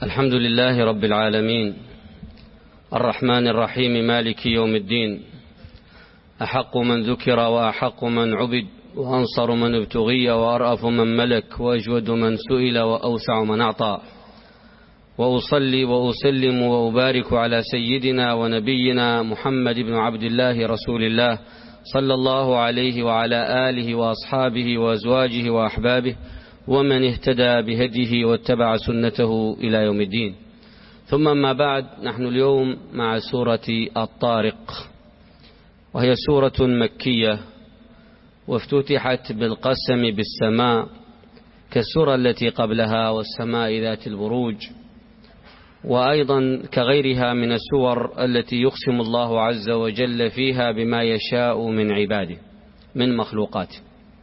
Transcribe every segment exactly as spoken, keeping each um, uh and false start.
الحمد لله رب العالمين الرحمن الرحيم مالك يوم الدين، أحق من ذكر وأحق من عبد، وأنصر من ابتغي وأرأف من ملك، وأجود من سئل وأوسع من أعطى. وأصلي وأسلم وأبارك على سيدنا ونبينا محمد بن عبد الله رسول الله صلى الله عليه وعلى آله وأصحابه وأزواجه وأحبابه ومن اهتدى بهديه واتبع سنته إلى يوم الدين. ثم ما بعد، نحن اليوم مع سورة الطارق، وهي سورة مكية وافتتحت بالقسم بالسماء كالسورة التي قبلها والسماء ذات البروج، وأيضا كغيرها من السور التي يقسم الله عز وجل فيها بما يشاء من عباده من مخلوقاته.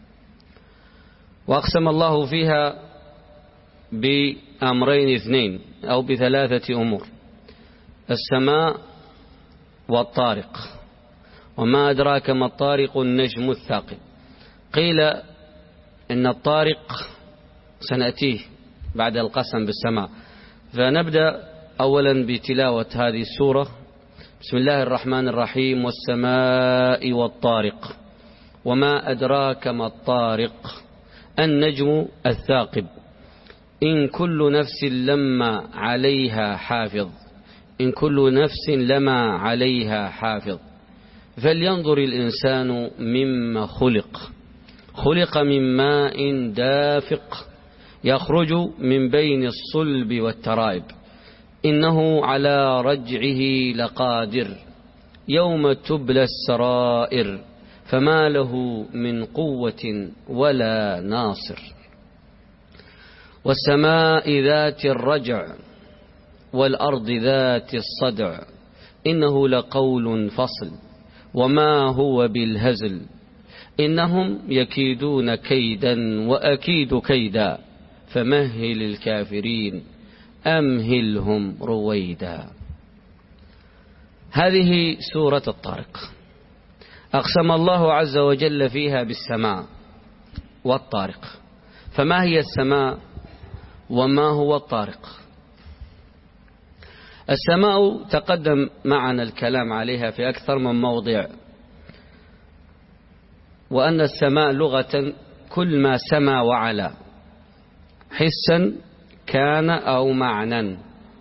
وأقسم الله فيها بأمرين اثنين أو بثلاثة أمور: السماء والطارق. وما أدراك ما الطارق؟ النجم الثاقب. قيل إن الطارق سنأتيه بعد القسم بالسماء. فنبدأ أولا بتلاوة هذه السورة. بسم الله الرحمن الرحيم: والسماء والطارق وما أدراك ما الطارق النجم الثاقب إن كل نفس لما عليها حافظ إن كل نفس لما عليها حافظ فلينظر الإنسان مما خلق خلق من ماء دافق يخرج من بين الصلب والترائب إنه على رجعه لقادر يوم تبلى السرائر فما له من قوة ولا ناصر. والسماء ذات الرجع والأرض ذات الصدع إنه لقول فصل وما هو بالهزل إنهم يكيدون كيدا وأكيد كيدا فمهل الكافرين أمهلهم رويدا. هذه سورة الطارق، أقسم الله عز وجل فيها بالسماء والطارق. فما هي السماء وما هو الطارق؟ السماء تقدم معنا الكلام عليها في أكثر من موضع، وأن السماء لغة كل ما سما وعلا حسا كان أو معنى.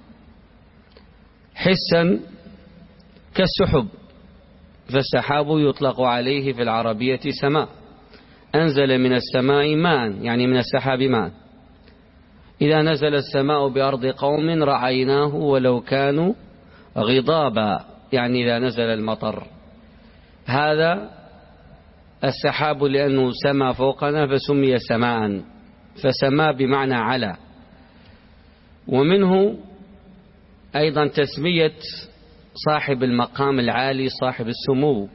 حسا كالسحب، فالسحاب يطلق عليه في العربية سماء. أنزل من السماء ماء، يعني من السحاب ماء. إذا نزل السماء بأرض قوم رعيناه ولو كانوا غضابا، يعني إذا نزل المطر. هذا السحاب لأنه سما فوقنا فسمي سماء، فسما بمعنى على. ومنه أيضا تسمية صاحب المقام العالي صاحب السمو.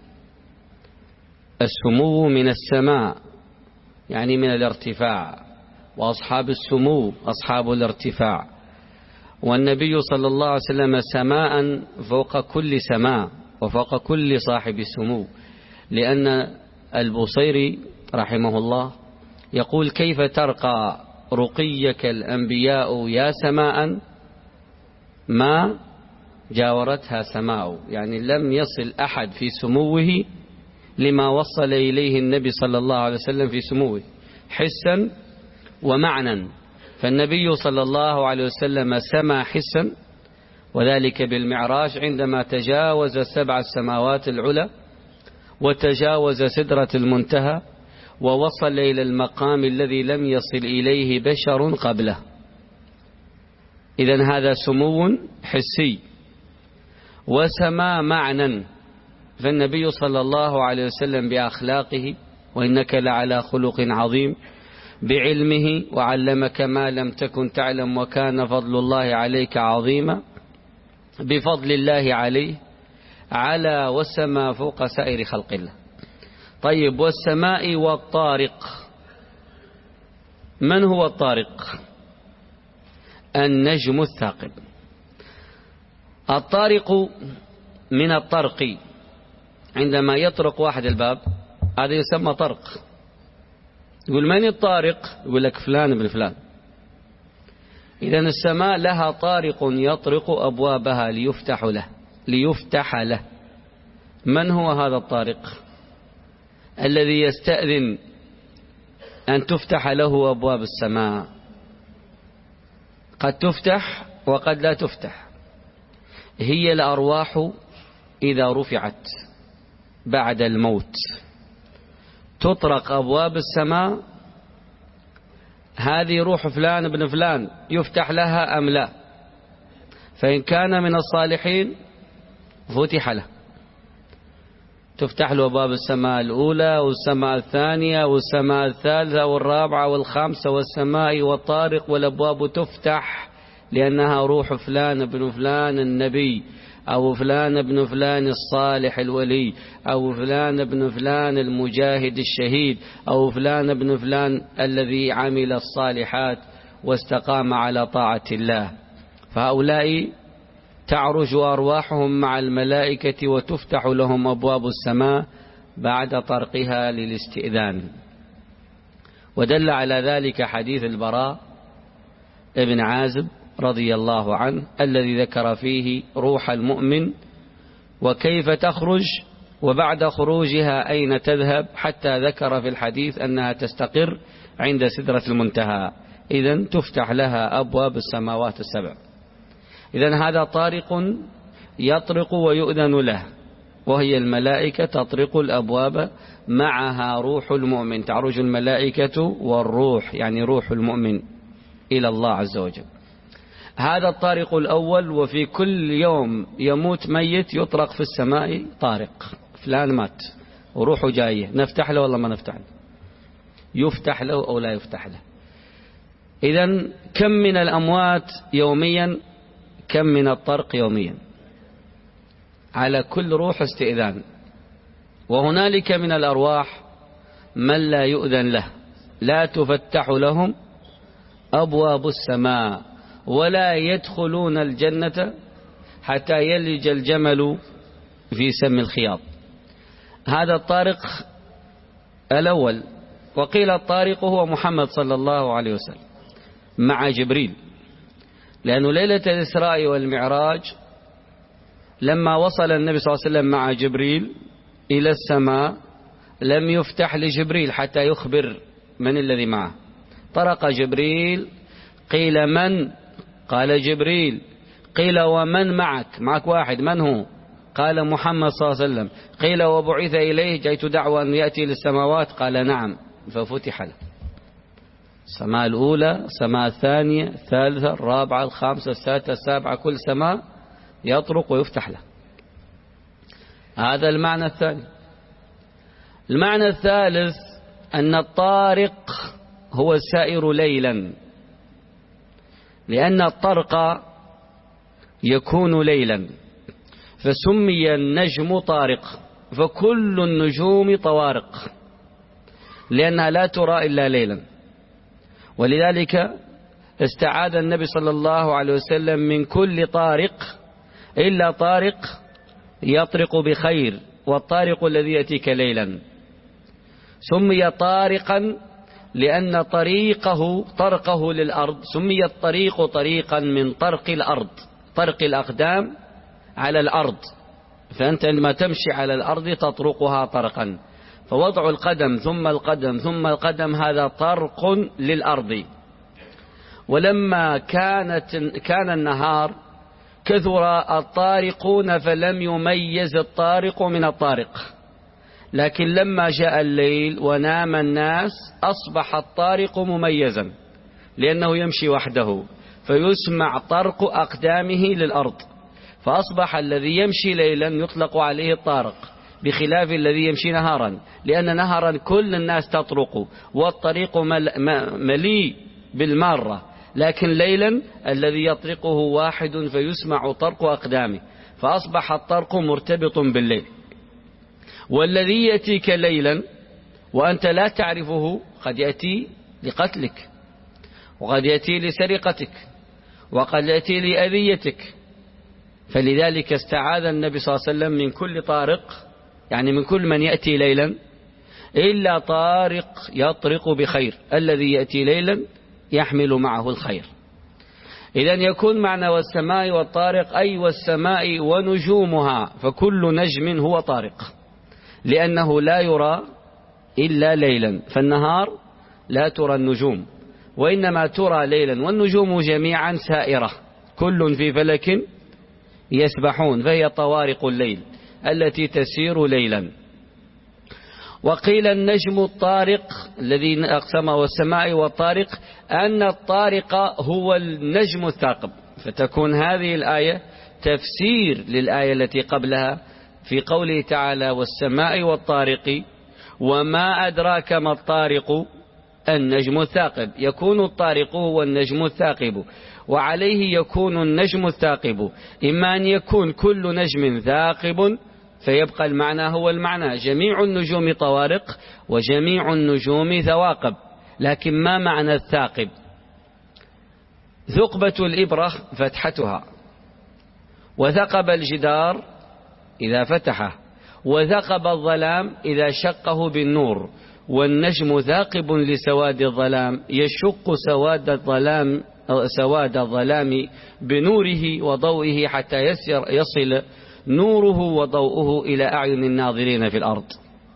السمو من السماء يعني من الارتفاع، وأصحاب السمو أصحاب الارتفاع. والنبي صلى الله عليه وسلم سماء فوق كل سماء وفوق كل صاحب السمو، لأن البوصيري رحمه الله يقول: كيف ترقى رقيك الأنبياء يا سماء ما جاورتها سماء، يعني لم يصل أحد في سموه لما وصل إليه النبي صلى الله عليه وسلم في سموه حسا ومعنى. فالنبي صلى الله عليه وسلم سما حسا، وذلك بالمعراج عندما تجاوز سبع السماوات العلى وتجاوز سدرة المنتهى ووصل إلى المقام الذي لم يصل إليه بشر قبله. إذن هذا سمو حسي. وسما معنى، فالنبي صلى الله عليه وسلم بأخلاقه وإنك لعلى خلق عظيم، بعلمه وعلمك ما لم تكن تعلم وكان فضل الله عليك عظيما، بفضل الله عليه على والسماء فوق سائر خلق الله. طيب، والسماء والطارق. من هو الطارق؟ النجم الثاقب. الطارق من الطرق، عندما يطرق واحد الباب هذا يسمى طرق. يقول: من الطارق؟ يقول لك فلان بن فلان. إذن السماء لها طارق يطرق أبوابها ليفتح له ليفتح له من هو هذا الطارق الذي يستأذن أن تفتح له أبواب السماء؟ قد تفتح وقد لا تفتح. هي الأرواح إذا رفعت بعد الموت تطرق أبواب السماء، هذه روح فلان ابن فلان يفتح لها أم لا؟ فإن كان من الصالحين فتح له، تفتح له أبواب السماء الأولى والسماء الثانية والسماء الثالثة والرابعة والخامسة والسماء والطارق، والأبواب تفتح لأنها روح فلان ابن فلان النبي، أو فلان ابن فلان الصالح الولي، أو فلان ابن فلان المجاهد الشهيد، أو فلان ابن فلان الذي عمل الصالحات واستقام على طاعة الله. فهؤلاء تعرج أرواحهم مع الملائكة وتفتح لهم أبواب السماء بعد طرقها للاستئذان. ودل على ذلك حديث البراء ابن عازب رضي الله عنه الذي ذكر فيه روح المؤمن وكيف تخرج وبعد خروجها أين تذهب، حتى ذكر في الحديث أنها تستقر عند سدرة المنتهى. إذن تفتح لها أبواب السماوات السبع. إذن هذا طارق يطرق ويؤذن له، وهي الملائكة تطرق الأبواب معها روح المؤمن. تعرج الملائكة والروح يعني روح المؤمن إلى الله عز وجل. هذا الطارق الأول. وفي كل يوم يموت ميت يطرق في السماء طارق، فلان مات وروحه جاية، نفتح له والله ما نفتح له، يفتح له أو لا يفتح له. إذن كم من الأموات يوميا، كم من الطرق يوميا، على كل روح استئذان. وهنالك من الأرواح من لا يؤذن له، لا تفتح لهم أبواب السماء ولا يدخلون الجنة حتى يلج الجمل في سم الخياط. هذا الطارق الأول. وقيل الطارق هو محمد صلى الله عليه وسلم مع جبريل، لأنه ليلة الإسراء والمعراج لما وصل النبي صلى الله عليه وسلم مع جبريل إلى السماء لم يفتح لجبريل حتى يخبر من الذي معه. طرق جبريل، قيل من؟ قال جبريل. قيل ومن معك؟ معك واحد، من هو؟ قال محمد صلى الله عليه وسلم. قيل وبعث إليه جئت دعوة أن يأتي للسماوات؟ قال نعم. ففتح له السماء الأولى، السماء الثانية، الثالثة، الرابعة، الخامسة، السادسة، السابعة، كل سماء يطرق ويفتح له. هذا المعنى الثاني. المعنى الثالث أن الطارق هو السائر ليلا، لأن الطرق يكون ليلا فسمي النجم طارق، فكل النجوم طوارق لأنها لا ترى إلا ليلا. ولذلك استعاذ النبي صلى الله عليه وسلم من كل طارق إلا طارق يطرق بخير، والطارق الذي يأتيك ليلا. سمي طارقا لأن طريقه طرقه للأرض، سمي الطريق طريقا من طرق الأرض، طرق الأقدام على الأرض. فأنت عندما تمشي على الأرض تطرقها طرقا، فوضع القدم ثم القدم ثم القدم هذا طرق للأرض. ولما كانت كان النهار كثر الطارقون فلم يميز الطارق من الطارق، لكن لما جاء الليل ونام الناس أصبح الطارق مميزا لأنه يمشي وحده فيسمع طرق أقدامه للأرض، فأصبح الذي يمشي ليلا يطلق عليه الطارق بخلاف الذي يمشي نهارا، لأن نهارا كل الناس تطرق والطريق مليء بالمارة، لكن ليلا الذي يطرقه واحد فيسمع طرق أقدامه، فأصبح الطرق مرتبط بالليل. والذي يأتيك ليلا وأنت لا تعرفه قد يأتي لقتلك، وقد يأتي لسرقتك، وقد يأتي لأذيتك. فلذلك استعاذ النبي صلى الله عليه وسلم من كل طارق، يعني من كل من يأتي ليلا إلا طارق يطرق بخير، الذي يأتي ليلا يحمل معه الخير. إذن يكون معنى والسماء والطارق أي والسماء ونجومها، فكل نجم هو طارق، لأنه لا يرى إلا ليلا، فالنهار لا ترى النجوم وإنما ترى ليلا، والنجوم جميعا سائرة كل في فلك يسبحون، فهي طوارق الليل التي تسير ليلا. وقيل النجم الطارق الذي أقسمه والسماء والطارق أن الطارق هو النجم الثاقب، فتكون هذه الآية تفسير للآية التي قبلها في قوله تعالى والسماء والطارق وما أدراك ما الطارق النجم الثاقب، يكون الطارق هو النجم الثاقب، وعليه يكون النجم الثاقب إما أن يكون كل نجم ثاقب فيبقى المعنى هو المعنى، جميع النجوم طوارق وجميع النجوم ثواقب، لكن ما معنى الثاقب؟ ثقبة الإبرة فتحتها، وثقب الجدار إذا فتحه، وثقب الظلام إذا شقه بالنور، والنجم ثاقب لسواد الظلام يشق سواد الظلام سواد الظلام بنوره وضوئه حتى يصل نوره وضوءه إلى أعين الناظرين في الأرض.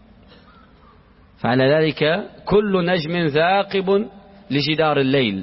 فعلى ذلك كل نجم ثاقب لجدار الليل،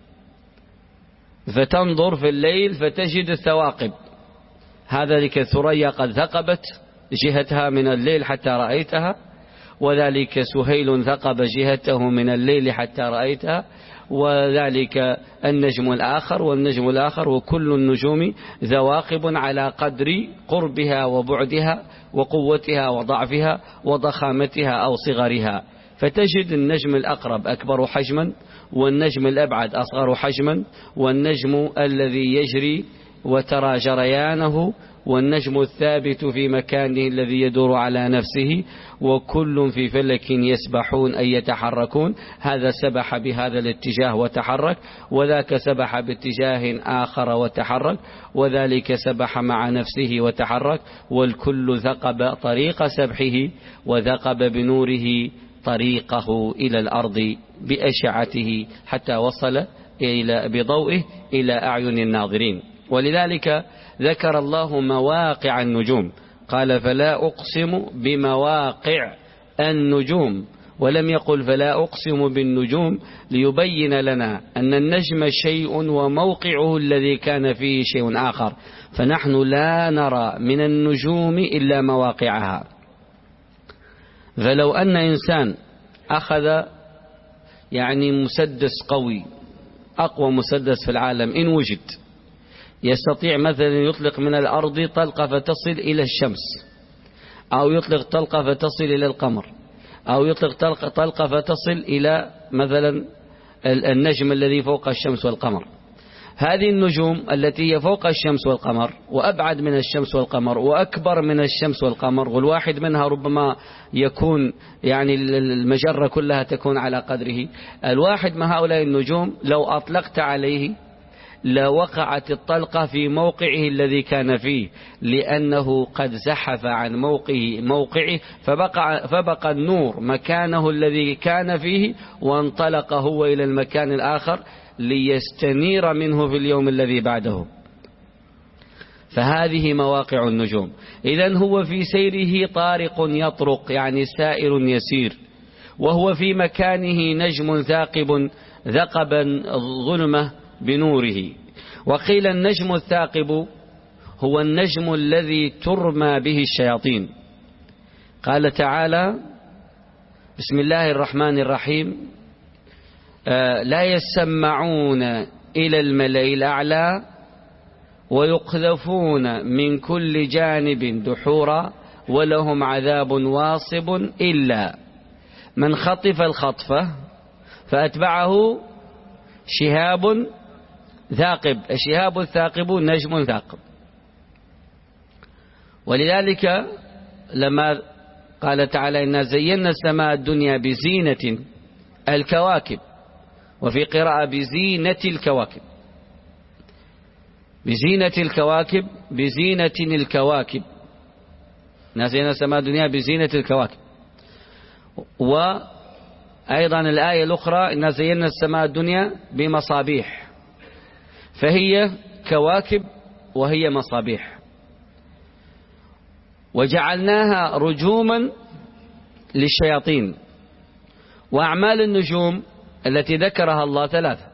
فتنظر في الليل فتجد الثواقب، هذا لك الثريا قد ثقبت جهتها من الليل حتى رأيتها، وذلك سهيل ثقب جهته من الليل حتى رأيتها، وذلك النجم الآخر والنجم الآخر، وكل النجوم ثواقب على قدر قربها وبعدها وقوتها وضعفها وضخامتها أو صغرها، فتجد النجم الأقرب أكبر حجما، والنجم الأبعد أصغر حجما، والنجم الذي يجري وترى جريانه، والنجم الثابت في مكانه الذي يدور على نفسه، وكل في فلك يسبحون أي يتحركون، هذا سبح بهذا الاتجاه وتحرك، وذاك سبح باتجاه آخر وتحرك، وذلك سبح مع نفسه وتحرك، والكل ثقب طريق سبحه وثقب بنوره طريقه إلى الأرض بأشعته حتى وصل إلى بضوئه إلى أعين الناظرين. ولذلك ذكر الله مواقع النجوم، قال فلا أقسم بمواقع النجوم، ولم يقل فلا أقسم بالنجوم، ليبين لنا أن النجم شيء وموقعه الذي كان فيه شيء آخر، فنحن لا نرى من النجوم إلا مواقعها. فلو أن إنسان أخذ يعني مسدس قوي، أقوى مسدس في العالم إن وجد، يستطيع مثلا يطلق من الأرض طلقة فتصل إلى الشمس، أو يطلق طلقة فتصل إلى القمر، أو يطلق طلقة, طلقة فتصل إلى مثلا النجم الذي فوق الشمس والقمر. هذه النجوم التي هي فوق الشمس والقمر وأبعد من الشمس والقمر وأكبر من الشمس والقمر، والواحد منها ربما يكون يعني المجرة كلها تكون على قدره، الواحد من هؤلاء النجوم لو أطلقت عليه لوقعت الطلقة في موقعه الذي كان فيه، لأنه قد زحف عن موقعه, موقعه فبقى, فبقى النور مكانه الذي كان فيه، وانطلق هو إلى المكان الآخر ليستنير منه في اليوم الذي بعده. فهذه مواقع النجوم. إذن هو في سيره طارق يطرق يعني سائر يسير، وهو في مكانه نجم ثاقب ثقب الظلمة بنوره. وقيل النجم الثاقب هو النجم الذي ترمى به الشياطين. قال تعالى بسم الله الرحمن الرحيم آه لا يسمعون إلى الملأ الأعلى ويقذفون من كل جانب دحورا ولهم عذاب واصب إلا من خطف الخطفة فأتبعه شهاب ثاقب. الشهاب الثاقب نجم ثاقب. ولذلك لما قال تعالى إنا زينا السماء الدنيا بزينة الكواكب، وفي قراءة بزينة الكواكب، بزينة الكواكب بزينة الكواكب، إنا زينا السماء الدنيا بزينة الكواكب. وأيضا الآية الأخرى إنا زينا السماء الدنيا بمصابيح. فهي كواكب وهي مصابيح، وجعلناها رجوما للشياطين. وأعمال النجوم التي ذكرها الله ثلاثة: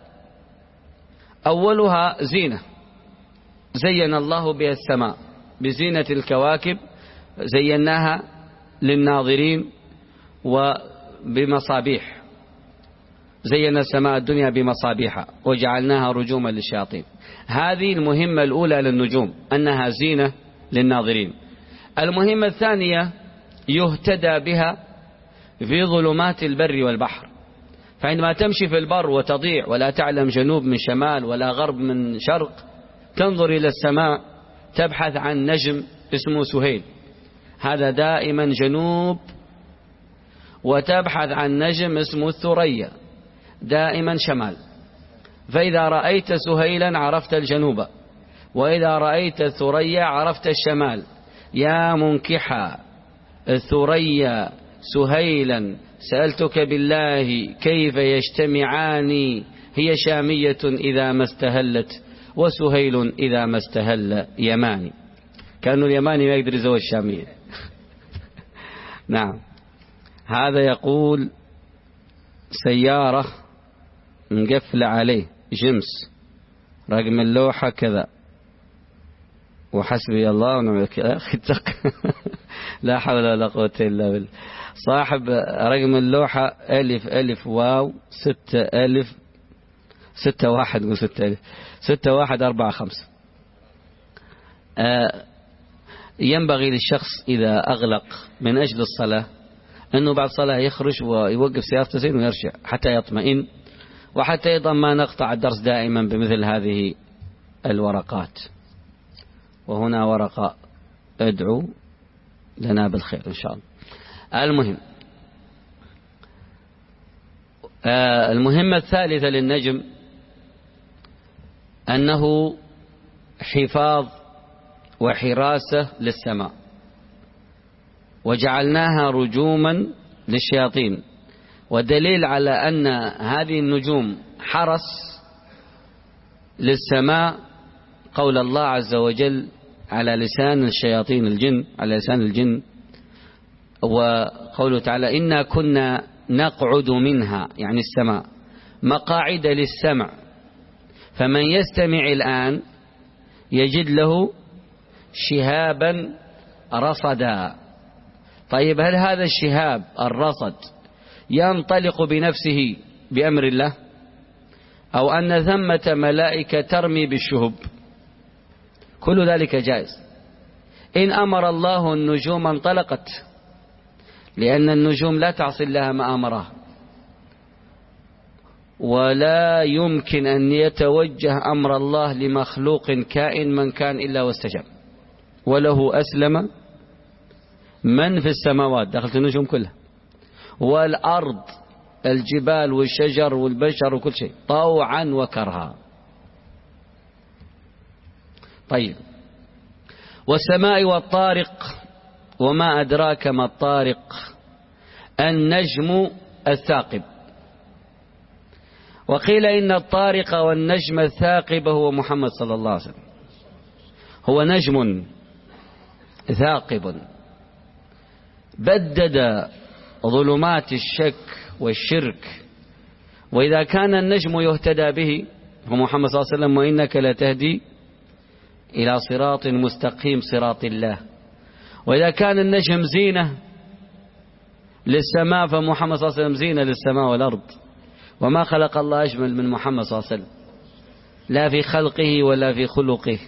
أولها زينة، زين الله بها السماء بزينة الكواكب، زيناها للناظرين وبمصابيح، زينا السماء الدنيا بمصابيح وجعلناها رجوما للشياطين. هذه المهمة الأولى للنجوم، أنها زينة للناظرين. المهمة الثانية يهتدى بها في ظلمات البر والبحر، فعندما تمشي في البر وتضيع ولا تعلم جنوب من شمال ولا غرب من شرق، تنظر إلى السماء تبحث عن نجم اسمه سهيل، هذا دائما جنوب، وتبحث عن نجم اسمه الثريا دائما شمال. فإذا رأيت سهيلا عرفت الجنوب، وإذا رأيت الثريا عرفت الشمال. يا منكحا الثريا سهيلا سألتك بالله كيف يجتمعان، هي شامية إذا ما استهلت وسهيل إذا ما استهل يماني. كأنه اليماني ما يقدر يزوج الشامية. نعم. هذا يقول سيارة مقفلة عليه جمس، رقم اللوحة كذا، وحسبي الله ونعم الوكيل. لا حول ولا قوة إلا بالله. صاحب رقم اللوحة ألف ألف واو ستة ألف ستة واحد وستة ألف ستة واحد أربعة خمسة. آه ينبغي للشخص إذا أغلق من أجل الصلاة أنه بعد صلاة يخرج ويوقف سيارته زين ويرجع حتى يطمئن، وحتى أيضا ما نقطع الدرس دائما بمثل هذه الورقات. وهنا ورقة ادعو لنا بالخير إن شاء الله. المهم آه المهمة الثالثة للنجم أنه حفاظ وحراسة للسماء، وجعلناها رجوما للشياطين. ودليل على أن هذه النجوم حرس للسماء قول الله عز وجل على لسان الشياطين الجن، على لسان الجن، وقوله تعالى إنا كنا نقعد منها، يعني السماء، مقاعد للسمع فمن يستمع الآن يجد له شهابا رصدا. طيب هل هذا الشهاب الرصد ينطلق بنفسه بأمر الله، أو أن ثمة ملائكة ترمي بالشهب؟ كل ذلك جائز. إن أمر الله النجوم انطلقت، لأن النجوم لا تعصي الله ما أمرها، ولا يمكن أن يتوجه أمر الله لمخلوق كائن من كان إلا واستجاب، وله أسلم من في السماوات، دخلت النجوم كلها، والأرض، الجبال والشجر والبشر وكل شيء، طوعا وكرها. طيب، والسماء والطارق، وما أدراك ما الطارق، النجم الثاقب. وقيل إن الطارق والنجم الثاقب هو محمد صلى الله عليه وسلم، هو نجم ثاقب بدد ظلمات الشك والشرك. وإذا كان النجم يهتدى به هو محمد صلى الله عليه وسلم، وإنك لتهدي إلى صراط مستقيم صراط الله. وإذا كان النجم زينة للسماء فمحمد صلى الله عليه وسلم زينة للسماء والأرض. وما خلق الله أجمل من محمد صلى الله عليه وسلم، لا في خلقه ولا في خلقه.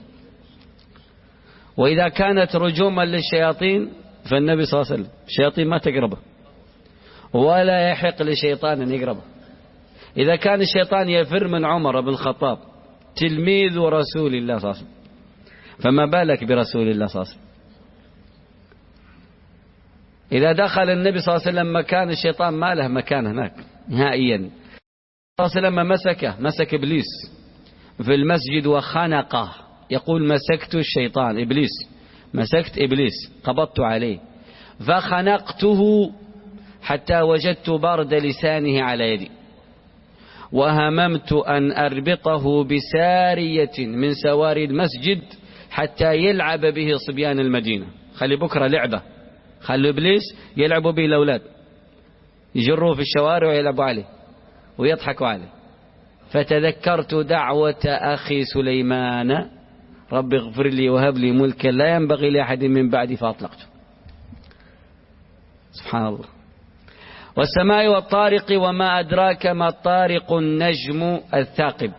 وإذا كانت رجوما للشياطين فالنبي صلى الله عليه وسلم الشياطين ما تقربه، ولا يحق لشيطان أن يقربه. إذا كان الشيطان يفر من عمر بن الخطاب تلميذ رسول الله صلى الله عليه وسلم، فما بالك برسول الله صلى الله عليه وسلم؟ إذا دخل النبي صلى الله عليه وسلم مكان الشيطان ما له مكان هناك نهائيا. صلى الله عليه وسلم مسكه مسك إبليس في المسجد وخنقه، يقول مسكت الشيطان إبليس، مسكت إبليس قبضت عليه فخنقته حتى وجدت برد لسانه على يدي. وهممت أن أربطه بسارية من سواري المسجد حتى يلعب به صبيان المدينة. خلي بكرة لعبة، خلي إبليس يلعبوا به الأولاد، يجروا في الشوارع ويلعبوا عليه ويضحكوا عليه. فتذكرت دعوة أخي سليمان رب اغفر لي وهب لي ملكا لا ينبغي لأحد من بعدي فأطلقته. سبحان الله. والسماء والطارق وما أدراك ما الطارق النجم الثاقب.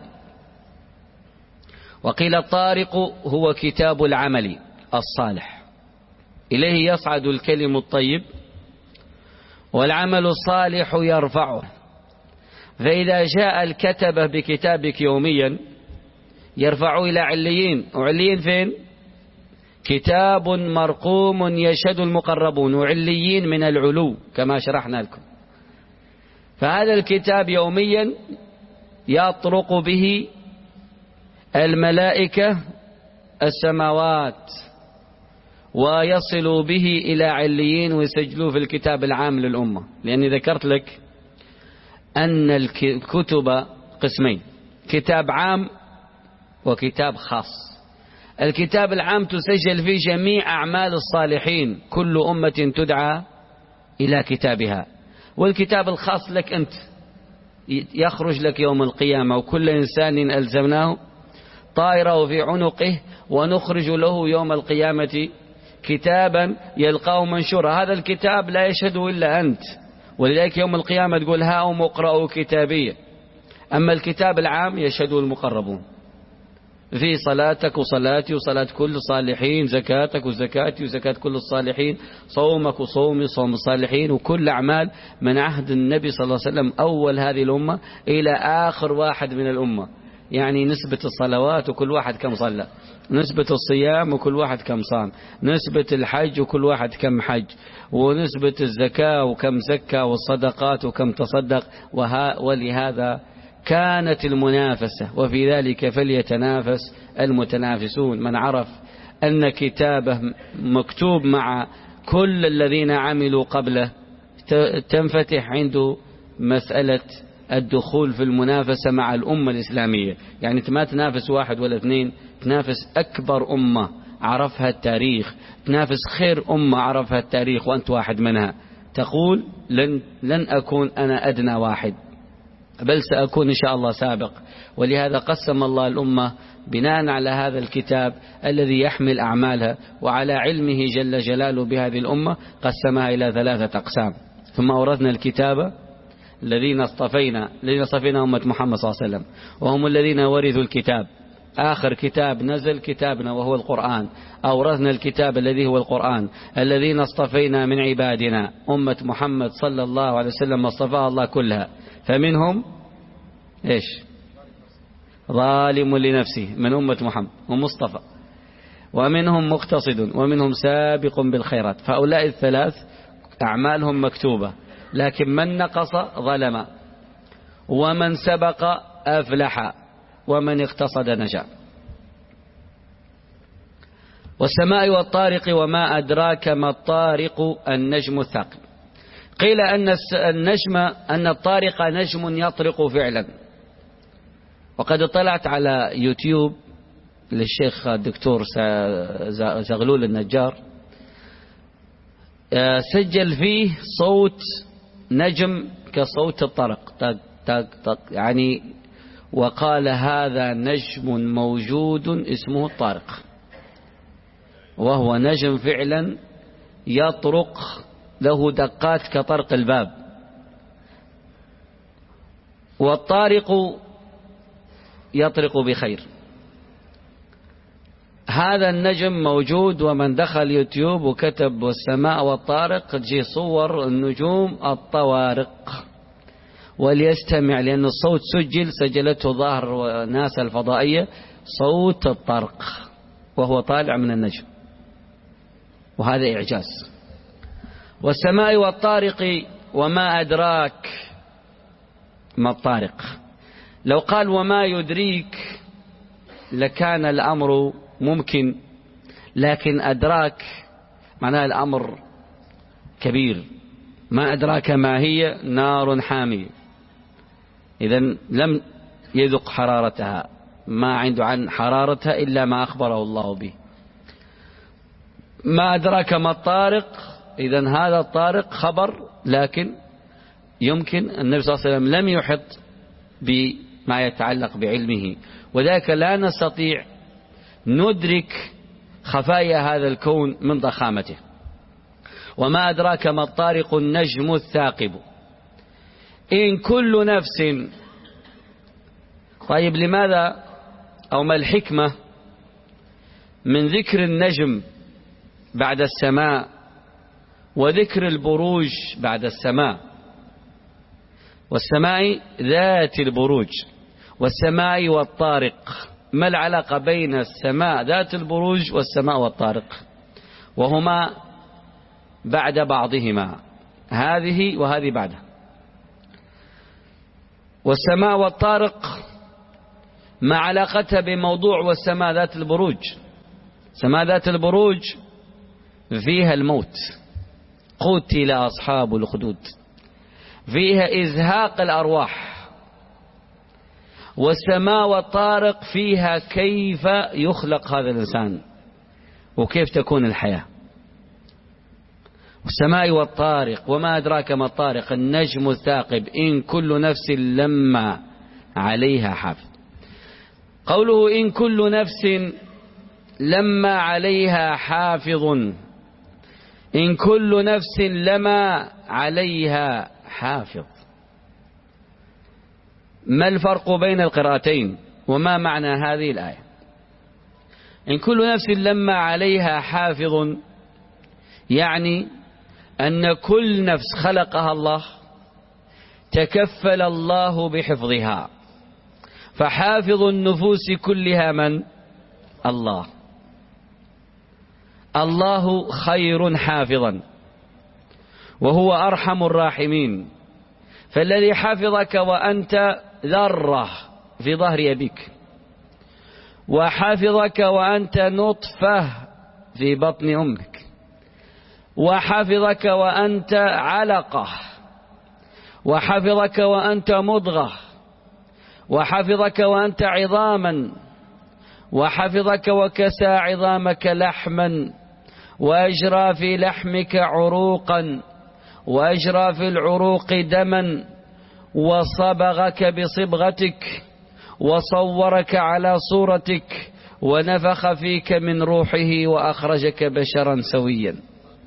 وقيل الطارق هو كتاب العمل الصالح، إليه يصعد الكلم الطيب والعمل الصالح يرفعه. فإذا جاء الكتبة بكتابك يوميا يرفعوا إلى عليين. وعليين فين؟ كتاب مرقوم يشهد المقربون، وعليين من العلو كما شرحنا لكم. فهذا الكتاب يوميا يطرق به الملائكة السماوات ويصل به إلى عليين ويسجلوه في الكتاب العام للأمة. لأني ذكرت لك أن الكتب قسمين، كتاب عام وكتاب خاص. الكتاب العام تسجل فيه جميع أعمال الصالحين، كل أمة تدعى إلى كتابها. والكتاب الخاص لك أنت، يخرج لك يوم القيامة، وكل إنسان ألزمناه طائره في عنقه ونخرج له يوم القيامة كتابا يلقاه منشورا. هذا الكتاب لا يشهده إلا أنت، ولذلك يوم القيامة تقول هاؤم اقرأوا كتابي. أما الكتاب العام يشهده المقربون في صلاتك وصلاتي وصلاة كل الصالحين، زكاتك وزكاتي وزكاة كل الصالحين، صومك وصومي صوم الصالحين، وكل أعمال من عهد النبي صلى الله عليه وسلم أول هذه الأمة إلى آخر واحد من الأمة. يعني نسبة الصلوات وكل واحد كم صلى، نسبة الصيام وكل واحد كم صام، نسبة الحج وكل واحد كم حج، ونسبة الزكاة وكم زكى، والصدقات وكم تصدق. وها ولهذا كانت المنافسة، وفي ذلك فليتنافس المتنافسون. من عرف أن كتابه مكتوب مع كل الذين عملوا قبله تنفتح عنده مسألة الدخول في المنافسة مع الأمة الإسلامية. يعني ما تنافس واحد ولا اثنين، تنافس أكبر أمة عرفها التاريخ، تنافس خير أمة عرفها التاريخ، وأنت واحد منها. تقول لن, لن أكون أنا أدنى واحد، بل سأكون إن شاء الله سابق. ولهذا قسم الله الأمة بناء على هذا الكتاب الذي يحمل أعمالها، وعلى علمه جل جلاله بهذه الأمة قسمها إلى ثلاثة أقسام. ثم أورثنا الكتاب الذين اصطفينا الذين اصطفينا أمة محمد صلى الله عليه وسلم، وهم الذين ورثوا الكتاب. آخر كتاب نزل كتابنا وهو القرآن. أورثنا الكتاب الذي هو القرآن الذين اصطفينا من عبادنا. أمة محمد صلى الله عليه وسلم اصطفاها الله كلها، فمنهم إيش؟ ظالم لنفسه من أمة محمد ومصطفى، ومنهم مقتصد، ومنهم سابق بالخيرات. فهؤلاء الثلاث أعمالهم مكتوبة، لكن من نقص ظلم، ومن سبق أفلح، ومن اقتصد نجا. والسماء والطارق وما أدراك ما الطارق النجم الثاقب. قيل أن النجم أن الطارق نجم يطرق فعلا. وقد اطلعت على يوتيوب للشيخ الدكتور زغلول النجار، سجل فيه صوت نجم كصوت الطرق طق طق طق يعني، وقال هذا نجم موجود اسمه الطارق، وهو نجم فعلا يطرق، له دقات كطرق الباب. والطارق يطرق بخير. هذا النجم موجود، ومن دخل يوتيوب وكتب والسماء والطارق تجي صور النجوم الطوارق، وليستمع، لأن الصوت سجل سجلته ظاهر ناس الفضائية، صوت الطرق وهو طالع من النجم، وهذا إعجاز. والسماء والطارق وما أدراك ما الطارق. لو قال وما يدريك لكان الأمر ممكن، لكن أدراك معناه الأمر كبير. ما أدراك ما هي؟ نار حامية. إذن لم يذق حرارتها، ما عنده عن حرارتها إلا ما أخبره الله به. ما أدراك ما الطارق، إذن هذا الطارق خبر، لكن يمكن النبي صلى الله عليه وسلم لم يحط بما يتعلق بعلمه، وذلك لا نستطيع ندرك خفايا هذا الكون من ضخامته. وما أدراك ما الطارق النجم الثاقب إن كل نفس. طيب لماذا أو ما الحكمة من ذكر النجم بعد السماء وذكر البروج بعد السماء؟ والسماء ذات البروج والسماء والطارق، ما العلاقة بين السماء ذات البروج والسماء والطارق؟ وهما بعد بعضهما، هذه وهذه بعدها. والسماء والطارق ما علاقتها بموضوع والسماء ذات البروج؟ سماء ذات البروج فيها الموت، قتل أصحاب الأخدود، فيها إزهاق الأرواح. والسماء والطارق فيها كيف يخلق هذا الإنسان وكيف تكون الحياة. والسماء والطارق وما أدراك ما الطارق النجم الثاقب إن كل نفس لما عليها حافظ. قوله إن كل نفس لما عليها حافظ، إن كل نفس لما عليها حافظ، ما الفرق بين القراءتين وما معنى هذه الآية؟ إن كل نفس لما عليها حافظ يعني أن كل نفس خلقها الله تكفل الله بحفظها، فحافظ النفوس كلها من؟ الله. الله خير حافظا وهو أرحم الراحمين، فالذي حفظك وأنت ذرة في ظهر أبيك، وحفظك وأنت نطفة في بطن أمك، وحفظك وأنت علقة، وحفظك وأنت مضغة، وحفظك وأنت عظاما، وحفظك وكسى عظامك لحما، وأجرى في لحمك عروقا، وأجرى في العروق دما، وصبغك بصبغتك، وصورك على صورتك، ونفخ فيك من روحه، وأخرجك بشرا سويا.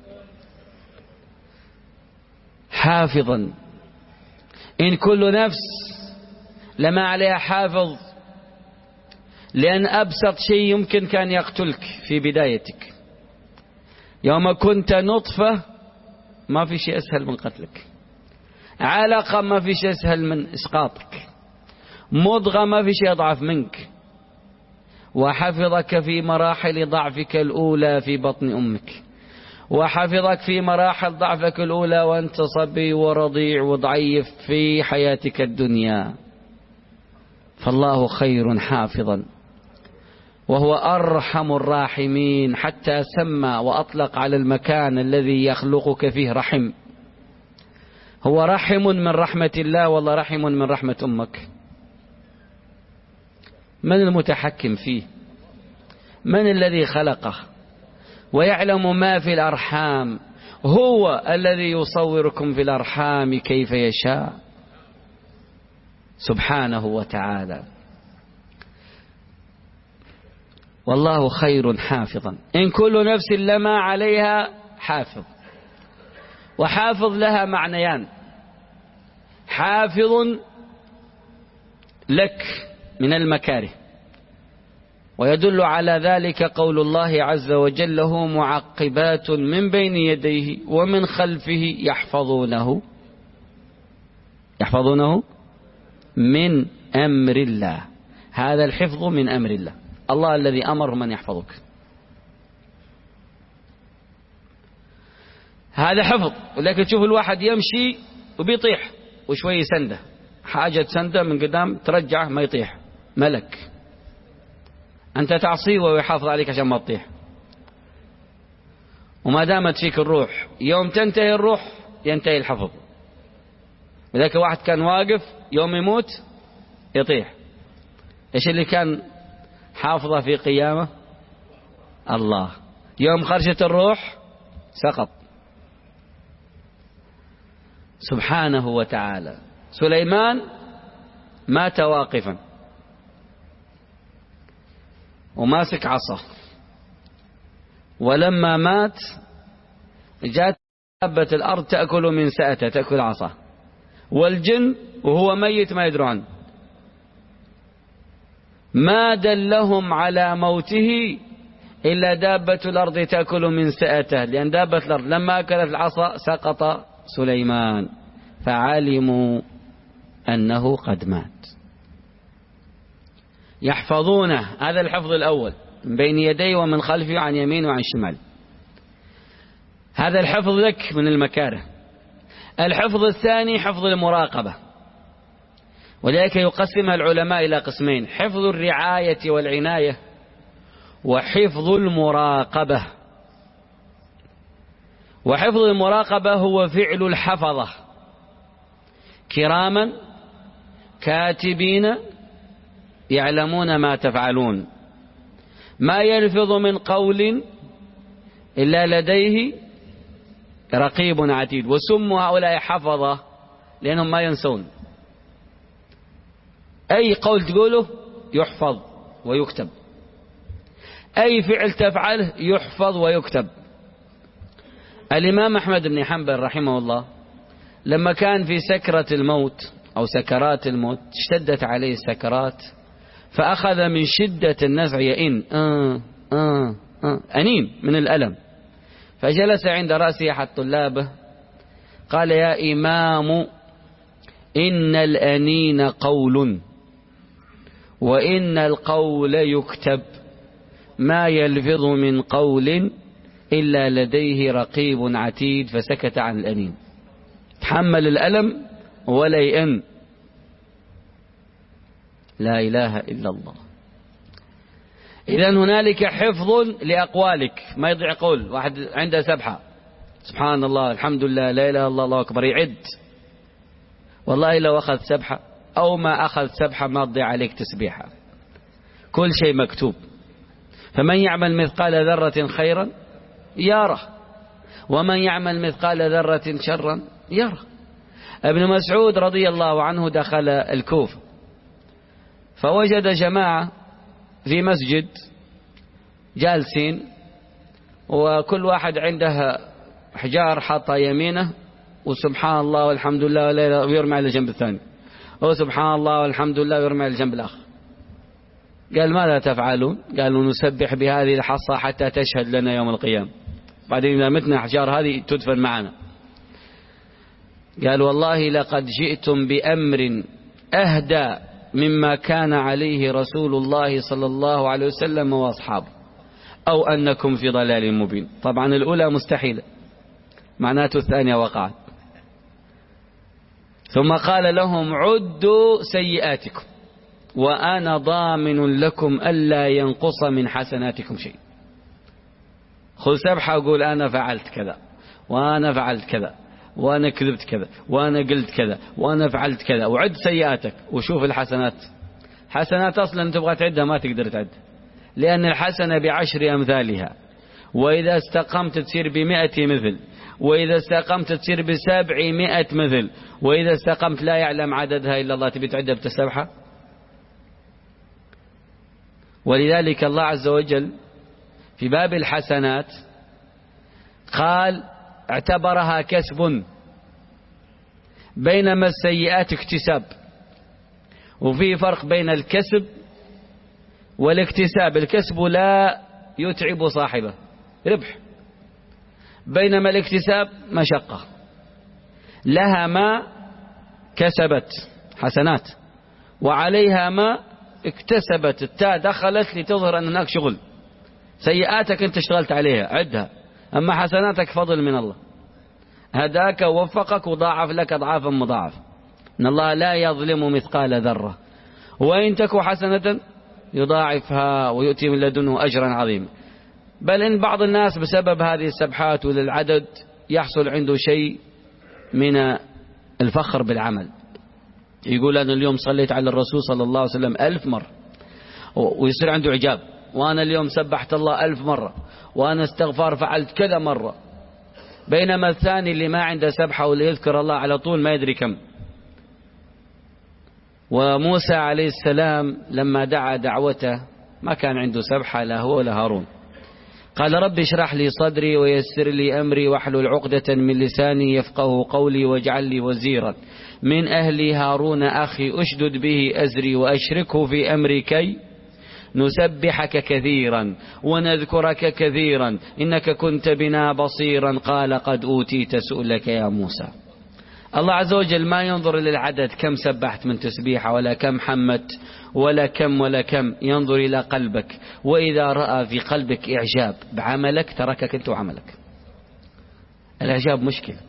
حافظا. إن كل نفس لما عليها حافظ، لأن أبسط شيء يمكن كان يقتلك في بدايتك. يوم كنت نطفة ما في شيء أسهل من قتلك، علقة ما في شيء أسهل من إسقاطك، مضغة ما في شيء أضعف منك. وحفظك في مراحل ضعفك الأولى في بطن أمك، وحفظك في مراحل ضعفك الأولى وأنت صبي ورضيع وضعيف في حياتك الدنيا. فالله خير حافظا وهو أرحم الراحمين، حتى سمى وأطلق على المكان الذي يخلقك فيه رحم. هو رحم من رحمة الله والله رحم من رحمة أمك. من المتحكم فيه؟ من الذي خلقه ويعلم ما في الأرحام؟ هو الذي يصوركم في الأرحام كيف يشاء سبحانه وتعالى. والله خير حافظا. إن كل نفس لما عليها حافظ. وحافظ لها معنيان: حافظ لك من المكاره، ويدل على ذلك قول الله عز وجل: له معقبات من بين يديه ومن خلفه يحفظونه يحفظونه من أمر الله. هذا الحفظ من أمر الله، الله الذي أمر من يحفظك. هذا حفظ. ولكن تشوف الواحد يمشي وبيطيح وشوي سنده، حاجة سنده من قدام ترجعه ما يطيح، ملك أنت تعصيه ويحافظ عليك عشان ما تطيح. وما دامت فيك الروح، يوم تنتهي الروح ينتهي الحفظ. ذاك واحد كان واقف يوم يموت يطيح. إيش اللي كان حافظه في قيامه؟ الله. يوم خرجت الروح سقط. سبحانه وتعالى. سليمان مات واقفا وماسك عصا، ولما مات جاءت دابة الأرض تأكل من سأته، تأكل عصا، والجن وهو ميت ما يدرون عنه. ما دلهم على موته إلا دابة الأرض تأكل من سأته، لأن دابة الأرض لما أكلت العصا سقط سليمان، فعلموا أنه قد مات. يحفظونه، هذا الحفظ الأول، من بين يديه ومن خلفه، عن يمينه وعن شمال. هذا الحفظ لك من المكاره. الحفظ الثاني حفظ المراقبة، ولذلك يقسمها العلماء إلى قسمين: حفظ الرعاية والعناية، وحفظ المراقبة. وحفظ المراقبة هو فعل الحفظة كراما كاتبين يعلمون ما تفعلون، ما يلفظ من قول إلا لديه رقيب عتيد. وسموا هؤلاء حفظة لأنهم ما ينسون، أي قول تقوله يحفظ ويكتب، أي فعل تفعله يحفظ ويكتب. الإمام أحمد بن حنبل رحمه الله لما كان في سكرة الموت أو سكرات الموت، اشتدت عليه السكرات، فأخذ من شدة النزع يئن آه آه آه أنين من الألم، فجلس عند رأسه أحد طلابه قال: يا إمام، إن الأنين قول، وإن القول يكتب، ما يلفظ من قول إلا لديه رقيب عتيد. فسكت عن الأنين، تحمل الألم ولا يئن. لا إله إلا الله. إذن هنالك حفظ لأقوالك، ما يضيع قول. واحد عنده سبحة، سبحان الله الحمد لله لا إله إلا الله الله أكبر، يعد. والله لو أخذ سبحة أو ما أخذ سبحة ما تضيع عليك تسبيحة، كل شيء مكتوب. فمن يعمل مثقال ذرة خيرا يره، ومن يعمل مثقال ذرة شرا يره. ابن مسعود رضي الله عنه دخل الكوفة فوجد جماعة في مسجد جالسين، وكل واحد عنده حجار حاطة يمينه، وسبحان الله والحمد لله ويرمي على الجنب الثاني، وسبحان الله والحمد لله ويرمي على الجنب الآخر. قال: ماذا تفعلون؟ قالوا: نسبح بهذه الحصى حتى تشهد لنا يوم القيامة، بعدين إذا متنا حجار هذه تدفن معنا. قال: والله لقد جئتم بأمر أهدى مما كان عليه رسول الله صلى الله عليه وسلم وأصحابه، أو أنكم في ضلال مبين. طبعا الأولى مستحيلة، معناته الثانية وقعت. ثم قال لهم: عدوا سيئاتكم وأنا ضامن لكم ألا ينقص من حسناتكم شيء. خذ سبحة وقول: أنا فعلت كذا، وأنا فعلت كذا، وأنا كذبت كذا، وأنا قلت كذا، وأنا فعلت كذا، وعد سيئاتك وشوف الحسنات. حسنات أصلا تبغى تعدها ما تقدر تعدها، لأن الحسنة بعشر أمثالها، وإذا استقمت تصير بمئة مثل، وإذا استقمت تصير بسبعمائة مثل، وإذا استقمت لا يعلم عددها إلا الله. تبي تعدها بتسبحة؟ ولذلك الله عز وجل في باب الحسنات قال اعتبرها كسب، بينما السيئات اكتساب. وفي فرق بين الكسب والاكتساب. الكسب لا يتعب صاحبه، ربح، بينما الاكتساب مشقة، لها ما كسبت حسنات وعليها ما اكتسبت. التاء دخلت لتظهر أن هناك شغل. سيئاتك أنت اشتغلت عليها عدها، أما حسناتك فضل من الله، هداك ووفقك وضاعف لك أضعافا مضاعفة. إن الله لا يظلم مثقال ذرة، وإن تك حسنة يضاعفها ويؤتي من لدنه أجرا عظيما. بل إن بعض الناس بسبب هذه السبحات وللعدد يحصل عنده شيء من الفخر بالعمل. يقول أنا اليوم صليت على الرسول صلى الله عليه وسلم ألف مرة، ويصير عنده إعجاب. وأنا اليوم سبحت الله ألف مرة، وأنا استغفار فعلت كذا مرة. بينما الثاني اللي ما عنده سبحة واللي يذكر الله على طول ما يدري كم. وموسى عليه السلام لما دعا دعوته ما كان عنده سبحة لا هو ولا هارون. قال رب اشرح لي صدري ويسر لي أمري واحلل عقدة من لساني يفقه قولي واجعل لي وزيرا من أهلي هارون أخي أشدد به أزري وأشركه في أمري كي نسبحك كثيرا ونذكرك كثيرا إنك كنت بنا بصيرا. قال قد أوتيت سؤلك يا موسى. الله عز وجل ما ينظر للعدد كم سبحت من تسبيحة ولا كم حمت ولا كم ولا كم، ينظر إلى قلبك. وإذا رأى في قلبك إعجاب بعملك تركك أنت وعملك. الإعجاب مشكلة.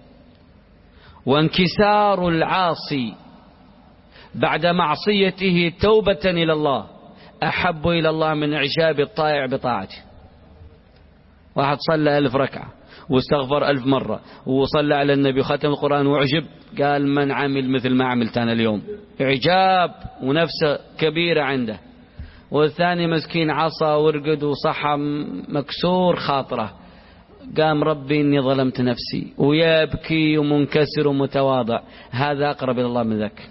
وانكسار العاصي بعد معصيته توبة إلى الله أحب إلى الله من إعجاب الطائع بطاعته. واحد صلى ألف ركعة واستغفر ألف مرة وصلى على النبي وختم القرآن وعجب، قال من عمل مثل ما عملت أنا اليوم، إعجاب ونفسه كبيرة عنده. والثاني مسكين عصى ورقد وصحى مكسور خاطره، قام ربي إني ظلمت نفسي ويبكي ومنكسر ومتواضع. هذا أقرب إلى الله من ذاك،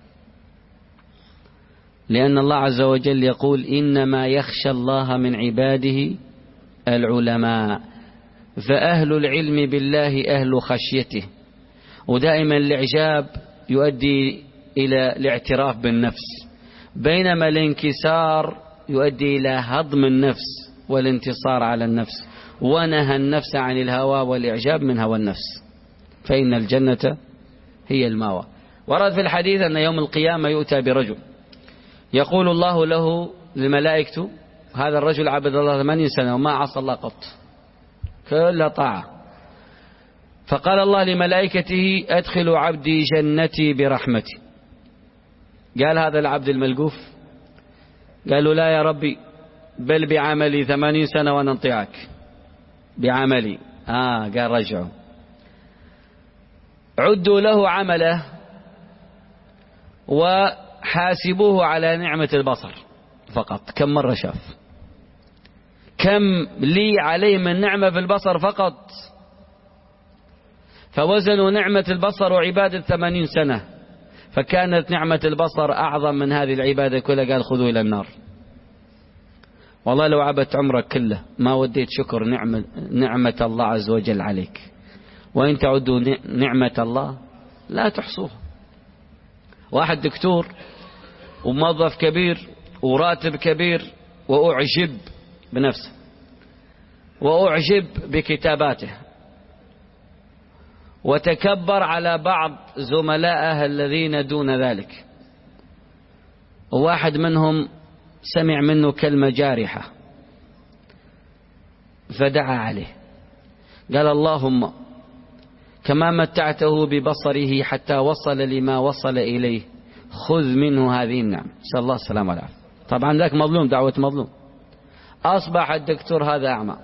لأن الله عز وجل يقول إنما يخشى الله من عباده العلماء. فأهل العلم بالله أهل خشيته. ودائما الإعجاب يؤدي إلى الاعتراف بالنفس، بينما الانكسار يؤدي إلى هضم النفس والانتصار على النفس. ونهى النفس عن الهوى والإعجاب من هوى النفس، فإن الجنة هي الماوى. ورد في الحديث أن يوم القيامة يؤتى برجل يقول الله له للملائكة هذا الرجل عبد الله ثمانين سنة وما عصى الله قط، كل طاعة. فقال الله لملائكته أدخلوا عبدي جنتي برحمتي. قال هذا العبد الملقوف، قالوا لا يا ربي بل بعملي ثمانين سنة وأنا انطيعك بعملي. آه قال رجعوا عدوا له عمله وحاسبوه على نعمة البصر فقط. كم مرة شاف، كم لي عليه من نعمة في البصر فقط. فوزنوا نعمة البصر وعبادة ثمانين سنة، فكانت نعمة البصر أعظم من هذه العبادة كلها. قال خذوا إلى النار. والله لو عبدت عمرك كله ما وديت شكر نعمة, نعمة الله عز وجل عليك. وإن تعدوا نعمة الله لا تحصوها. واحد دكتور وموظف كبير وراتب كبير وأعجب بنفسه وأعجب بكتاباته وتكبر على بعض زملائه الذين دون ذلك. وواحد منهم سمع منه كلمة جارحة فدعا عليه، قال اللهم كما متعته ببصره حتى وصل لما وصل إليه خذ منه هذه النعم. نسأل الله السلامة والعافية. طبعا ذاك مظلوم، دعوة مظلوم. أصبح الدكتور هذا أعمى،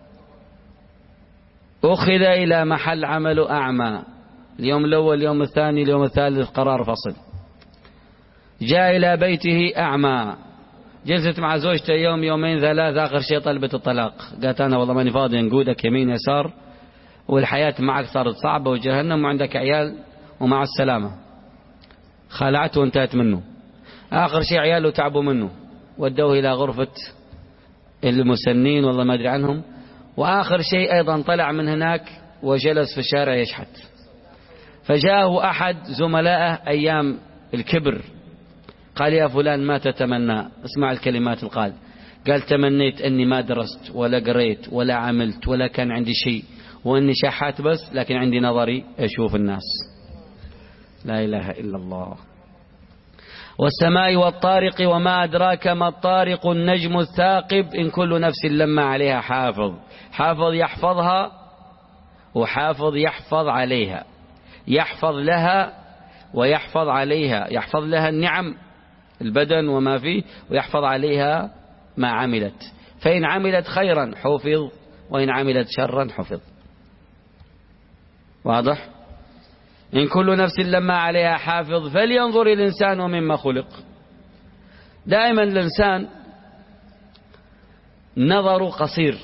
أخذ إلى محل عمله أعمى. اليوم الأول اليوم الثاني اليوم الثالث قرار فصل. جاء إلى بيته أعمى، جلست مع زوجته يوم يومين ثلاث، آخر شيء طلبت الطلاق. قالت أنا والله ماني فاضي نقودك يمين يسار والحياة معك صارت صعبة وجهنم وعندك عيال ومع السلامة. خلعته وانتهت منه. آخر شيء عياله تعبوا منه ودوه إلى غرفة المسنين والله ما أدري عنهم. وآخر شيء أيضا طلع من هناك وجلس في الشارع يشحت. فجاءه أحد زملائه أيام الكبر قال يا فلان ما تتمنى؟ اسمع الكلمات القال. قال تمنيت أني ما درست ولا قريت ولا عملت ولا كان عندي شيء وأني شحات بس، لكن عندي نظري أشوف الناس. لا إله إلا الله. والسماء والطارق وما أدراك ما الطارق النجم الثاقب إن كل نفس لما عليها حافظ. حافظ يحفظها وحافظ يحفظ عليها، يحفظ لها ويحفظ عليها. يحفظ لها النعم البدن وما فيه ويحفظ عليها ما عملت. فإن عملت خيرا حفظ وإن عملت شرا حفظ. واضح؟ إن كل نفس لما عليها حافظ فلينظر الإنسان مما خلق. دائما الإنسان نظره قصير.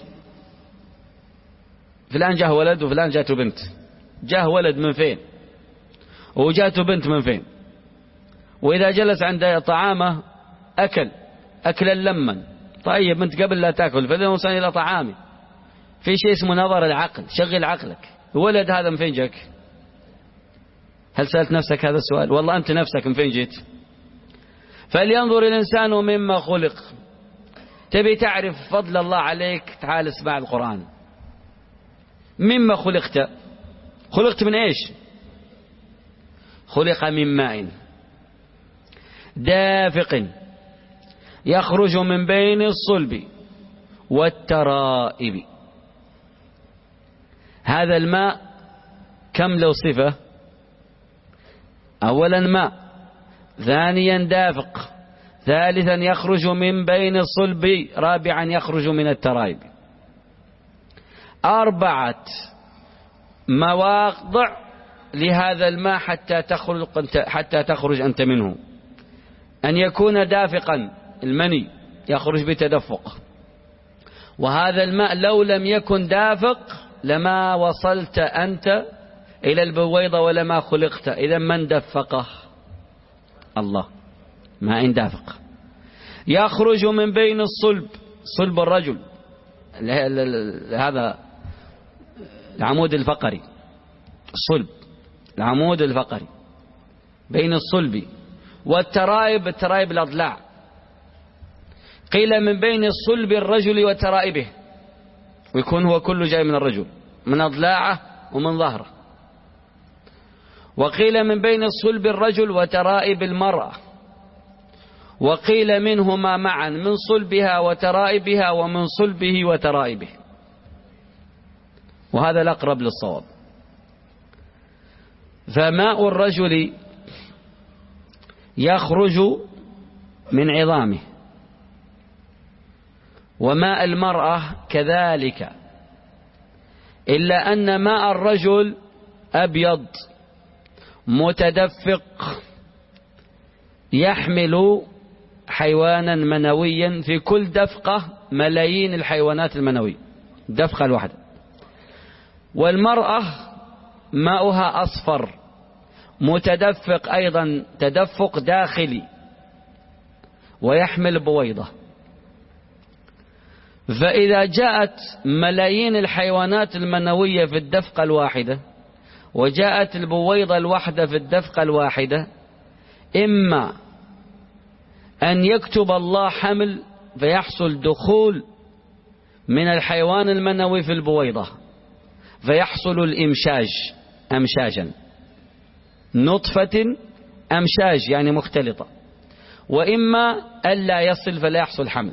فلان جاه ولد وفلان جاته بنت. جاه ولد من فين وجاته بنت من فين؟ وإذا جلس عند طعامه أكل أكلا لما. طيب أنت قبل لا تأكل فلنوصل إلى طعامي. في شيء اسمه نظر العقل. شغل عقلك. الولد هذا من فين جاك؟ هل سألت نفسك هذا السؤال؟ والله أنت نفسك من فين جيت؟ فلينظر الإنسان مما خلق. تبي تعرف فضل الله عليك؟ تعال اسمع القرآن. مما خلقت؟ خلقت من إيش؟ خلق من ماء دافق يخرج من بين الصلب والترائب. هذا الماء كم له صفة؟ أولا ماء، ثانيا دافق، ثالثا يخرج من بين الصلب، رابعا يخرج من الترائب. أربعة مواضع لهذا الماء حتى تخرج حتى تخرج أنت منه. أن يكون دافقا، المني يخرج بتدفق. وهذا الماء لو لم يكن دافق لما وصلت أنت إلى البويضة ولما خلقت. إذا من دفقه؟ الله. ماء دافق يخرج من بين الصلب، صلب الرجل هذا العمود الفقري، الصلب العمود الفقري بين الصلب والترائب، الترائب الأضلاع. قيل من بين الصلب الرجل وترائبه، ويكون هو كله جاي من الرجل، من أضلاعه ومن ظهره. وقيل من بين الصلب الرجل وترائب المرأة، وقيل منهما معا، من صلبها وترائبها ومن صلبه وترائبه، وهذا الأقرب للصواب. فماء الرجل يخرج من عظامه، وماء المرأة كذلك، إلا أن ماء الرجل أبيض متدفق يحمل حيوانا منويا، في كل دفقة ملايين الحيوانات المنوية، دفقة الواحدة. والمرأة ماؤها أصفر متدفق أيضا تدفق داخلي ويحمل بويضة. فإذا جاءت ملايين الحيوانات المنوية في الدفقة الواحدة وجاءت البويضة الواحدة في الدفقة الواحدة، إما أن يكتب الله حمل فيحصل دخول من الحيوان المنوي في البويضة فيحصل الإمشاج أمشاجا، نطفة أمشاج يعني مختلطة، وإما ألا يصل فلا يحصل حمل،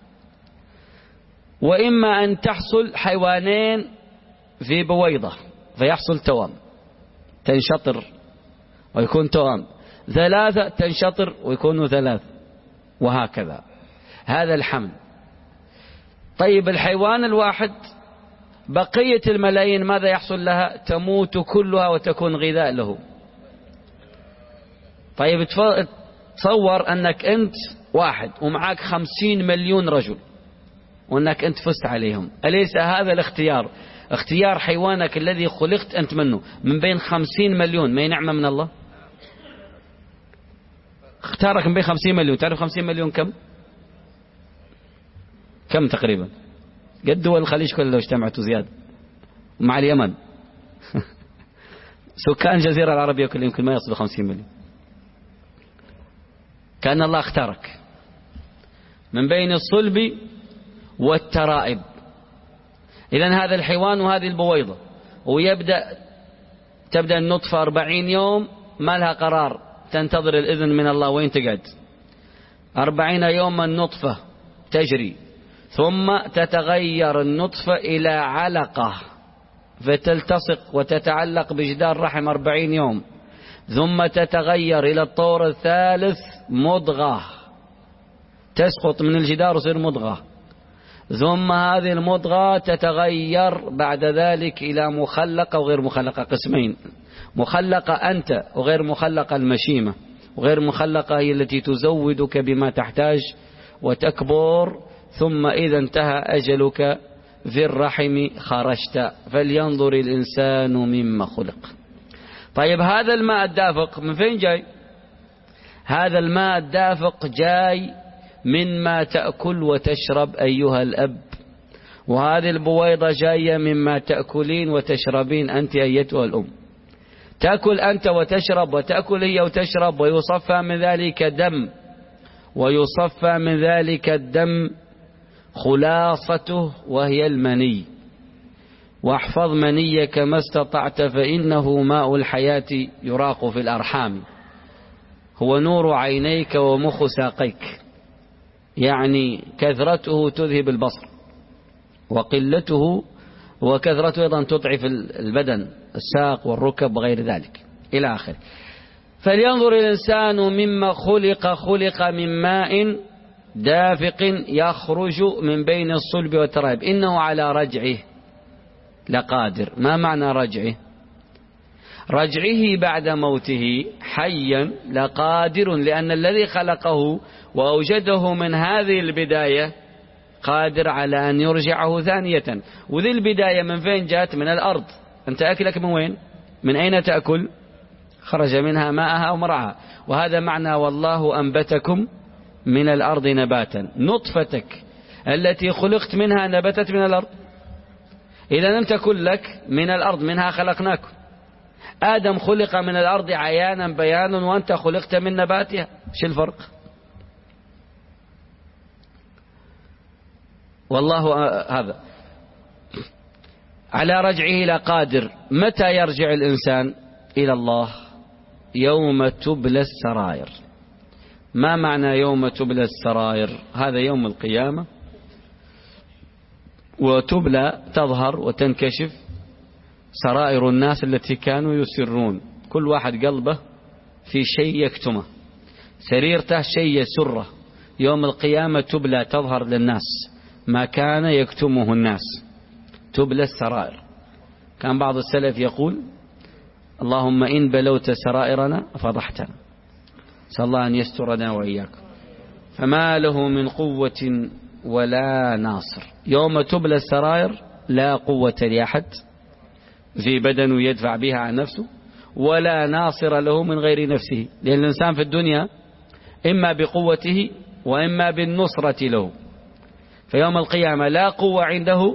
وإما أن تحصل حيوانين في بويضة فيحصل توام تنشطر ويكون توام، ثلاثة تنشطر ويكونوا ثلاث، وهكذا. هذا الحمل. طيب الحيوان الواحد بقية الملايين ماذا يحصل لها؟ تموت كلها وتكون غذاء له. طيب تصور أنك أنت واحد ومعك خمسين مليون رجل وأنك أنت فزت عليهم، أليس هذا الاختيار اختيار حيوانك الذي خلقت أنت منه من بين خمسين مليون؟ ما نعمة من الله؟ اختارك من بين خمسين مليون. تعرف خمسين مليون كم؟ كم تقريبا؟ قد دول الخليج كله لو اجتمعتوا زيادة مع اليمن. سكان الجزيرة العربية كلهم يمكن ما يصلوا خمسين مليون. كأن الله اختارك من بين الصلب والترائب. إذن هذا الحيوان وهذه البويضة، ويبدأ تبدأ النطفة أربعين يوم ما لها قرار، تنتظر الإذن من الله وين تقعد. أربعين يوم النطفة تجري، ثم تتغير النطفة إلى علقة فتلتصق وتتعلق بجدار رحم أربعين يوم، ثم تتغير إلى الطور الثالث مضغة تسقط من الجدار وتصير مضغة، ثم هذه المضغة تتغير بعد ذلك إلى مخلقة وغير مخلقة قسمين، مخلقة أنت وغير مخلقة المشيمة، وغير مخلقة هي التي تزودك بما تحتاج وتكبر، ثم إذا انتهى أجلك في الرحم خرجت. فلينظر الإنسان مما خلق. طيب هذا الماء الدافق من فين جاي؟ هذا الماء الدافق جاي من ما تأكل وتشرب أيها الأب، وهذه البويضة جاية مما تأكلين وتشربين أنت أيتها الأم. تأكل أنت وتشرب، وتأكل هي وتشرب، ويصفى من ذلك دم، ويصفى من ذلك الدم خلاصته وهي المني. واحفظ منيك ما استطعت فإنه ماء الحياة يراق في الأرحام، هو نور عينيك ومخ ساقيك، يعني كثرته تذهب البصر، وقلته وكثرته أيضا تضعف البدن، الساق والركب وغير ذلك إلى آخره. فلينظر الإنسان مما خلق، خلق من ماء دافق يخرج من بين الصلب والترائب، إنه على رجعه لقادر. ما معنى رجعه؟ رجعه بعد موته حيا لقادر، لأن الذي خلقه وأوجده من هذه البداية قادر على أن يرجعه ثانية. وذي البداية من فين جاءت؟ من الأرض. أنت أكلك من وين؟ من أين تأكل؟ خرج منها ماءها ومرعاها، وهذا معنى والله أنبتكم من الأرض نباتا. نطفتك التي خلقت منها نبتت من الأرض، إذا لم تكن لك من الأرض، منها خلقناكم. آدم خلق من الأرض عيانا بيانا، وأنت خلقت من نباتها، شو الفرق؟ والله هذا على رجعه لقادر. متى يرجع الإنسان إلى الله؟ يوم تبلى السرائر. ما معنى يوم تبلى السرائر؟ هذا يوم القيامة، وتبلى تظهر وتنكشف سرائر الناس التي كانوا يسرون، كل واحد قلبه في شيء يكتمه، سريرته شيء يسره. يوم القيامة تبلى تظهر للناس ما كان يكتمه الناس، تبلى السرائر. كان بعض السلف يقول اللهم إن بلوت سرائرنا فضحتنا، صلى الله أن يسترنا وإياكم. فما له من قوة ولا ناصر. يوم تبلى السرائر لا قوة لأحد في بدنه يدفع بها عن نفسه، ولا ناصر له من غير نفسه، لأن الإنسان في الدنيا إما بقوته وإما بالنصرة له. فيوم القيامة لا قوة عنده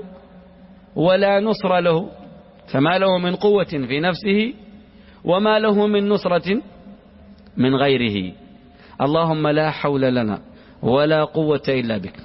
ولا نصر له، فما له من قوة في نفسه وما له من نصرة من غيره. اللهم لا حول لنا ولا قوة إلا بك.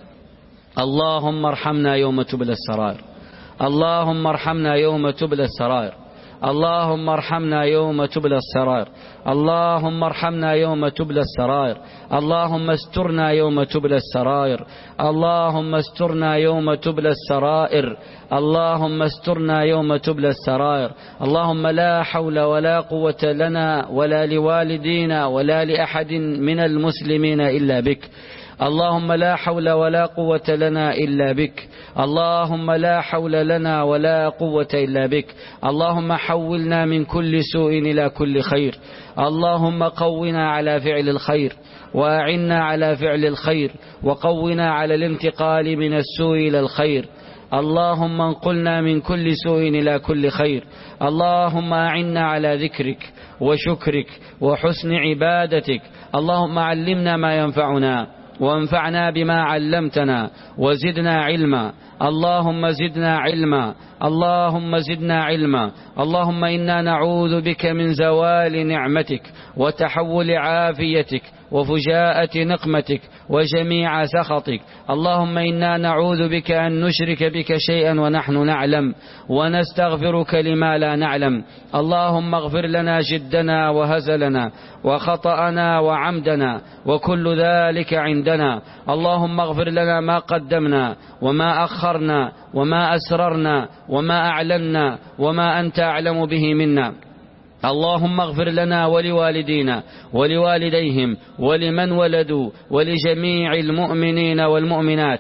اللهم ارحمنا يوم تبلى السرائر، اللهم ارحمنا يوم تبلى السرائر، اللهم ارحمنا يوم تبلى السرائر، اللهم ارحمنا يوم تبلى السرائر، اللهم استرنا يوم تبلى السرائر، اللهم استرنا يوم تبلى السرائر، اللهم استرنا يوم تبلى السرائر. اللهم لا حول ولا قوة لنا ولا لوالدينا ولا لأحد من المسلمين إلا بك. اللهم لا حول ولا قوة لنا إلا بك، اللهم لا حول لنا ولا قوة إلا بك. اللهم حولنا من كل سوء إلى كل خير، اللهم قونا على فعل الخير، وأعنا على فعل الخير، وقونا على الانتقال من السوء إلى الخير. اللهم انقلنا من كل سوء إلى كل خير. اللهم أعنا على ذكرك وشكرك وحسن عبادتك. اللهم علمنا ما ينفعنا وانفعنا بما علمتنا وزدنا علما. اللهم زدنا علما، اللهم زدنا علما. اللهم إنا نعوذ بك من زوال نعمتك وتحول عافيتك وفجاءة نقمتك وجميع سخطك. اللهم إنا نعوذ بك أن نشرك بك شيئا ونحن نعلم، ونستغفرك لما لا نعلم. اللهم اغفر لنا جدنا وهزلنا وخطأنا وعمدنا وكل ذلك عندنا. اللهم اغفر لنا ما قدمنا وما أخرنا وما أسررنا وما أعلنا وما أنت أعلم به منا. اللهم اغفر لنا ولوالدينا ولوالديهم ولمن ولدوا ولجميع المؤمنين والمؤمنات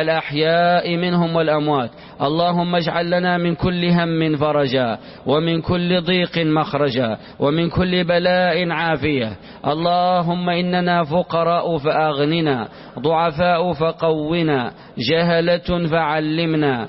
الأحياء منهم والأموات. اللهم اجعل لنا من كل هم فرجا ومن كل ضيق مخرجا ومن كل بلاء عافية. اللهم إننا فقراء فأغننا، ضعفاء فقونا، جهلة فعلمنا،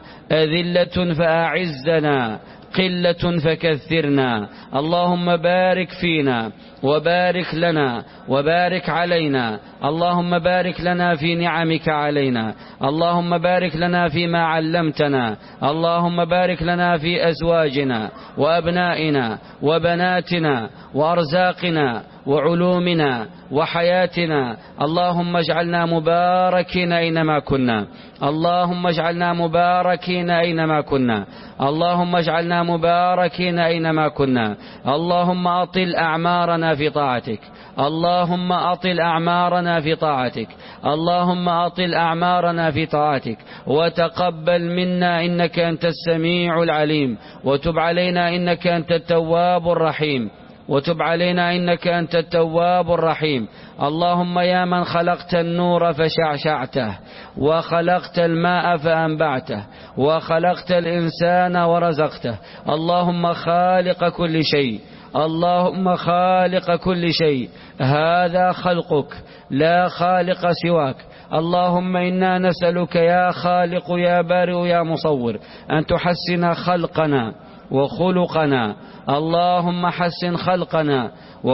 أذلة فأعزنا، قلة فكثرنا. اللهم بارك فينا وبارك لنا وبارك علينا. اللهم بارك لنا في نعمك علينا. اللهم بارك لنا فيما علمتنا. اللهم بارك لنا في أزواجنا وأبنائنا وبناتنا وأرزاقنا وعلومنا وحياتنا. اللهم اجعلنا مباركين أينما كنا. اللهم اجعلنا مباركين أينما كنا. اللهم اجعلنا مباركين أينما كنا. اللهم أطل أعمارنا في طاعتك. اللهم أطل أعمارنا في طاعتك. اللهم أطل أعمارنا في طاعتك وتقبل منا إنك أنت السميع العليم، وتب علينا إنك أنت التواب الرحيم، وتب علينا إنك أنت التواب الرحيم. اللهم يا من خلقت النور فشعشعته، وخلقت الماء فأنبعته، وخلقت الإنسان ورزقته. اللهم خالق كل شيء، اللهم خالق كل شيء، هذا خلقك لا خالق سواك. اللهم إنا نسألك يا خالق يا بارئ يا مصور أن تحسن خلقنا وخلقنا. اللهم حسن خلقنا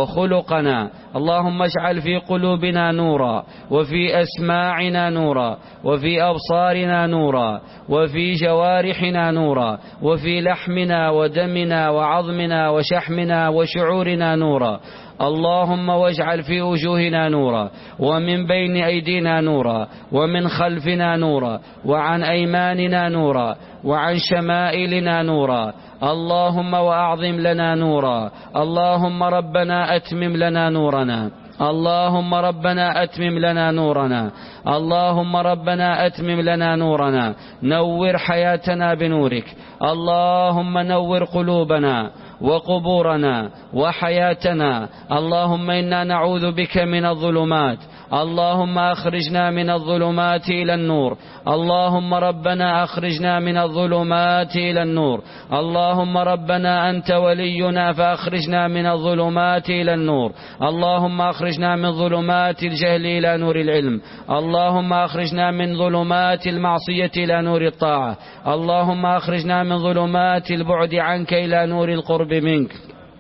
وخلقنا. اللهم اجعل في قلوبنا نورا، وفي أسماعنا نورا، وفي أبصارنا نورا، وفي جوارحنا نورا، وفي لحمنا ودمنا وعظمنا وشحمنا وشعورنا نورا. اللهم واجعل في وجوهنا نورا، ومن بين أيدينا نورا، ومن خلفنا نورا، وعن أيماننا نورا، وعن شمائلنا نورا. اللهم وأعظم لنا نورا. اللهم ربنا أتمم لنا نورنا. اللهم ربنا أتمم لنا نورنا. اللهم ربنا أتمم لنا نورنا. نور حياتنا بنورك. اللهم نور قلوبنا وقبورنا وحياتنا. اللهم إنا نعوذ بك من الظلمات. اللهم أخرجنا من الظلمات إلى النور. اللهم ربنا أخرجنا من الظلمات إلى النور. اللهم ربنا أنت ولينا فأخرجنا من الظلمات إلى النور. اللهم أخرجنا من ظلمات الجهل إلى نور العلم. اللهم أخرجنا من ظلمات المعصية إلى نور الطاعة. اللهم أخرجنا من ظلمات البعد عنك إلى نور القرب منك.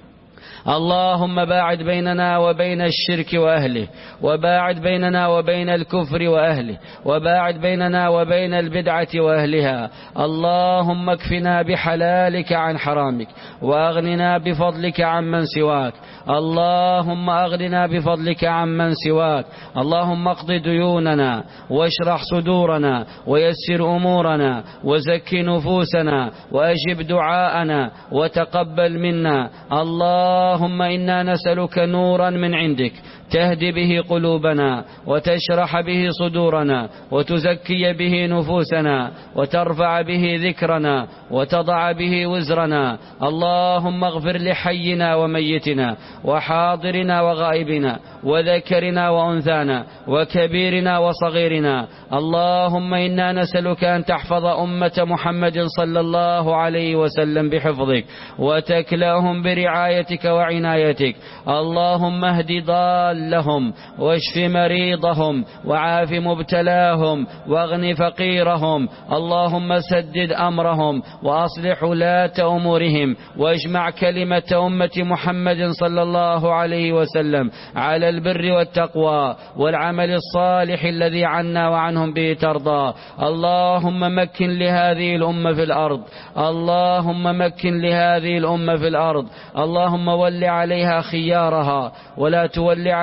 اللهم باعد بيننا وبين الشرك وأهله، وباعد بيننا وبين الكفر وأهله، وباعد بيننا وبين البدعة وأهلها. اللهم اكفنا بحلالك عن حرامك، وأغننا بفضلك عن من سواك. اللهم أغننا بفضلك عن من سواك. اللهم اقض ديوننا، واشرح صدورنا، ويسر أمورنا، وزك نفوسنا، وأجب دعاءنا، وتقبل منا. الله اللهم إنا نسألك نورا من عندك تهدي به قلوبنا، وتشرح به صدورنا، وتزكي به نفوسنا، وترفع به ذكرنا، وتضع به وزرنا. اللهم اغفر لحينا وميتنا، وحاضرنا وغائبنا، وذكرنا وأنثانا، وكبيرنا وصغيرنا. اللهم إنا نسألك أن تحفظ أمة محمد صلى الله عليه وسلم بحفظك، وتكلاهم برعايتك وعنايتك. اللهم اهد ضالهم، واشف مريضهم، وعاف مبتلاهم، واغن فقيرهم. اللهم سدد أمرهم، وأصلح ولاة أمورهم، واجمع كلمة أمة محمد صلى الله عليه وسلم على البر والتقوى والعمل الصالح الذي عنا وعنهم به ترضى. اللهم مكن لهذه الأمة في الأرض. اللهم مكن لهذه الأمة في الأرض. اللهم ول عليها خيارها، ولا تول عليها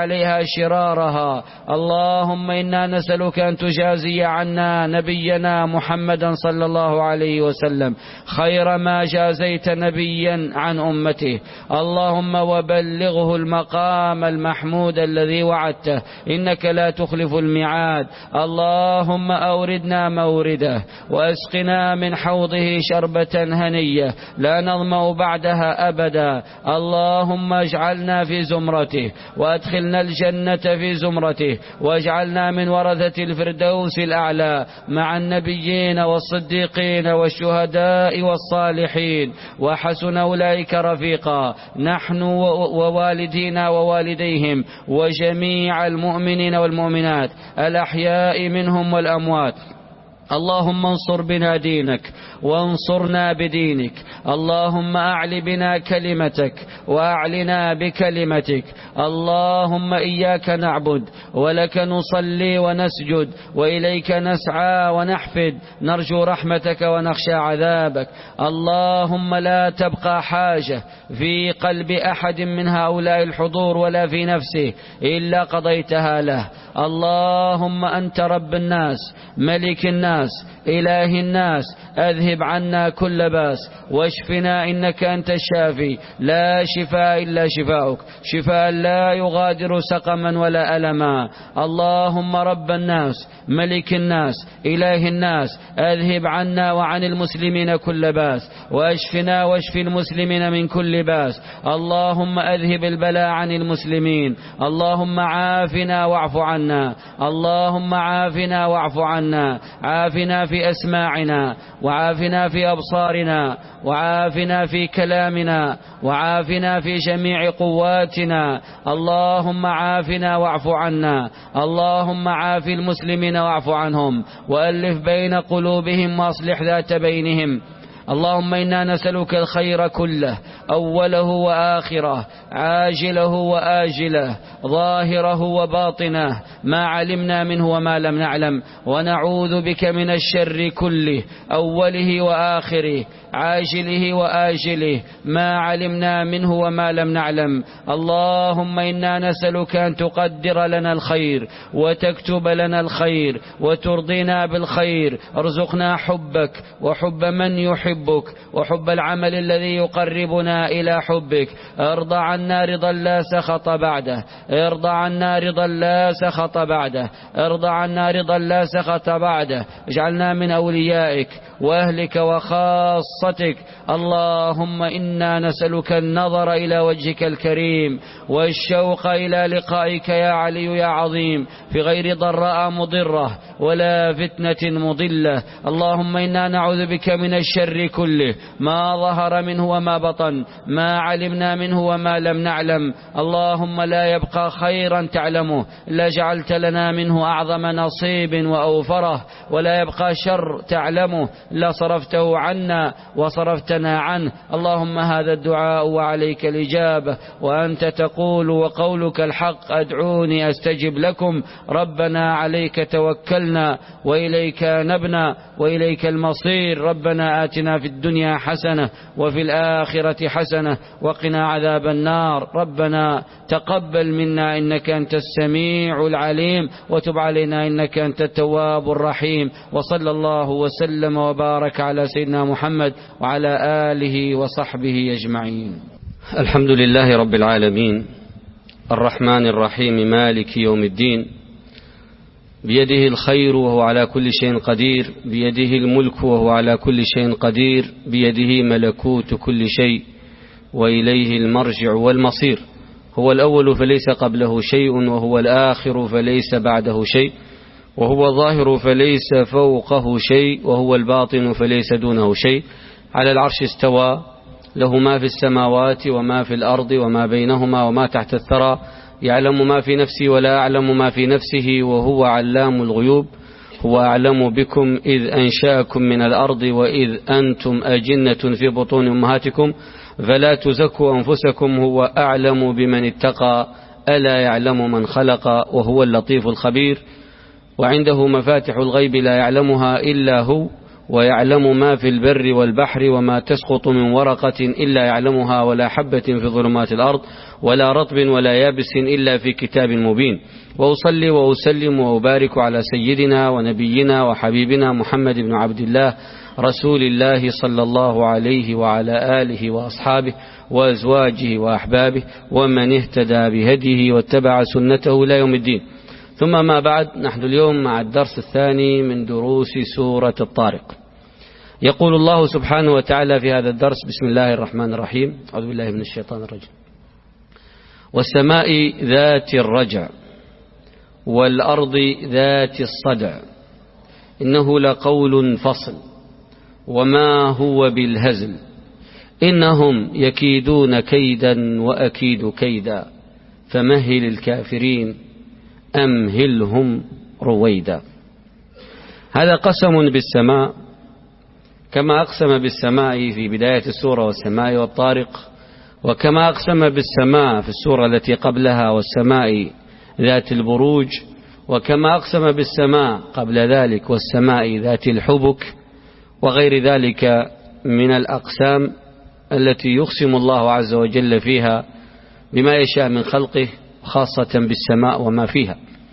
عليها شرارها. اللهم إنا نسألك أن تجازي عنا نبينا محمدا صلى الله عليه وسلم خير ما جازيت نبيا عن أمته. اللهم وبلغه المقام المحمود الذي وعدته، إنك لا تخلف الميعاد. اللهم أوردنا مورده وأسقنا من حوضه شربة هنية لا نظمأ بعدها أبدا. اللهم اجعلنا في زمرته وأدخلنا الجنة في زمرته، واجعلنا من ورثة الفردوس الأعلى مع النبيين والصديقين والشهداء والصالحين، وحسن أولئك رفيقا. نحن ووالدينا ووالديهم وجميع المؤمنين والمؤمنات الأحياء منهم والأموات. اللهم انصر بنا دينك وانصرنا بدينك. اللهم أعل بنا كلمتك وأعلنا بكلمتك. اللهم إياك نعبد ولك نصلي ونسجد وإليك نسعى ونحفد، نرجو رحمتك ونخشى عذابك. اللهم لا تبقى حاجة في قلب أحد من هؤلاء الحضور ولا في نفسه إلا قضيتها له. اللهم أنت رب الناس ملك الناس إله الناس، أذهب عنا كل باس واشفنا إنك أنت الشافي، لا شفاء إلا شفاؤك، شفاء لا يغادر سقما ولا ألما. اللهم رب الناس ملك الناس إله الناس، أذهب عنا وعن المسلمين كل باس واشفنا واشف المسلمين من كل باس. اللهم أذهب البلاء عن المسلمين. اللهم عافنا واعف عنا. اللهم عافنا واعف عنا. عافنا في أسماعنا وعافنا في أبصارنا وعافنا في كلامنا وعافنا في جميع قواتنا. اللهم عافنا واعف عنا. اللهم عاف المسلمين واعف عنهم وألف بين قلوبهم وأصلح ذات بينهم. اللهم إنا نسألك الخير كله أوله وآخره، عاجله وآجله، ظاهره وباطنه، ما علمنا منه وما لم نعلم، ونعوذ بك من الشر كله أوله وآخره، عاجله وآجله، ما علمنا منه وما لم نعلم. اللهم إنا نسألك أن تقدر لنا الخير وتكتب لنا الخير وترضينا بالخير. ارزقنا حبك وحب من يحبك وحب العمل الذي يقربنا إلى حبك. ارضى عنا رضا لا سخط بعده. ارضى عنا رضا لا سخط بعده. ارضى عنا رضا لا سخط بعده. اجعلنا من أوليائك وأهلك وخاصتك. اللهم إنا نسألك النظر إلى وجهك الكريم والشوق إلى لقائك يا علي يا عظيم، في غير ضراء مضرة ولا فتنة مضلة. اللهم إنا نعوذ بك من الشر كله، ما ظهر منه وما بطن، ما علمنا منه وما لم نعلم. اللهم لا يبقى خيرا تعلمه إلا جعلت لنا منه أعظم نصيب وأوفره، ولا يبقى شر تعلمه إلا صرفته عنا وصرفتنا عنه. اللهم هذا الدعاء وعليك الإجابة، وأنت تقول وقولك الحق أدعوني أستجب لكم. ربنا عليك توكلنا وإليك نبنا وإليك المصير. ربنا آتنا في الدنيا حسنة وفي الآخرة حسنة وقنا عذاب النار. ربنا تقبل منا إنك أنت السميع العليم، وتب علينا إنك أنت التواب الرحيم. وصلى الله وسلم وبارك على سيدنا محمد وعلى آله وصحبه أجمعين. الحمد لله رب العالمين الرحمن الرحيم مالك يوم الدين، بيده الخير وهو على كل شيء قدير، بيده الملك وهو على كل شيء قدير، بيده ملكوت كل شيء وإليه المرجع والمصير. هو الأول فليس قبله شيء، وهو الآخر فليس بعده شيء، وهو الظاهر فليس فوقه شيء، وهو الباطن فليس دونه شيء. على العرش استوى، له ما في السماوات وما في الأرض وما بينهما وما تحت الثرى، يعلم ما في نفسي ولا أعلم ما في نفسه، وهو علام الغيوب. هو أعلم بكم إذ أنشأكم من الأرض وإذ أنتم أجنة في بطون أمهاتكم فلا تزكوا أنفسكم، هو أعلم بمن اتقى ألا يعلم من خلق وهو اللطيف الخبير. وعنده مفاتح الغيب لا يعلمها إلا هو، ويعلم ما في البر والبحر وما تسقط من ورقة إلا يعلمها ولا حبة في ظلمات الأرض ولا رطب ولا يابس إلا في كتاب مبين. وأصلي وأسلم وأبارك على سيدنا ونبينا وحبيبنا محمد بن عبد الله رسول الله صلى الله عليه وعلى آله وأصحابه وأزواجه وأحبابه ومن اهتدى بهديه واتبع سنته إلى يوم الدين. ثم ما بعد، نحن اليوم مع الدرس الثاني من دروس سورة الطارق. يقول الله سبحانه وتعالى في هذا الدرس: بسم الله الرحمن الرحيم. أعوذ بالله من الشيطان الرجيم. والسماء ذات الرجع والأرض ذات الصدع إنه لقول فصل وما هو بالهزل إنهم يكيدون كيدا وأكيد كيدا فمهل الكافرين أمهلهم رويدا. هذا قسم بالسماء كما أقسم بالسماء في بداية السورة والسماء والطارق، وكما أقسم بالسماء في السورة التي قبلها والسماء ذات البروج، وكما أقسم بالسماء قبل ذلك والسماء ذات الحبك، وغير ذلك من الأقسام التي يقسم الله عز وجل فيها بما يشاء من خلقه، خاصة بالسماء وما فيها.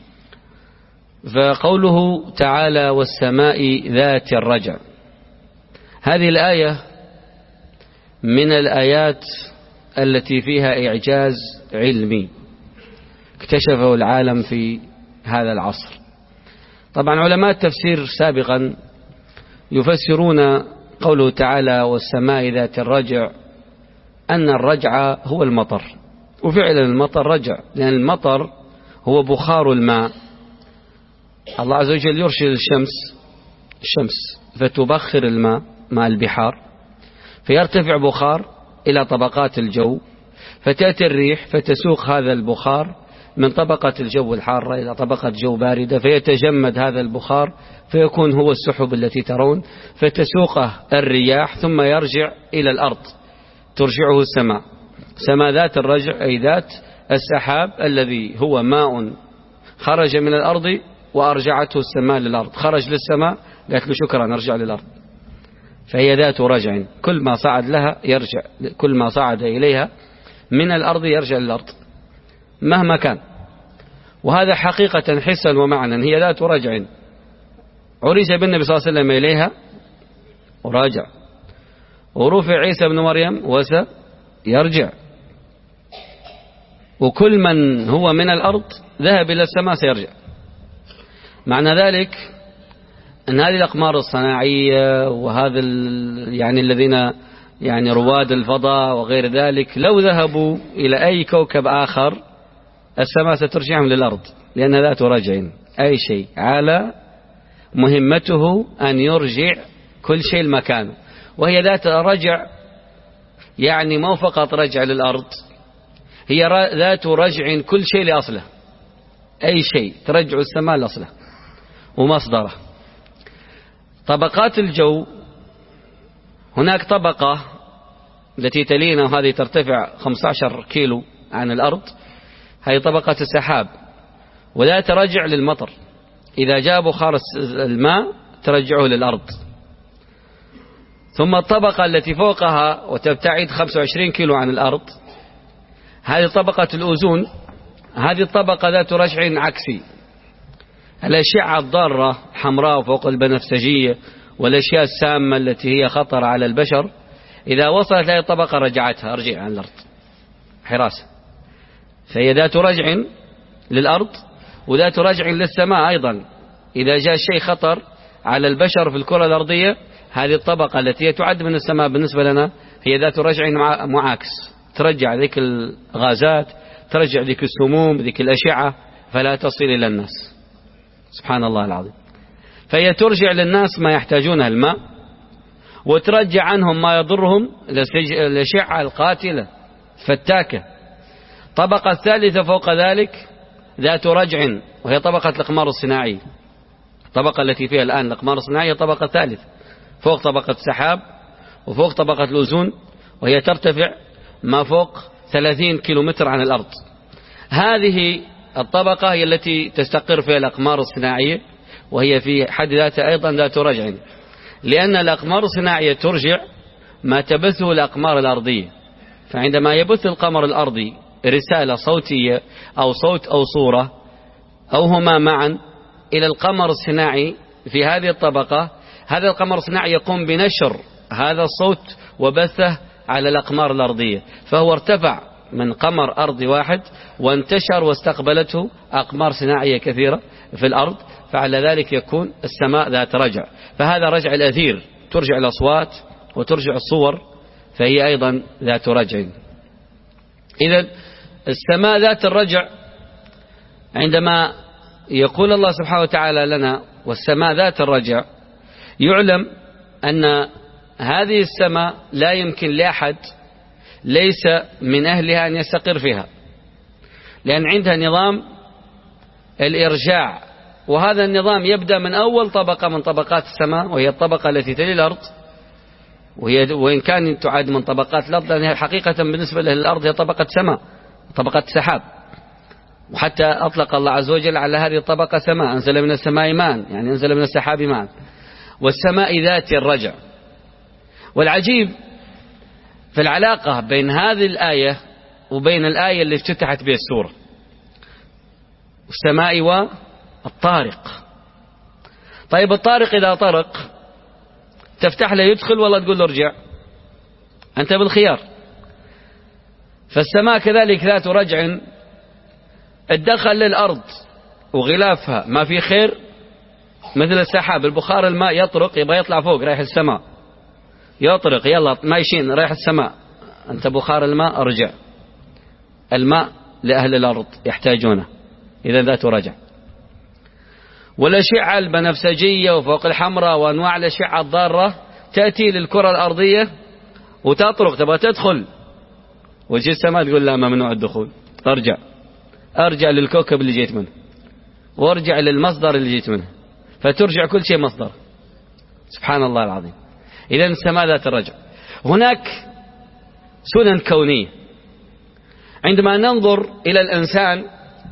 فقوله تعالى: والسماء ذات الرجع، هذه الآية من الآيات التي فيها إعجاز علمي اكتشفه العالم في هذا العصر. طبعا علماء التفسير سابقا يفسرون قوله تعالى: والسماء ذات الرجع أن الرجع هو المطر، وفعلا المطر رجع، لأن المطر هو بخار الماء. الله عز وجل يرسل الشمس الشمس فتبخر الماء مع البحار، فيرتفع بخار إلى طبقات الجو، فتأتي الريح فتسوق هذا البخار من طبقة الجو الحارة إلى طبقة جو باردة، فيتجمد هذا البخار فيكون هو السحب التي ترون، فتسوقه الرياح ثم يرجع إلى الأرض ترجعه السماء. سماء ذات الرجع أي ذات السحاب الذي هو ماء خرج من الأرض وأرجعته السماء للأرض، خرج للسماء قالت له شكرا نرجع للأرض، فهي ذات رجع، كل ما صعد لها يرجع، كل ما صعد إليها من الأرض يرجع للأرض مهما كان. وهذا حقيقة حسا ومعنى، هي ذات رجع، عرج بالنبي صلى الله عليه وسلم إليها وراجع، ورفع عيسى بن مريم وسيرجع، وكل من هو من الأرض ذهب إلى السماء سيرجع. معنى ذلك أن هذه الأقمار الصناعية وهذا يعني الذين يعني رواد الفضاء وغير ذلك لو ذهبوا إلى أي كوكب آخر السماء سترجعهم للأرض، لأن ذات رجع، أي شيء على مهمته أن يرجع كل شيء لمكانه. وهي ذات رجع يعني مو فقط رجع للأرض، هي ذات رجع كل شيء لأصله، أي شيء ترجع السماء لأصله ومصدره. طبقات الجو، هناك طبقة التي تلينا وهذه ترتفع خمسة عشر كيلو عن الأرض، هذه طبقة السحاب ولا ترجع للمطر، إذا جاء بخار الماء ترجعه للأرض. ثم الطبقة التي فوقها وتبتعد خمسة وعشرين كيلو عن الأرض، هذه طبقة الأوزون، هذه الطبقة ذات رجع عكسي. الأشعة الضارة حمراء فوق البنفسجية والأشياء السامة التي هي خطر على البشر، إذا وصلت هذه الطبقة رجعتها أرجع عن الأرض حراسة. فهي ذات رجع للأرض وذات رجع للسماء أيضا، إذا جاء شيء خطر على البشر في الكرة الأرضية، هذه الطبقة التي تعد من السماء بالنسبة لنا هي ذات رجع معاكس، ترجع ذيك الغازات، ترجع ذيك السموم، ذيك الأشعة، فلا تصل إلى الناس. سبحان الله العظيم. فهي ترجع للناس ما يحتاجونه الماء، وترجع عنهم ما يضرهم، الأشعة القاتلة فتاكة. طبقة الثالثة فوق ذلك ذات رجع، وهي طبقة الأقمار الصناعية. الطبقة التي فيها الآن الأقمار الصناعية طبقة ثالثة فوق طبقة السحاب وفوق طبقة الأوزون، وهي ترتفع ما فوق ثلاثين كيلومتر عن الأرض. هذه الطبقة هي التي تستقر فيها الأقمار الصناعية، وهي في حد ذاتها أيضا ذات رجع. لأن الأقمار الصناعية ترجع ما تبثه الأقمار الأرضية. فعندما يبث القمر الأرضي رسالة صوتية أو صوت أو صورة أو هما معا إلى القمر الصناعي في هذه الطبقة، هذا القمر الصناعي يقوم بنشر هذا الصوت وبثه على الأقمار الأرضية، فهو ارتفع من قمر أرضي واحد وانتشر واستقبلته أقمار صناعية كثيرة في الأرض، فعلى ذلك يكون السماء ذات رجع. فهذا رجع الأثير، ترجع الأصوات وترجع الصور، فهي أيضا ذات رجع. إذن السماء ذات الرجع عندما يقول الله سبحانه وتعالى لنا والسماء ذات الرجع، يعلم أن هذه السماء لا يمكن لأحد ليس من أهلها أن يستقر فيها، لأن عندها نظام الإرجاع، وهذا النظام يبدأ من أول طبقة من طبقات السماء، وهي الطبقة التي تلي الأرض، وهي وإن كان تعد من طبقات الأرض، لأنها حقيقة بالنسبة للأرض هي طبقة سماء، طبقة سحاب. وحتى أطلق الله عز وجل على هذه الطبقة سماء، أنزل من السماء ماء، يعني أنزل من السحاب ماء، والسماء ذات الرجع. والعجيب في العلاقة بين هذه الآية وبين الآية اللي افتتحت بها السورة، السماء والطارق. طيب الطارق إذا طرق تفتح له يدخل ولا تقول له ارجع؟ أنت بالخيار. فالسماء كذلك ذات رجع، الدخل للأرض وغلافها ما في خير، مثل السحاب، البخار الماء يطرق يبغى يطلع فوق رايح السماء، يطرق يلا ما يشين رايح السماء، أنت بخار الماء ارجع. الماء لأهل الأرض يحتاجونه، إذا ذات رجع. والأشعة البنفسجية وفوق الحمراء وأنواع الأشعة الضارة تأتي للكرة الأرضية وتطرق تبغى تدخل، وجه السماء تقول لا ممنوع الدخول، ارجع ارجع للكوكب اللي جيت منه، وارجع للمصدر اللي جيت منه، فترجع كل شيء مصدر. سبحان الله العظيم. إذن السماء ذات الرجع. هناك سنن كونية. عندما ننظر إلى الإنسان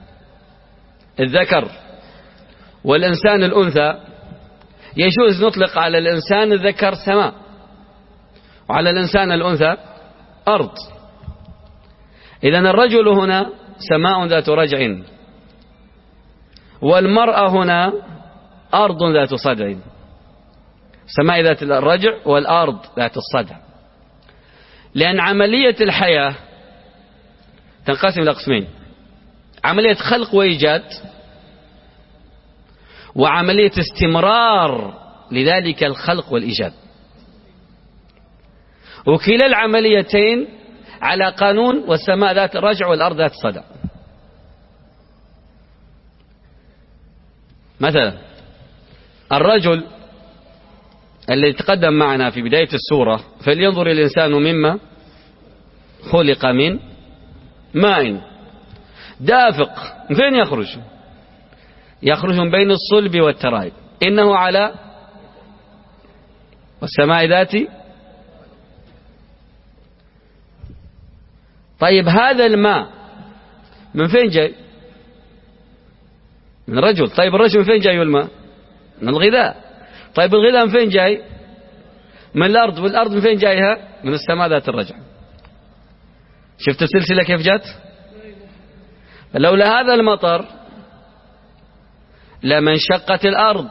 الذكر والإنسان الأنثى، يجوز نطلق على الإنسان الذكر سماء، وعلى الإنسان الأنثى أرض. إذن الرجل هنا سماء ذات رجع، والمرأة هنا أرض ذات صدع. سماء ذات الرجع والأرض ذات الصدع، لأن عملية الحياة تنقسم إلى قسمين: عملية خلق وإيجاد، وعملية استمرار لذلك الخلق والإيجاد. وكلا العمليتين على قانون، والسماء ذات الرجع والأرض ذات الصدع. مثلا الرجل الذي تقدم معنا في بداية السورة: فلينظر الإنسان مما خلق من ماء دافق. من فين يخرج؟ يخرج من بين الصلب والترائب، إنه على والسماء ذات. طيب هذا الماء من فين جاي؟ من الرجل. طيب الرجل من فين جاي الماء؟ من الغذاء. طيب الغذاء من فين جاي؟ من الأرض. والأرض من فين جايها؟ من السماء ذات الرجع. شفت السلسلة كيف جات؟ لولا هذا المطر لما انشقت الأرض،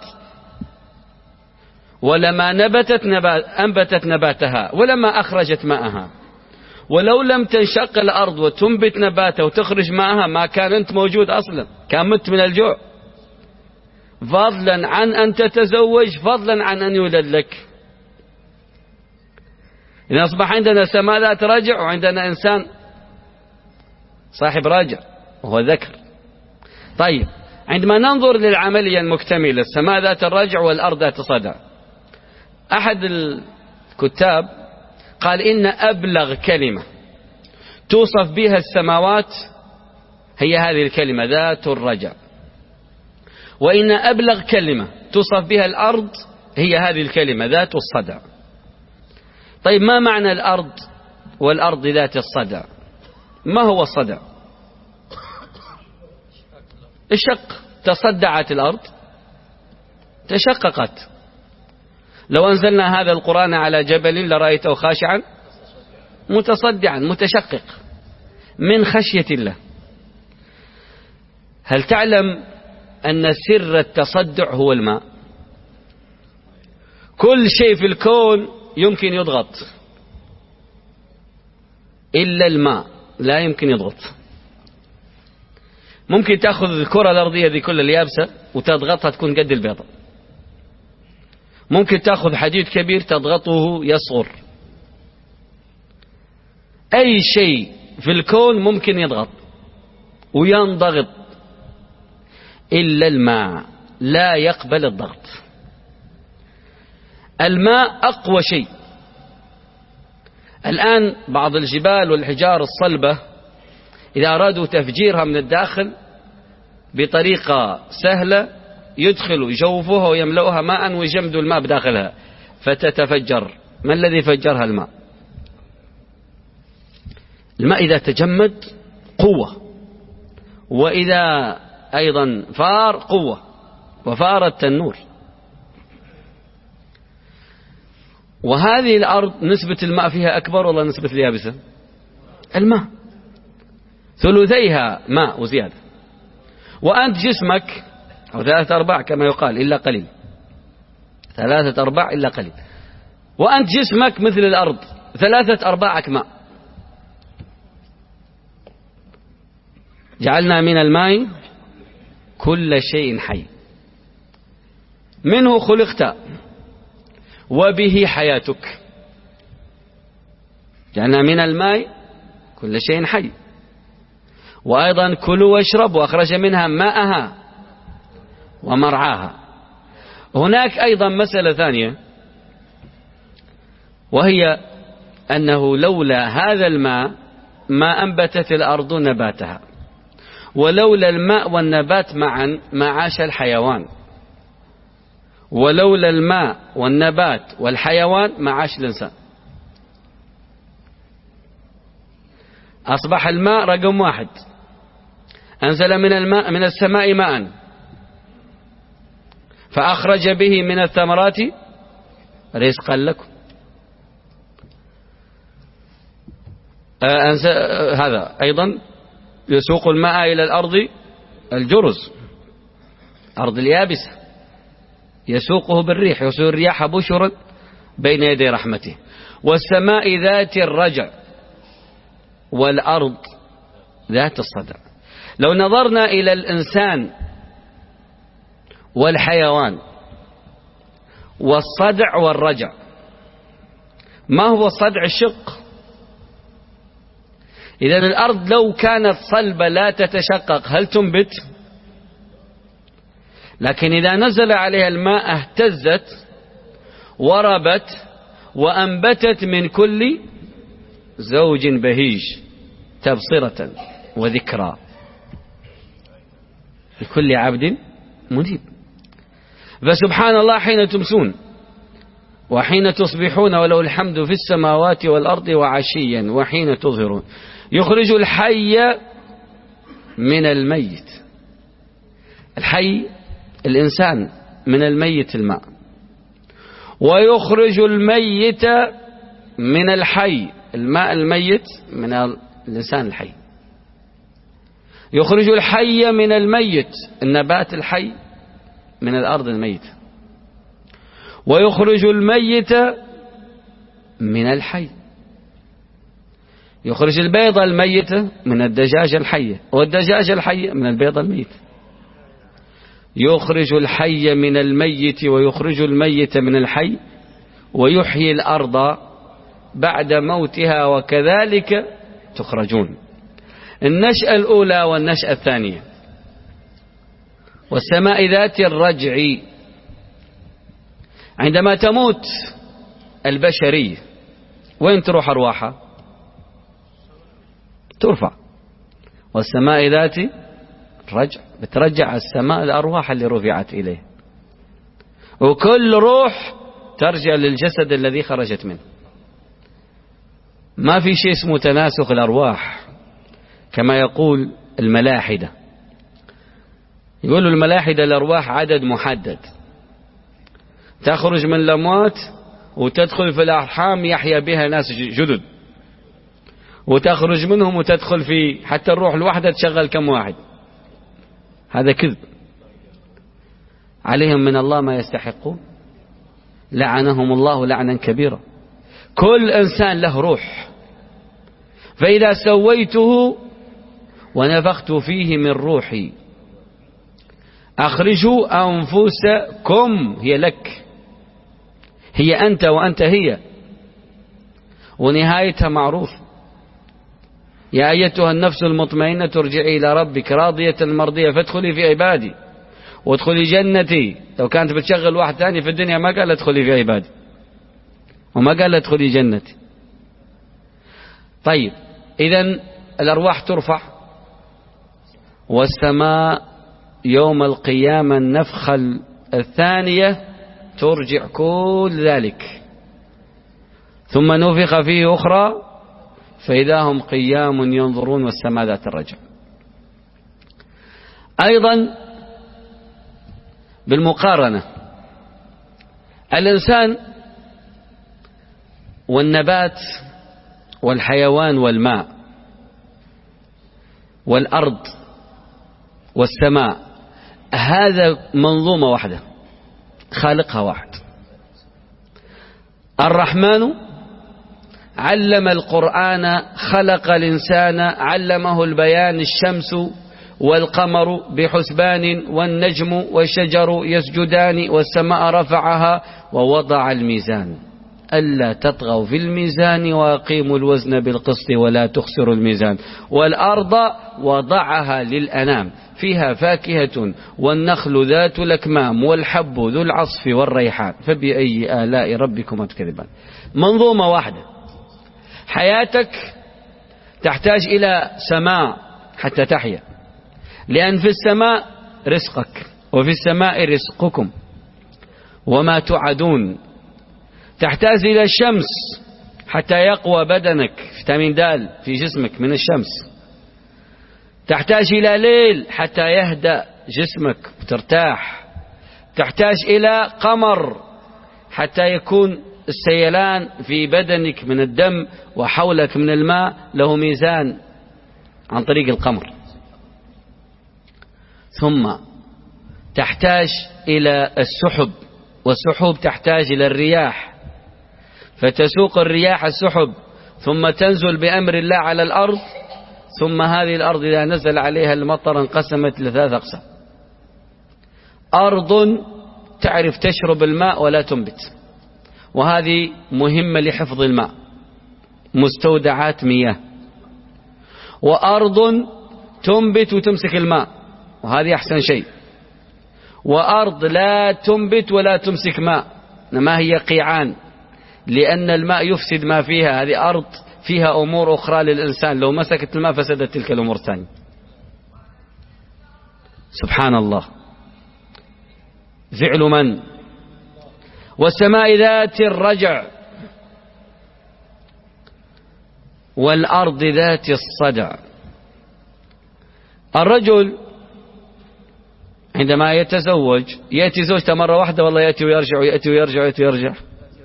ولما نبتت نبات أنبتت نباتها، ولما أخرجت ماءها. ولو لم تنشق الأرض وتنبت نباتها وتخرج ماءها ما كان أنت موجود أصلا، كان مت من الجوع، فضلا عن أن تتزوج، فضلا عن أن يولد لك. إذا أصبح عندنا سماء ذات رجع، وعندنا إنسان صاحب راجع وهو ذكر. طيب عندما ننظر للعملية المكتملة، السماء ذات الرجع والأرض ذات صدع، أحد الكتاب قال إن أبلغ كلمة توصف بها السماوات هي هذه الكلمة ذات الرجع، وإن أبلغ كلمة توصف بها الأرض هي هذه الكلمة ذات الصدع. طيب ما معنى الأرض والأرض ذات الصدع؟ ما هو الصدع؟ الشق. تصدعت الأرض، تشققت. لو أنزلنا هذا القرآن على جبل لرأيته خاشعا متصدعا متشقق من خشية الله. هل تعلم أن سر التصدع هو الماء؟ كل شيء في الكون يمكن يضغط إلا الماء لا يمكن يضغط. ممكن تأخذ الكرة الأرضية ذي كل اليابسة وتضغطها تكون قد البيضة. ممكن تأخذ حديد كبير تضغطه يصغر. أي شيء في الكون ممكن يضغط وينضغط إلا الماء لا يقبل الضغط. الماء أقوى شيء. الآن بعض الجبال والحجار الصلبة إذا أرادوا تفجيرها من الداخل بطريقة سهلة يدخلوا يجوفوها ويملؤها ماء ويجمدوا الماء بداخلها فتتفجر. ما الذي فجرها؟ الماء. الماء إذا تجمد قوة، وإذا أيضا فار قوة، وفار التنور. وهذه الأرض نسبة الماء فيها أكبر ولا نسبة اليابسة؟ الماء ثلثيها ماء وزيادة. وأنت جسمك أو ثلاثة أرباع كما يقال إلا قليل، ثلاثة أرباع إلا قليل. وأنت جسمك مثل الأرض ثلاثة أرباعك ماء. جعلنا من الماء كل شيء حي، منه خلقت وبه حياتك. جعلنا من الماء كل شيء حي. وأيضا كلوا واشربوا أخرج منها ماءها ومرعاها. هناك أيضا مسألة ثانية، وهي أنه لولا هذا الماء ما أنبتت الأرض نباتها، ولولا الماء والنبات معا ما عاش الحيوان، ولولا الماء والنبات والحيوان ما عاش الإنسان. أصبح الماء رقم واحد. أنزل من الماء من السماء ماء فأخرج به من الثمرات رزقا لكم. هذا أيضا يسوق الماء إلى الأرض الجرز، أرض اليابسة، يسوقه بالريح، يسوق الرياح بشرا بين يدي رحمته. والسماء ذات الرجع والأرض ذات الصدع. لو نظرنا إلى الإنسان والحيوان والصدع والرجع، ما هو الصدع؟ الشق. إذا الأرض لو كانت صلبة لا تتشقق هل تنبت؟ لكن إذا نزل عليها الماء اهتزت وربت وأنبتت من كل زوج بهيج تبصرة وذكرى لكل عبد منيب. فسبحان الله حين تمسون وحين تصبحون وله الحمد في السماوات والأرض وعشيا وحين تظهرون. يخرج الحي من الميت. الحي الإنسان، من الميت الماء. ويخرج الميت من الحي، الماء الميت من الإنسان الحي. يخرج الحي من الميت، النبات الحي من الأرض الميت. ويخرج الميت من الحي. يخرج البيضة الميتة من الدجاجة الحية، والدجاجة الحية من البيضة الميتة. يخرج الحي من الميت ويخرج الميت من الحي، ويحيي الأرض بعد موتها وكذلك تخرجون. النشأة الأولى والنشأة الثانية. والسماء ذات الرجع، عندما تموت البشرية وين تروح أرواحها؟ ترفع. والسماء ذات الرجع، بترجع السماء الأرواح اللي رفعت إليه، وكل روح ترجع للجسد الذي خرجت منه. ما في شيء اسمه تناسخ الأرواح كما يقول الملاحدة. يقولوا الملاحدة الأرواح عدد محدد، تخرج من الأموات وتدخل في الأرحام يحيى بها ناس جدد، وتخرج منهم وتدخل في حتى الروح الواحدة تشغل كم واحد. هذا كذب. عليهم من الله ما يستحقون، لعنهم الله لعنا كبيرا. كل إنسان له روح، فإذا سويته ونفخت فيه من روحي أخرجوا أنفسكم، هي لك، هي أنت وأنت هي، ونهايتها معروف. يا أيتها النفس المطمئنة ارجعي إلى ربك راضية مرضية فادخلي في عبادي وادخلي جنتي. لو كانت بتشغل واحد ثاني في الدنيا ما قال ادخلي في عبادي وما قال ادخلي جنتي. طيب إذن الأرواح ترفع، والسماء يوم القيامة النفخة الثانية ترجع كل ذلك، ثم نفخ فيه أخرى فإذا هم قيام ينظرون والسماء ذات الرجع. أيضا بالمقارنة الإنسان والنبات والحيوان والماء والأرض والسماء، هذا منظومة واحدة خالقها واحد. الرحمن علم القرآن، خلق الإنسان، علمه البيان، الشمس والقمر بحسبان والنجم والشجر يسجدان والسماء رفعها ووضع الميزان ألا تطغوا في الميزان وأقيموا الوزن بالقسط ولا تخسروا الميزان والأرض وضعها للأنام فيها فاكهة والنخل ذات الأكمام والحب ذو العصف والريحان فبأي آلاء ربكما تكذبان. منظومة واحدة. حياتك تحتاج إلى سماء حتى تحيا، لأن في السماء رزقك وفي السماء رزقكم وما توعدون. تحتاج إلى الشمس حتى يقوى بدنك، فيتامين د في جسمك من الشمس. تحتاج إلى ليل حتى يهدأ جسمك وترتاح. تحتاج إلى قمر حتى يكون السيلان في بدنك من الدم وحولك من الماء له ميزان عن طريق القمر. ثم تحتاج إلى السحب، والسحب تحتاج إلى الرياح، فتسوق الرياح السحب ثم تنزل بأمر الله على الأرض، ثم هذه الأرض إذا نزل عليها المطر انقسمت لثلاث أقسام. أرض تعرف تشرب الماء ولا تنبت، وهذه مهمة لحفظ الماء، مستودعات مياه. وأرض تنبت وتمسك الماء، وهذه أحسن شيء. وأرض لا تنبت ولا تمسك ماء، ما هي قيعان، لأن الماء يفسد ما فيها. هذه أرض فيها أمور أخرى للإنسان، لو مسكت الماء فسدت تلك الأمور الثانية. سبحان الله، فعل من؟ والسماء ذات الرجع والأرض ذات الصدع. الرجل عندما يتزوج يأتي زوجته مرة واحدة والله يأتي ويرجع ويأتي ويرجع ويأتي ويرجع،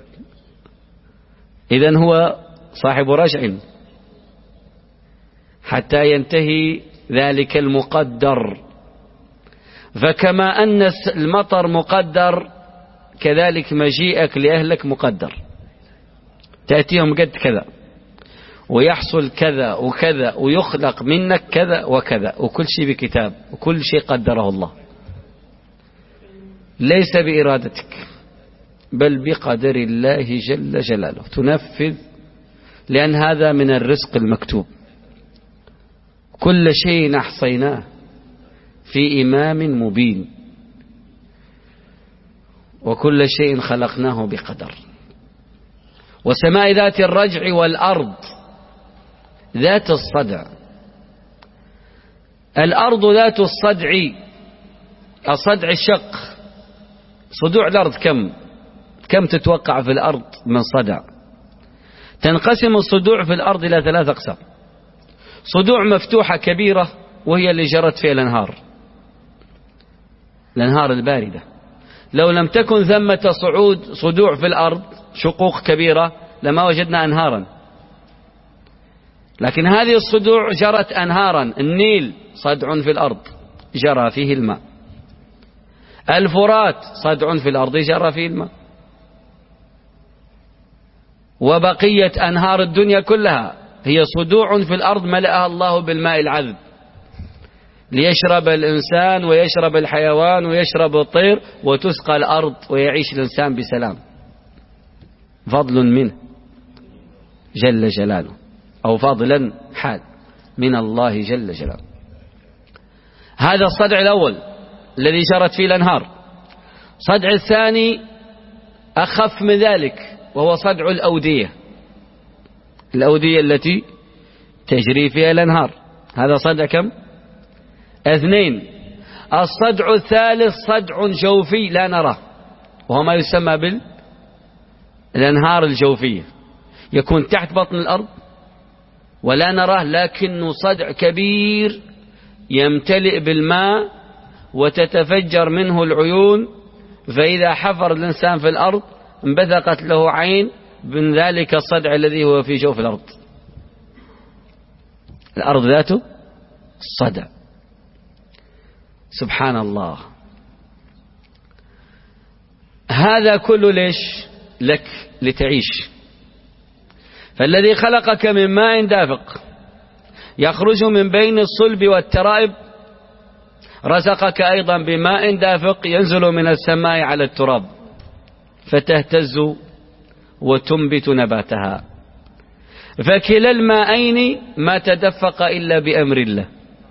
إذن هو صاحب رجع حتى ينتهي ذلك المقدر. فكما أن المطر مقدر كذلك مجيئك لأهلك مقدر، تأتيهم قد كذا ويحصل كذا وكذا ويخلق منك كذا وكذا، وكل شيء بكتاب وكل شيء قدره الله، ليس بإرادتك بل بقدر الله جل جلاله تنفذ، لأن هذا من الرزق المكتوب. كل شيء أحصيناه في إمام مبين، وكل شيء خلقناه بقدر. وسماء ذات الرجع والأرض ذات الصدع. الأرض ذات الصدع، الصدع الشق، صدوع الأرض كم كم تتوقع في الأرض من صدع؟ تنقسم الصدوع في الأرض إلى ثلاث أقسام. صدوع مفتوحة كبيرة وهي اللي جرت فيها الأنهار، الأنهار الباردة، لو لم تكن ثمة صعود صدوع في الأرض شقوق كبيرة لما وجدنا أنهارا، لكن هذه الصدوع جرت أنهارا. النيل صدع في الأرض جرى فيه الماء، الفرات صدع في الأرض جرى فيه الماء، وبقية أنهار الدنيا كلها هي صدوع في الأرض ملأها الله بالماء العذب ليشرب الإنسان ويشرب الحيوان ويشرب الطير وتسقى الأرض ويعيش الإنسان بسلام، فضل منه جل جلاله، أو فضلا حال من الله جل جلاله. هذا الصدع الأول الذي جرت فيه الأنهار. صدع الثاني أخف من ذلك وهو صدع الأودية، الأودية التي تجري فيها الأنهار. هذا صدع كم؟ اثنين. الصدع الثالث صدع جوفي لا نراه، وهو ما يسمى بالأنهار الجوفية، يكون تحت بطن الأرض ولا نراه، لكنه صدع كبير يمتلئ بالماء وتتفجر منه العيون، فإذا حفر الإنسان في الأرض انبثقت له عين من ذلك الصدع الذي هو في جوف الأرض. الأرض ذاته الصدع. سبحان الله. هذا كله ليش؟ لك لتعيش. فالذي خلقك من ماء دافق يخرج من بين الصلب والترائب رزقك أيضا بماء دافق ينزل من السماء على التراب فتهتز وتنبت نباتها. فكلا الماءين ما تدفق إلا بأمر الله،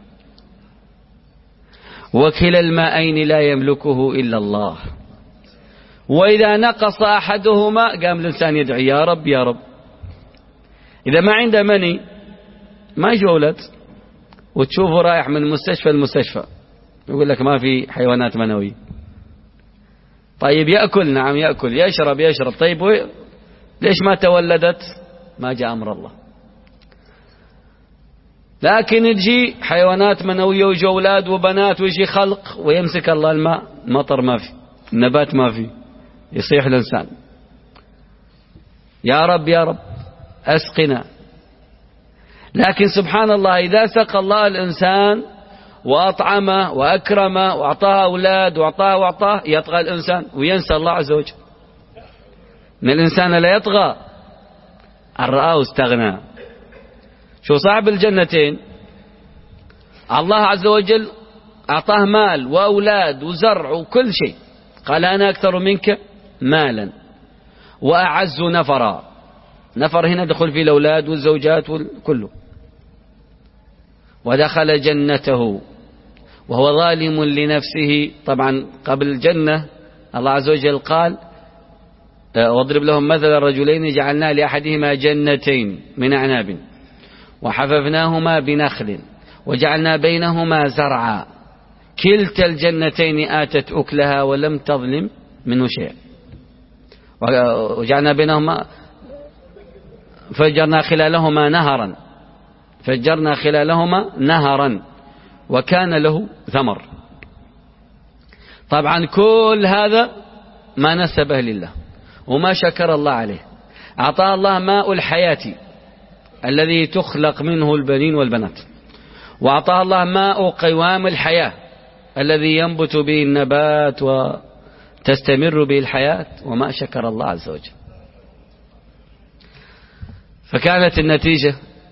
وكلا الماءين لا يملكه إلا الله. وإذا نقص أحدهما قام الإنسان يدعي يا رب يا رب. إذا ما عنده مني ما يجي أولاد، وتشوفه رايح من مستشفى المستشفى يقول لك ما في حيوانات منوية. طيب يأكل، نعم يأكل، يشرب يشرب، طيب ليش ما تولدت؟ ما جاء أمر الله. لكن تجي حيوانات منوية ويجي أولاد وبنات ويجي خلق ويمسك الله الماء، مطر ما في، النبات ما في، يصيح الإنسان يا رب يا رب أسقنا. لكن سبحان الله إذا سقى الله الإنسان وأطعمه وأكرمه وأعطاه أولاد وأعطاه وأعطاه يطغى الإنسان وينسى الله عز وجل. إن الإنسان لا يطغى أن رآه استغنى. شو صاحب الجنتين الله عز وجل أعطاه مال وأولاد وزرع وكل شيء، قال أنا أكثر منك مالا وأعز نفرا. نفر هنا دخل فيه الأولاد والزوجات وكله. ودخل جنته وهو ظالم لنفسه. طبعا قبل الجنة الله عز وجل قال واضرب لهم مثل الرجلين جعلنا لأحدهما جنتين من أعناب وحففناهما بنخل وجعلنا بينهما زرعا كلتا الجنتين آتت أكلها ولم تظلم منه شيء وجعلنا بينهما فجرنا خلالهما نهرا فجرنا خلالهما نهرا وكان له ثمر. طبعا كل هذا ما نسبه لله وما شكر الله عليه. أعطاه الله ماء الحياة الذي تخلق منه البنين والبنات، وأعطاه الله ماء قوام الحياة الذي ينبت به النبات وتستمر به الحياة، وما شكر الله عز وجل. فكانت النتيجة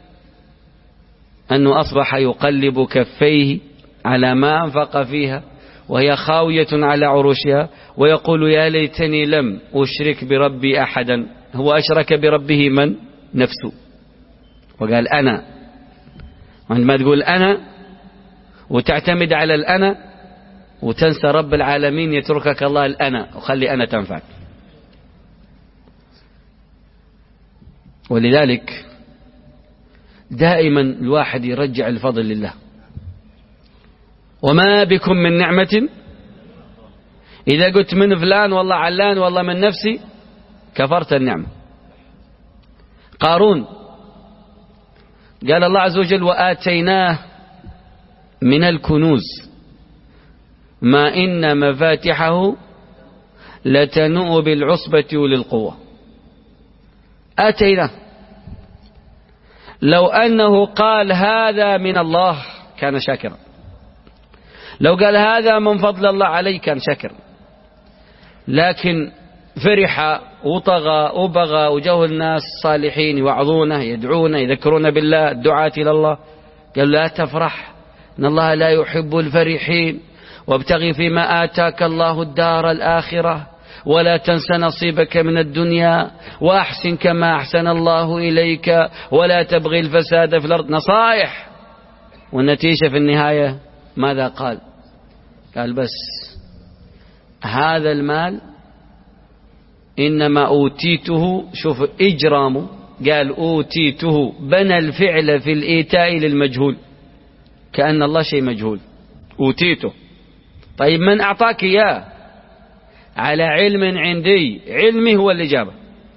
أنه أصبح يقلب كفيه على ما أنفق فيها وهي خاوية على عروشها ويقول يا ليتني لم أشرك بربي أحدا. هو أشرك بربه من؟ نفسه، وقال أنا. عندما تقول أنا وتعتمد على الأنا وتنسى رب العالمين يتركك الله الأنا وخلي أنا تنفعك. ولذلك دائما الواحد يرجع الفضل لله. وما بكم من نعمة، إذا قلت من فلان والله علان والله من نفسي كفرت النعمة. قارون قال الله عز وجل وآتيناه من الكنوز ما إن مفاتحه لتنوء بالعصبة أولي القوة. أتينا لو أنه قال هذا من الله كان شاكرا، لو قال هذا من فضل الله علي كان شاكرا، لكن فرح وطغى وبغى وجوه الناس صالحين يوعظونه يدعونه يذكرون بالله الدعاة إلى الله، قال لا تفرح إن الله لا يحب الفرحين، وابتغي فيما آتاك الله الدار الآخرة ولا تنس نصيبك من الدنيا وأحسن كما أحسن الله إليك ولا تبغي الفساد في الأرض. نصائح، والنتيجة في النهاية ماذا قال؟ قال بس هذا المال إنما أوتيته، شوف إجرامه، قال أوتيته، بنى الفعل في الإيتاء للمجهول كأن الله شيء مجهول. أوتيته، طيب من أعطاك إياه؟ على علم عندي، علمي هو الإجابة.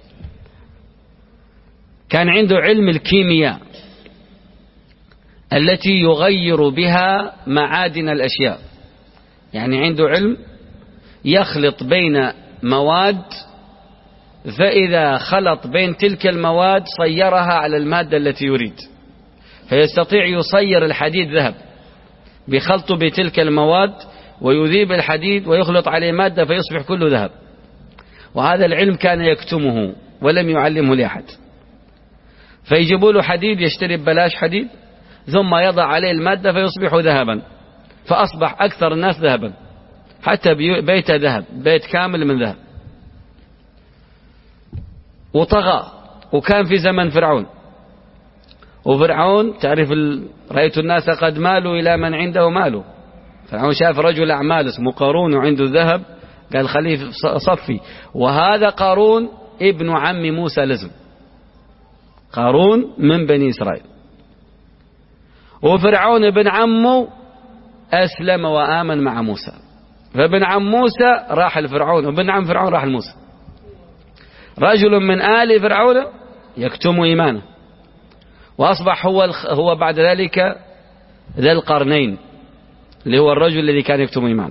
كان عنده علم الكيمياء التي يغير بها معادن الأشياء، يعني عنده علم يخلط بين مواد، فإذا خلط بين تلك المواد صيرها على المادة التي يريد، فيستطيع يصير الحديد ذهب بخلطه بتلك المواد ويذيب الحديد ويخلط عليه مادة فيصبح كله ذهب. وهذا العلم كان يكتمه ولم يعلمه لأحد، فيجيبوا له حديد يشتري ببلاش حديد ثم يضع عليه المادة فيصبح ذهبا، فأصبح أكثر الناس ذهبا، حتى بيت ذهب، بيت كامل من ذهب. وطغى، وكان في زمن فرعون، وفرعون تعرف ال... رأيت الناس قد مالوا إلى من عنده ماله. فرعون شاف رجل أعمال اسمه قارون وعنده ذهب، قال خليه صفي، وهذا قارون ابن عم موسى لزم، قارون من بني إسرائيل، وفرعون ابن عمه أسلم وآمن مع موسى، فابن عم موسى راح لفرعون وابن عم فرعون راح لموسى. رجل من آل فرعون يكتم إيمانه، وأصبح هو هو بعد ذلك ذا القرنين اللي هو الرجل الذي كان يكتم إيمانه.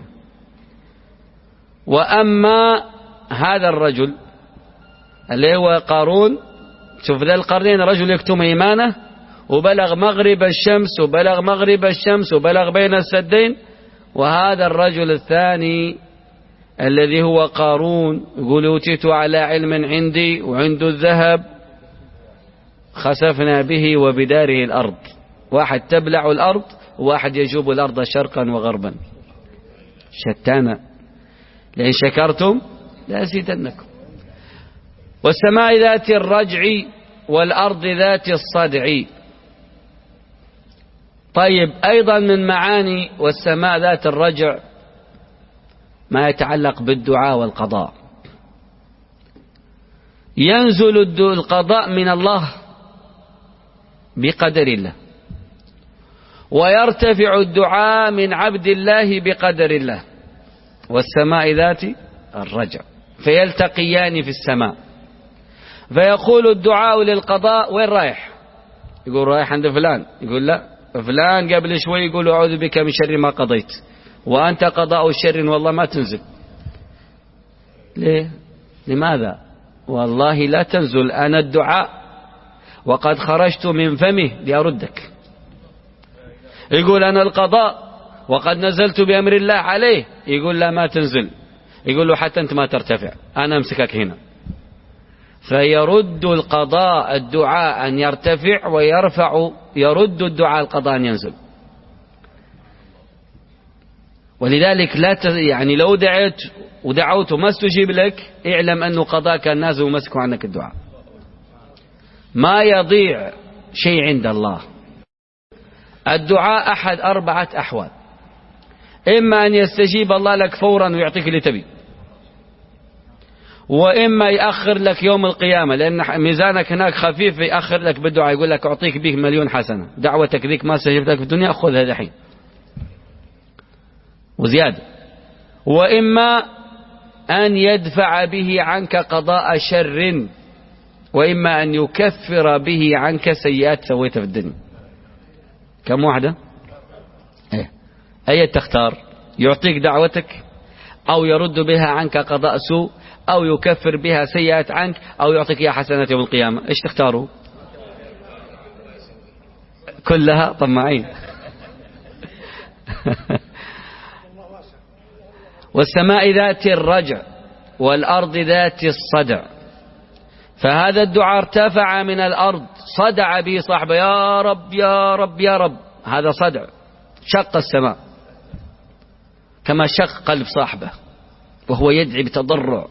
وأما هذا الرجل اللي هو قارون، شوف ذا القرنين رجل يكتم إيمانه وبلغ مغرب الشمس وبلغ مغرب الشمس وبلغ بين السدين، وهذا الرجل الثاني الذي هو قارون يقول أوتيت على علم عندي وعنده الذهب، خسفنا به وبداره الأرض، واحد تبلع الأرض وواحد يجوب الأرض شرقا وغربا، شتانا، لئن شكرتم لأزيدنكم. والسماء ذات الرجع والأرض ذات الصدع. طيب أيضا من معاني والسماء ذات الرجع ما يتعلق بالدعاء والقضاء. ينزل القضاء من الله بقدر الله، ويرتفع الدعاء من عبد الله بقدر الله. والسماء ذات الرجع، فيلتقيان في السماء، فيقول الدعاء للقضاء وين رايح؟ يقول رايح عند فلان، يقول لا، فلان قبل شوي يقول أعوذ بك من شر ما قضيت، وأنت قضاء الشر والله ما تنزل. ليه؟ لماذا؟ والله لا تنزل، أنا الدعاء وقد خرجت من فمه لأردك. يقول أنا القضاء وقد نزلت بأمر الله عليه، يقول لا ما تنزل، يقول له حتى أنت ما ترتفع، أنا أمسكك هنا. فيرد القضاء الدعاء أن يرتفع، ويرفع يرد الدعاء القضاء أن ينزل. ولذلك لا ت... يعني لو دعيت ودعوت وما استجيب لك، اعلم أنه قضاء كان نازل ومسك عنك الدعاء. ما يضيع شيء عند الله. الدعاء أحد أربعة أحوال: إما أن يستجيب الله لك فورا ويعطيك اللي تبي، وإما يأخر لك يوم القيامة لأن ميزانك هناك خفيف، يأخر لك بالدعاء، يقول لك أعطيك به مليون حسنة، دعوتك ذيك ما استجبت لك في الدنيا خذها الحين وزيادة. وإما أن يدفع به عنك قضاء شر، وإما أن يكفر به عنك سيئات سويتها في الدنيا. كم واحدة؟ ايه أي تختار؟ يعطيك دعوتك أو يرد بها عنك قضاء سوء، أو يكفر بها سيئات عنك، أو يعطيك إياها حسنات يوم القيامة. إيش تختاروا؟ كلها طماعين. والسماء ذات الرجع والأرض ذات الصدع. فهذا الدعاء ارتفع من الأرض، صدع به صاحبه، يا رب يا رب يا رب. هذا صدع، شق السماء كما شق قلب صاحبه وهو يدعي بتضرع.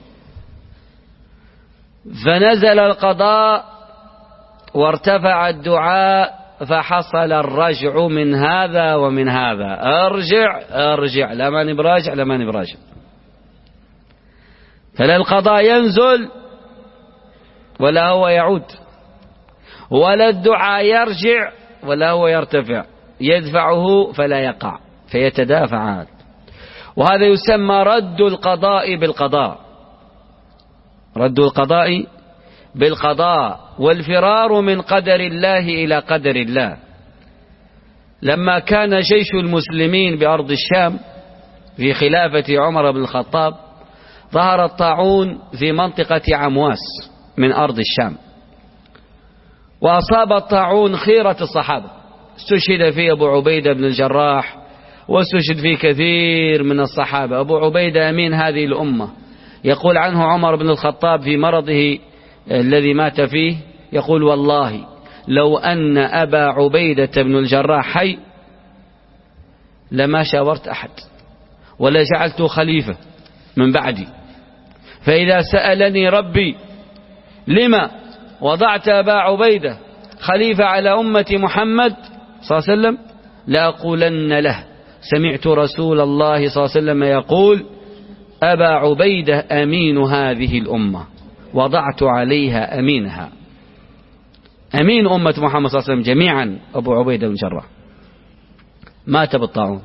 فنزل القضاء وارتفع الدعاء، فحصل الرجع من هذا ومن هذا. ارجع ارجع، لا ماني براجع لا ماني براجع. فلا القضاء ينزل ولا هو يعود، ولا الدعاء يرجع ولا هو يرتفع، يدفعه فلا يقع فيتدافع. وهذا يسمى رد القضاء بالقضاء، رد القضاء بالقضاء، والفرار من قدر الله إلى قدر الله. لما كان جيش المسلمين بأرض الشام في خلافة عمر بن الخطاب، ظهر الطاعون في منطقة عمواس من أرض الشام، وأصاب الطاعون خيرة الصحابة. استشهد فيه أبو عبيدة بن الجراح، واستشهد فيه كثير من الصحابة. أبو عبيدة أمين هذه الأمة، يقول عنه عمر بن الخطاب في مرضه الذي مات فيه، يقول والله لو أن أبا عبيدة بن الجراح حي لما شاورت أحد ولا جعلته خليفة من بعدي. فإذا سألني ربي لما وضعت أبا عبيدة خليفة على أمة محمد صلى الله عليه وسلم لأقولن له سمعت رسول الله صلى الله عليه وسلم يقول أبا عبيدة أمين هذه الأمة وضعت عليها أمينها. أمين أمة محمد صلى الله عليه وسلم جميعا أبو عبيدة بن الجراح، مات بالطاعون.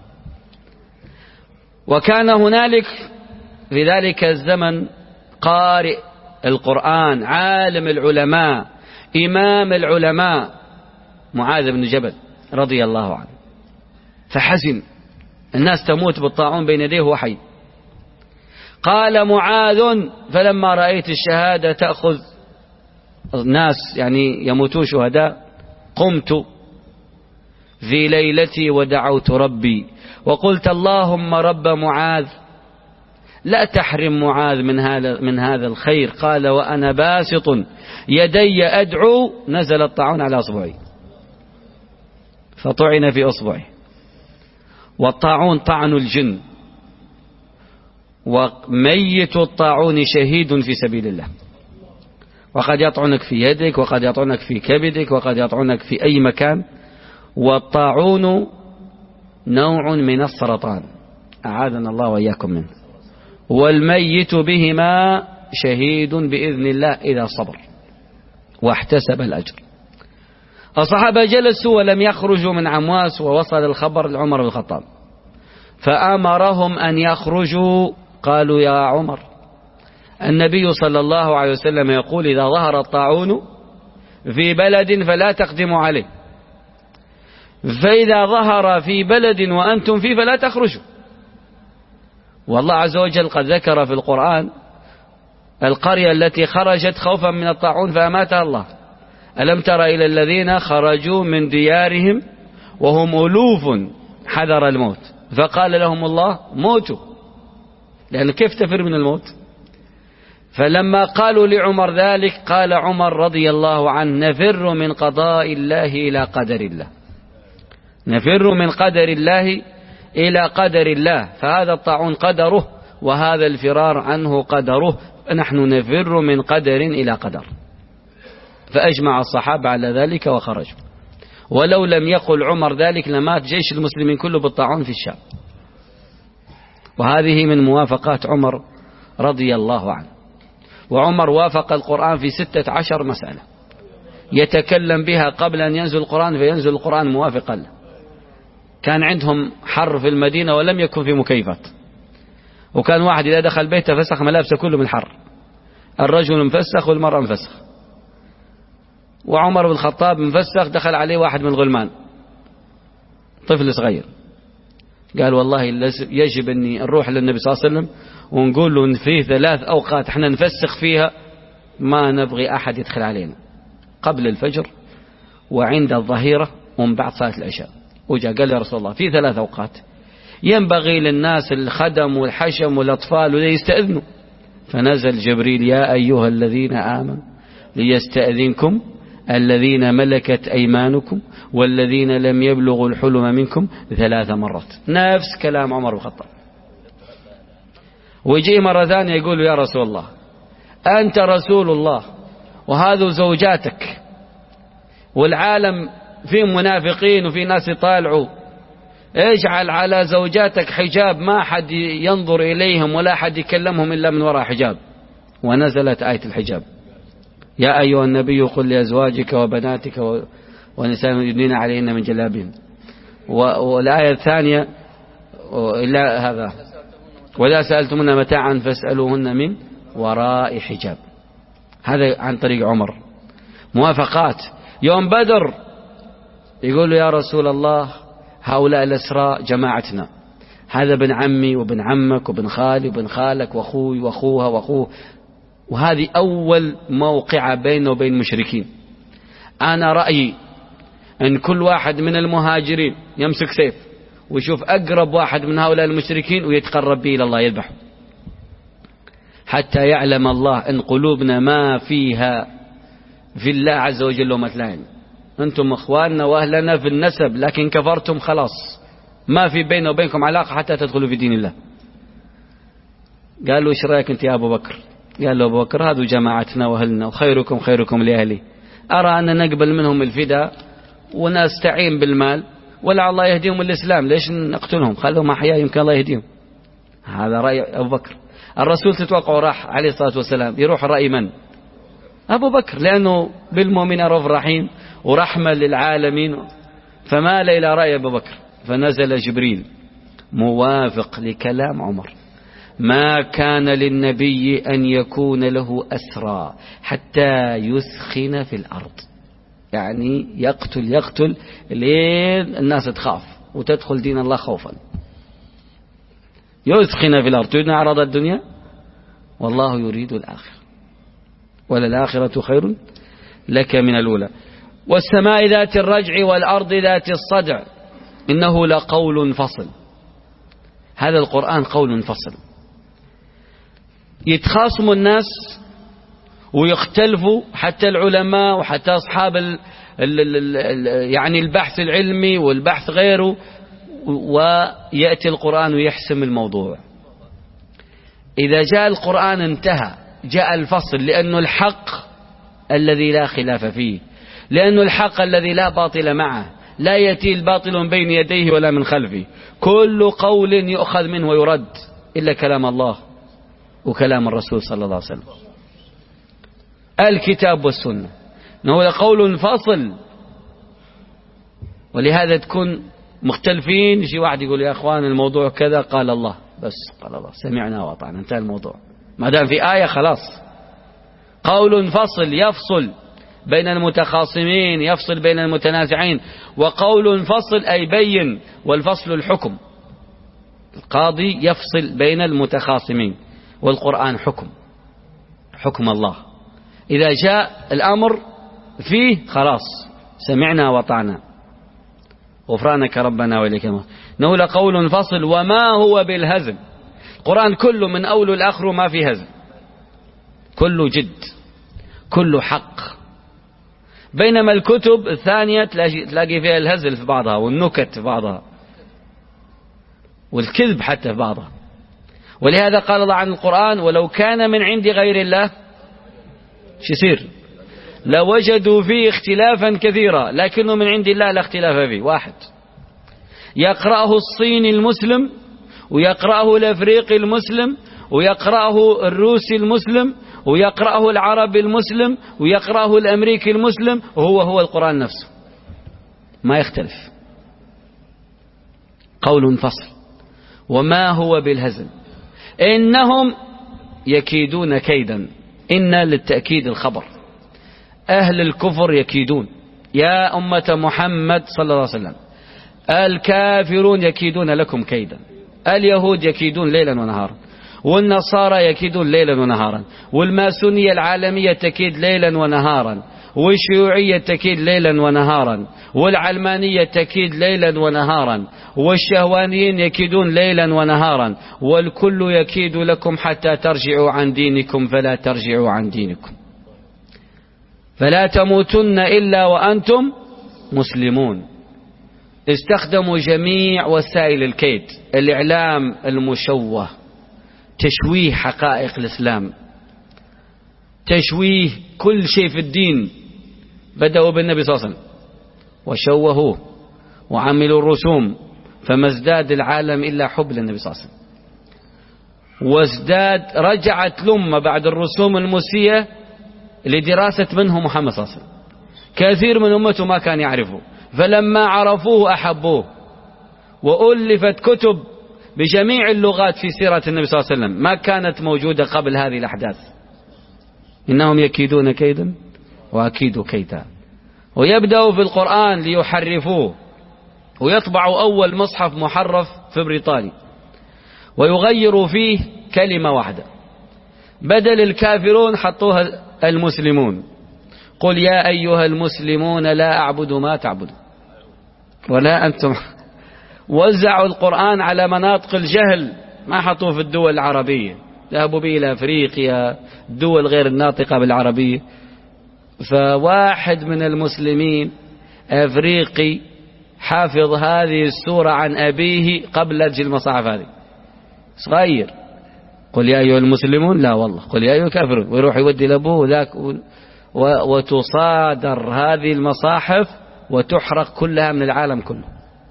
وكان هنالك في ذلك الزمن قارئ القرآن، عالم العلماء، إمام العلماء، معاذ بن جبل رضي الله عنه. فحزن، الناس تموت بالطاعون بين يديه وحي. قال معاذ فلما رأيت الشهادة تأخذ الناس يعني يموتون شهداء، قمت في ليلتي ودعوت ربي وقلت اللهم رب معاذ لا تحرم معاذ من هذا من هذا الخير. قال وأنا باسط يدي أدعو نزل الطاعون على أصبعي فطعن في أصبعه. والطاعون طعن الجن، وميت الطاعون شهيد في سبيل الله. وقد يطعنك في يدك، وقد يطعنك في كبدك، وقد يطعنك في أي مكان. والطاعون نوع من السرطان أعاذنا الله وإياكم منه، والميت بهما شهيد بإذن الله إذا صبر واحتسب الأجر. الصحابة جلسوا ولم يخرجوا من عمواس، ووصل الخبر لعمر بن الخطاب فأمرهم أن يخرجوا. قالوا يا عمر النبي صلى الله عليه وسلم يقول إذا ظهر الطاعون في بلد فلا تقدموا عليه، فإذا ظهر في بلد وأنتم فيه فلا تخرجوا. والله عز وجل قد ذكر في القرآن القرية التي خرجت خوفا من الطاعون فأماتها الله. ألم تر إلى الذين خرجوا من ديارهم وهم ألوف حذر الموت فقال لهم الله موتوا، لأن كيف تفر من الموت؟ فلما قالوا لعمر ذلك قال عمر رضي الله عنه نفر من قضاء الله إلى قدر الله، نفر من قدر الله إلى قدر الله. فهذا الطاعون قدره وهذا الفرار عنه قدره، نحن نفر من قدر إلى قدر. فأجمع الصحابة على ذلك وخرجوا. ولو لم يقل عمر ذلك لمات جيش المسلمين كله بالطاعون في الشام. وهذه من موافقات عمر رضي الله عنه. وعمر وافق القرآن في ستة عشر مسألة يتكلم بها قبل أن ينزل القرآن، فينزل القرآن موافقا له. كان عندهم حر في المدينة ولم يكن في مكيفات، وكان واحد إذا دخل بيته فسخ ملابسه كله من الحر، الرجل مفسخ والمرأة مفسخ. وعمر بن الخطاب مفسخ، دخل عليه واحد من الغلمان طفل صغير قال والله يجب أني نروح للنبي صلى الله عليه وسلم ونقول له إن فيه ثلاث أوقات احنا نفسخ فيها ما نبغي أحد يدخل علينا، قبل الفجر وعند الظهيرة ومن بعد صلاة العشاء. وجاء قال يا رسول الله في ثلاث أوقات ينبغي للناس الخدم والحشم والأطفال يستأذنوا. فنزل جبريل يا أيها الذين آمنوا ليستأذنكم الذين ملكت أيمانكم والذين لم يبلغوا الحلم منكم ثلاث مرات، نفس كلام عمر بن الخطاب. ويجي مرة ثانية يقول يا رسول الله أنت رسول الله وهذا زوجاتك والعالم فيه منافقين وفي ناس يطالعوا، اجعل على زوجاتك حجاب ما حد ينظر إليهم ولا حد يكلمهم إلا من وراء حجاب. ونزلت آية الحجاب يا أيها النبي قل لأزواجك وبناتك ونساء يدنين عليهن من جلابهن. والآية الثانية إلا هذا ولا سألتمن متاعا فاسألوهن من وراء حجاب. هذا عن طريق عمر. موافقات يوم بدر يقول يا رسول الله هؤلاء الأسراء جماعتنا، هذا ابن عمي وابن عمك وابن خالي وابن خالك وأخوي وأخوها وأخوه. وهذه أول موقعة بينه وبين المشركين. أنا رأيي أن كل واحد من المهاجرين يمسك سيف ويشوف أقرب واحد من هؤلاء المشركين ويتقرب به إلى الله يذبحه، حتى يعلم الله أن قلوبنا ما فيها في الله عز وجل ومثلين. أنتم أخواننا وأهلنا في النسب لكن كفرتم خلاص ما في بيننا وبينكم علاقة حتى تدخلوا في دين الله. قالوا إيش رأيك أنت يا أبو بكر؟ قال له أبو بكر هذا جماعتنا وأهلنا وخيركم خيركم لأهلي، أرى أن نقبل منهم الفداء ونستعين بالمال ولا الله يهديهم الإسلام، ليش نقتلهم؟ خلوهم أحياء يمكن الله يهديهم. هذا رأي أبو بكر. الرسول تتوقع راح عليه الصلاة والسلام يروح رأي من؟ أبو بكر، لأنه بالمؤمن رؤوف رحيم ورحمة للعالمين، فمال إلى رأي أبو بكر. فنزل جبريل موافق لكلام عمر ما كان للنبي أن يكون له أسرى حتى يثخن في الأرض، يعني يقتل يقتل لين الناس تخاف وتدخل دين الله خوفا. يثخن في الأرض، تريد عرض الدنيا والله يريد الآخرة وللآخرة خير لك من الأولى. والسماء ذات الرجع والأرض ذات الصدع إنه لقول فصل. هذا القرآن قول فصل. يتخاصم الناس ويختلفوا حتى العلماء وحتى أصحاب ال ال ال ال يعني البحث العلمي والبحث غيره، ويأتي القرآن ويحسم الموضوع. إذا جاء القرآن انتهى، جاء الفصل، لأنه الحق الذي لا خلاف فيه، لأنه الحق الذي لا باطل معه، لا يأتي الباطل من بين يديه ولا من خلفه. كل قول يؤخذ منه ويرد إلا كلام الله وكلام الرسول صلى الله عليه وسلم، الكتاب والسنة. إنه لقول فصل. ولهذا تكون مختلفين، يجي واحد يقول يا أخوان الموضوع كذا، قال الله، بس قال الله سمعنا وأطعنا، انتهى الموضوع. ما دام في آية خلاص. قول فصل يفصل بين المتخاصمين، يفصل بين المتنازعين. وقول فصل أي بين، والفصل الحكم. القاضي يفصل بين المتخاصمين، والقرآن حكم، حكم الله. إذا جاء الأمر فيه خلاص سمعنا وطعنا، غفرانك ربنا وإليك المصير. إنه لقول فصل وما هو بالهزل. القرآن كله من أول الآخر ما في هزل، كله جد، كله حق. بينما الكتب الثانية تلاقي فيها الهزل في بعضها والنكت في بعضها والكذب حتى في بعضها. ولهذا قال الله عن القرآن ولو كان من عند غير الله شو يصير؟ لوجدوا فيه اختلافا كثيرا، لكنه من عند الله لا اختلاف فيه. واحد يقرأه الصيني المسلم، ويقرأه الأفريقي المسلم، ويقرأه الروسي المسلم، ويقرأه العربي المسلم، ويقرأه الأمريكي المسلم، وهو هو القرآن نفسه ما يختلف. قول فصل وما هو بالهزل. إنهم يكيدون كيدا. إن للتأكيد الخبر. أهل الكفر يكيدون. يا أمة محمد صلى الله عليه وسلم الكافرون يكيدون لكم كيدا، اليهود يكيدون ليلا ونهارا، والنصارى يكيدون ليلا ونهارا، والماسونية العالمية تكيد ليلا ونهارا، والشيوعية تكيد ليلا ونهارا، والعلمانية تكيد ليلا ونهارا، والشهوانيين يكيدون ليلا ونهارا، والكل يكيد لكم حتى ترجعوا عن دينكم فلا ترجعوا عن دينكم، فلا تموتن إلا وأنتم مسلمون. استخدموا جميع وسائل الكيد، الإعلام المشوه، تشويه حقائق الإسلام، تشويه كل شيء في الدين. بدأوا بالنبي صلى الله عليه وسلم وشوهوه وعملوا الرسوم، فما ازداد العالم إلا حب للنبي صلى الله عليه وسلم، وازداد رجعت الأمة بعد الرسوم المسيئة لدراسة منه محمد صلى الله عليه وسلم. كثير من أمته ما كان يعرفه، فلما عرفوه أحبوه، وألفت كتب بجميع اللغات في سيرة النبي صلى الله عليه وسلم ما كانت موجودة قبل هذه الأحداث. إنهم يكيدون كيدا وأكيد كيدا. ويبدأوا في القرآن ليحرفوه، ويطبعوا أول مصحف محرف في بريطانيا ويغيروا فيه كلمة واحدة، بدل الكافرون حطوها المسلمون. قل يا أيها المسلمون لا أعبد ما تعبدون ولا أنتم. وزعوا القرآن على مناطق الجهل، ما حطوه في الدول العربية، ذهبوا به إلى أفريقيا، الدول غير الناطقة بالعربية. فواحد من المسلمين أفريقي حافظ هذه السورة عن أبيه قبل أجل المصاحف هذه، صغير. قل يا أيها المسلمون، لا والله قل يا أيها الكافرون، ويروح يودي لأبوه ذاك، وتصادر هذه المصاحف وتحرق كلها من العالم كله.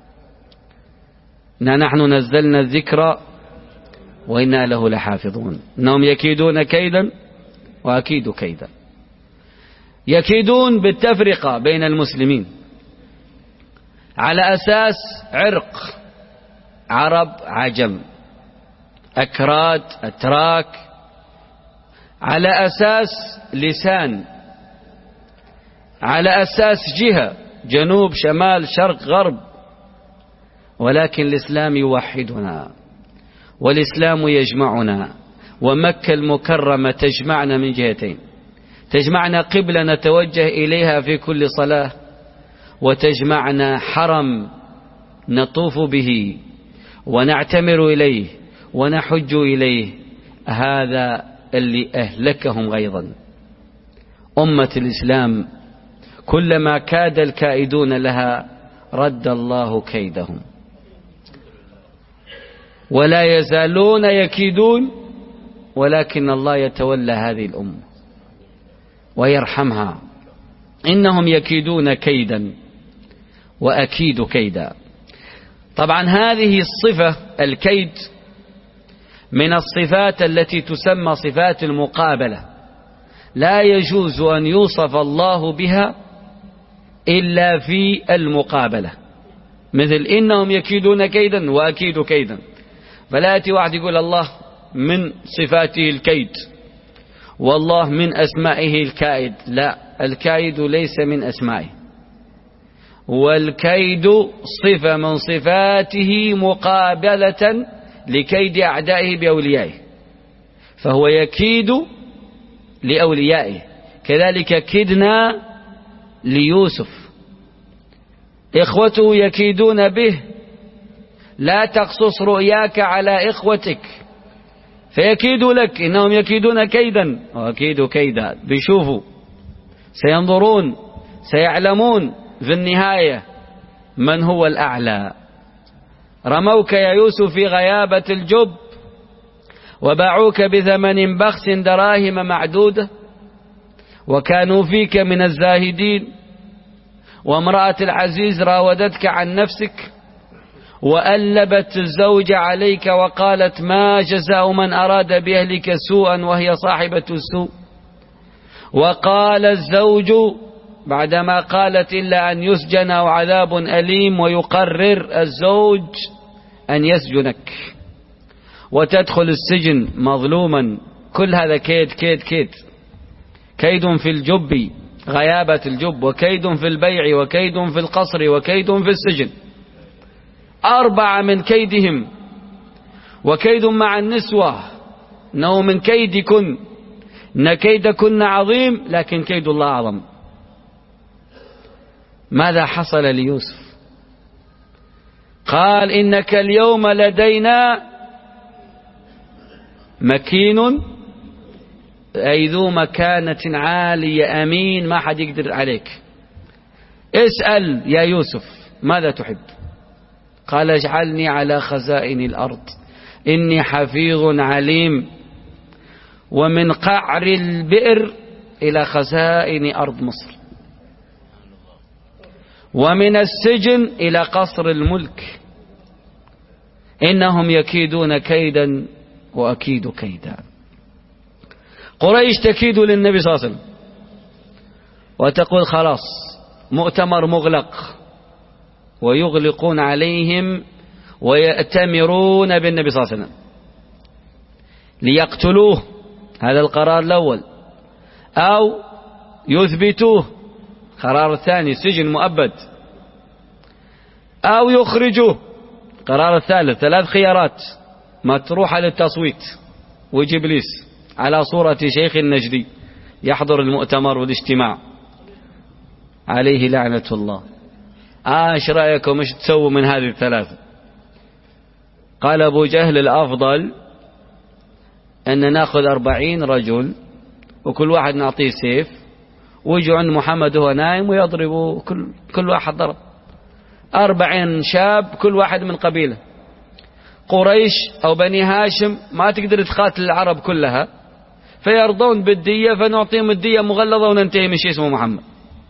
إنا نحن نزلنا الذكر وإنا له لحافظون. إنهم يكيدون كيدا وأكيد كيدا. يكيدون بالتفرقة بين المسلمين على أساس عرق، عرب عجم، أكراد أتراك، على أساس لسان، على أساس جهة، جنوب شمال شرق غرب. ولكن الإسلام يوحدنا، والإسلام يجمعنا، ومكة المكرمة تجمعنا من جهتين: تجمعنا قبلة نتوجه إليها في كل صلاة، وتجمعنا حرم نطوف به ونعتمر إليه ونحج إليه. هذا اللي أهلكهم غيظا أمة الإسلام، كلما كاد الكائدون لها رد الله كيدهم، ولا يزالون يكيدون، ولكن الله يتولى هذه الأمة ويرحمها. إنهم يكيدون كيدا وأكيد كيدا. طبعا هذه الصفة الكيد من الصفات التي تسمى صفات المقابلة، لا يجوز أن يوصف الله بها إلا في المقابلة، مثل إنهم يكيدون كيدا وأكيد كيدا. فلا يأتي واحد يقول الله من صفاته الكيد والله من أسمائه الكائد، لا، الكائد ليس من أسمائه، والكيد صفة من صفاته مقابلة لكيد أعدائه بأوليائه، فهو يكيد لأوليائه. كذلك كدنا ليوسف، إخوته يكيدون به، لا تقصص رؤياك على إخوتك فيكيدوا لك، إنهم يكيدون كيدا وأكيد كيدا. بيشوفوا، سينظرون، سيعلمون في النهاية من هو الأعلى. رموك يا يوسف في غيابة الجب وباعوك بثمن بخس دراهم معدودة، وكانوا فيك من الزاهدين، وامرأة العزيز راودتك عن نفسك، وألبت الزوج عليك وقالت ما جزاء من أراد بأهلك سوءا وهي صاحبة السوء. وقال الزوج بعدما قالت إلا أن يسجن أو عذاب أليم، ويقرر الزوج أن يسجنك وتدخل السجن مظلوما. كل هذا كيد كيد كيد. كيد في الجب، غيابة الجب، وكيد في البيع، وكيد في القصر، وكيد في السجن. أربعة من كيدهم، وكيد مع النسوة إنه من كيدكن، إن كيدكن عظيم لكن كيد الله أعظم. ماذا حصل ليوسف؟ قال إنك اليوم لدينا مكين، أي ذو مكانة عالية أمين، ما حد يقدر عليك. اسأل يا يوسف ماذا تحب؟ قال اجعلني على خزائن الأرض إني حفيظ عليم، ومن قعر البئر إلى خزائن أرض مصر، ومن السجن إلى قصر الملك، إنهم يكيدون كيدا وأكيد كيدا. قريش تكيد للنبي صلى الله عليه وسلم وتقول خلاص مؤتمر مغلق، ويغلقون عليهم ويأتمرون بالنبي صلى الله عليه وسلم ليقتلوه، هذا القرار الأول، أو يثبتوه، قرار الثاني سجن مؤبد، أو يخرجوه، قرار الثالث. ثلاث خيارات مطروحة للتصويت. ويجي إبليس على صورة شيخ النجدي يحضر المؤتمر والاجتماع عليه لعنة الله. ايش رأيكم ايش تسووا من هذه الثلاثة؟ قال أبو جهل الأفضل أن نأخذ أربعين رجل وكل واحد نعطيه سيف، ويجوا عند محمد وهو نايم ويضربوا، كل, كل واحد ضرب أربعين شاب كل واحد من قبيلة. قريش أو بني هاشم ما تقدر تقاتل العرب كلها، فيرضون بالدية، فنعطيهم الدية مغلظة وننتهي من شيء اسمه محمد.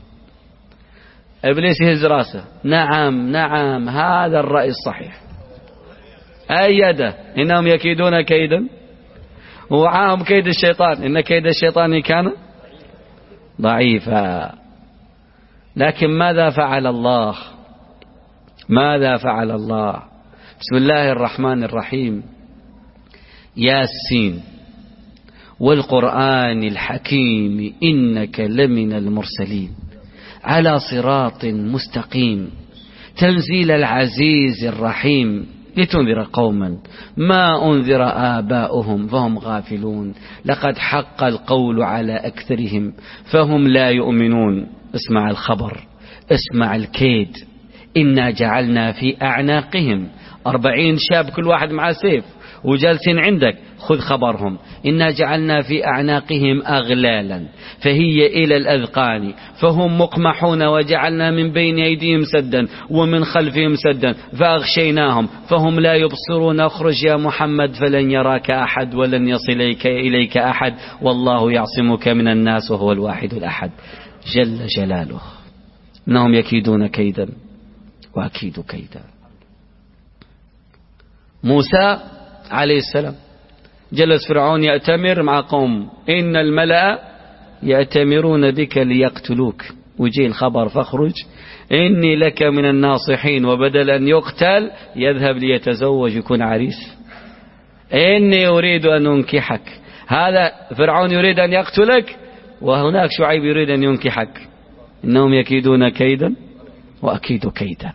إبليس يهز راسه، نعم نعم هذا الرأي الصحيح، أيده، إنهم يكيدون كيدا وعاهم كيد الشيطان، إن كيد الشيطان كان ضعيفا. لكن ماذا فعل الله؟ ماذا فعل الله؟ بسم الله الرحمن الرحيم. ياسين والقرآن الحكيم إنك لمن المرسلين على صراط مستقيم تنزيل العزيز الرحيم لتنذر قوما ما أنذر آباؤهم فهم غافلون لقد حق القول على أكثرهم فهم لا يؤمنون. اسمع الخبر، اسمع الكيد. إنا جعلنا في أعناقهم، أربعين شاب كل واحد مع سيف وجالسين عندك، خذ خبرهم. إنا جعلنا في أعناقهم أغلالا فهي إلى الأذقان فهم مقمحون، وجعلنا من بين أيديهم سدا ومن خلفهم سدا فأغشيناهم فهم لا يبصرون. اخرج يا محمد فلن يراك أحد ولن يصل إليك, إليك أحد والله يعصمك من الناس وهو الواحد الأحد جل جلاله. إنهم يكيدون كيدا وأكيد كيدا. موسى عليه السلام جلس فرعون يأتمر مع قوم، إن الملأ يأتمرون بك ليقتلوك، وجي الخبر فاخرج إني لك من الناصحين، وبدل أن يقتل يذهب ليتزوج يكون عريس. إني أريد أن أنكحك. هذا فرعون يريد أن يقتلك، وهناك شعيب يريد أن ينكحك. إنهم يكيدون كيدا وأكيد كيدا.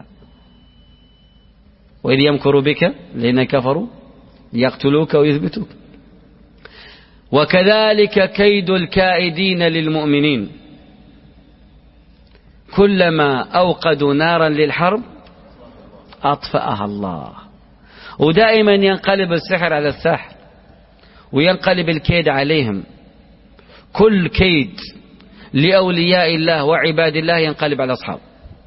وإذ يمكر بك الذين كفروا ليقتلوك ويثبتوك. وكذلك كيد الكائدين للمؤمنين، كلما أوقدوا نارا للحرب أطفأها الله. ودائما ينقلب السحر على الساحر وينقلب الكيد عليهم. كل كيد لأولياء الله وعباد الله ينقلب على أصحابه.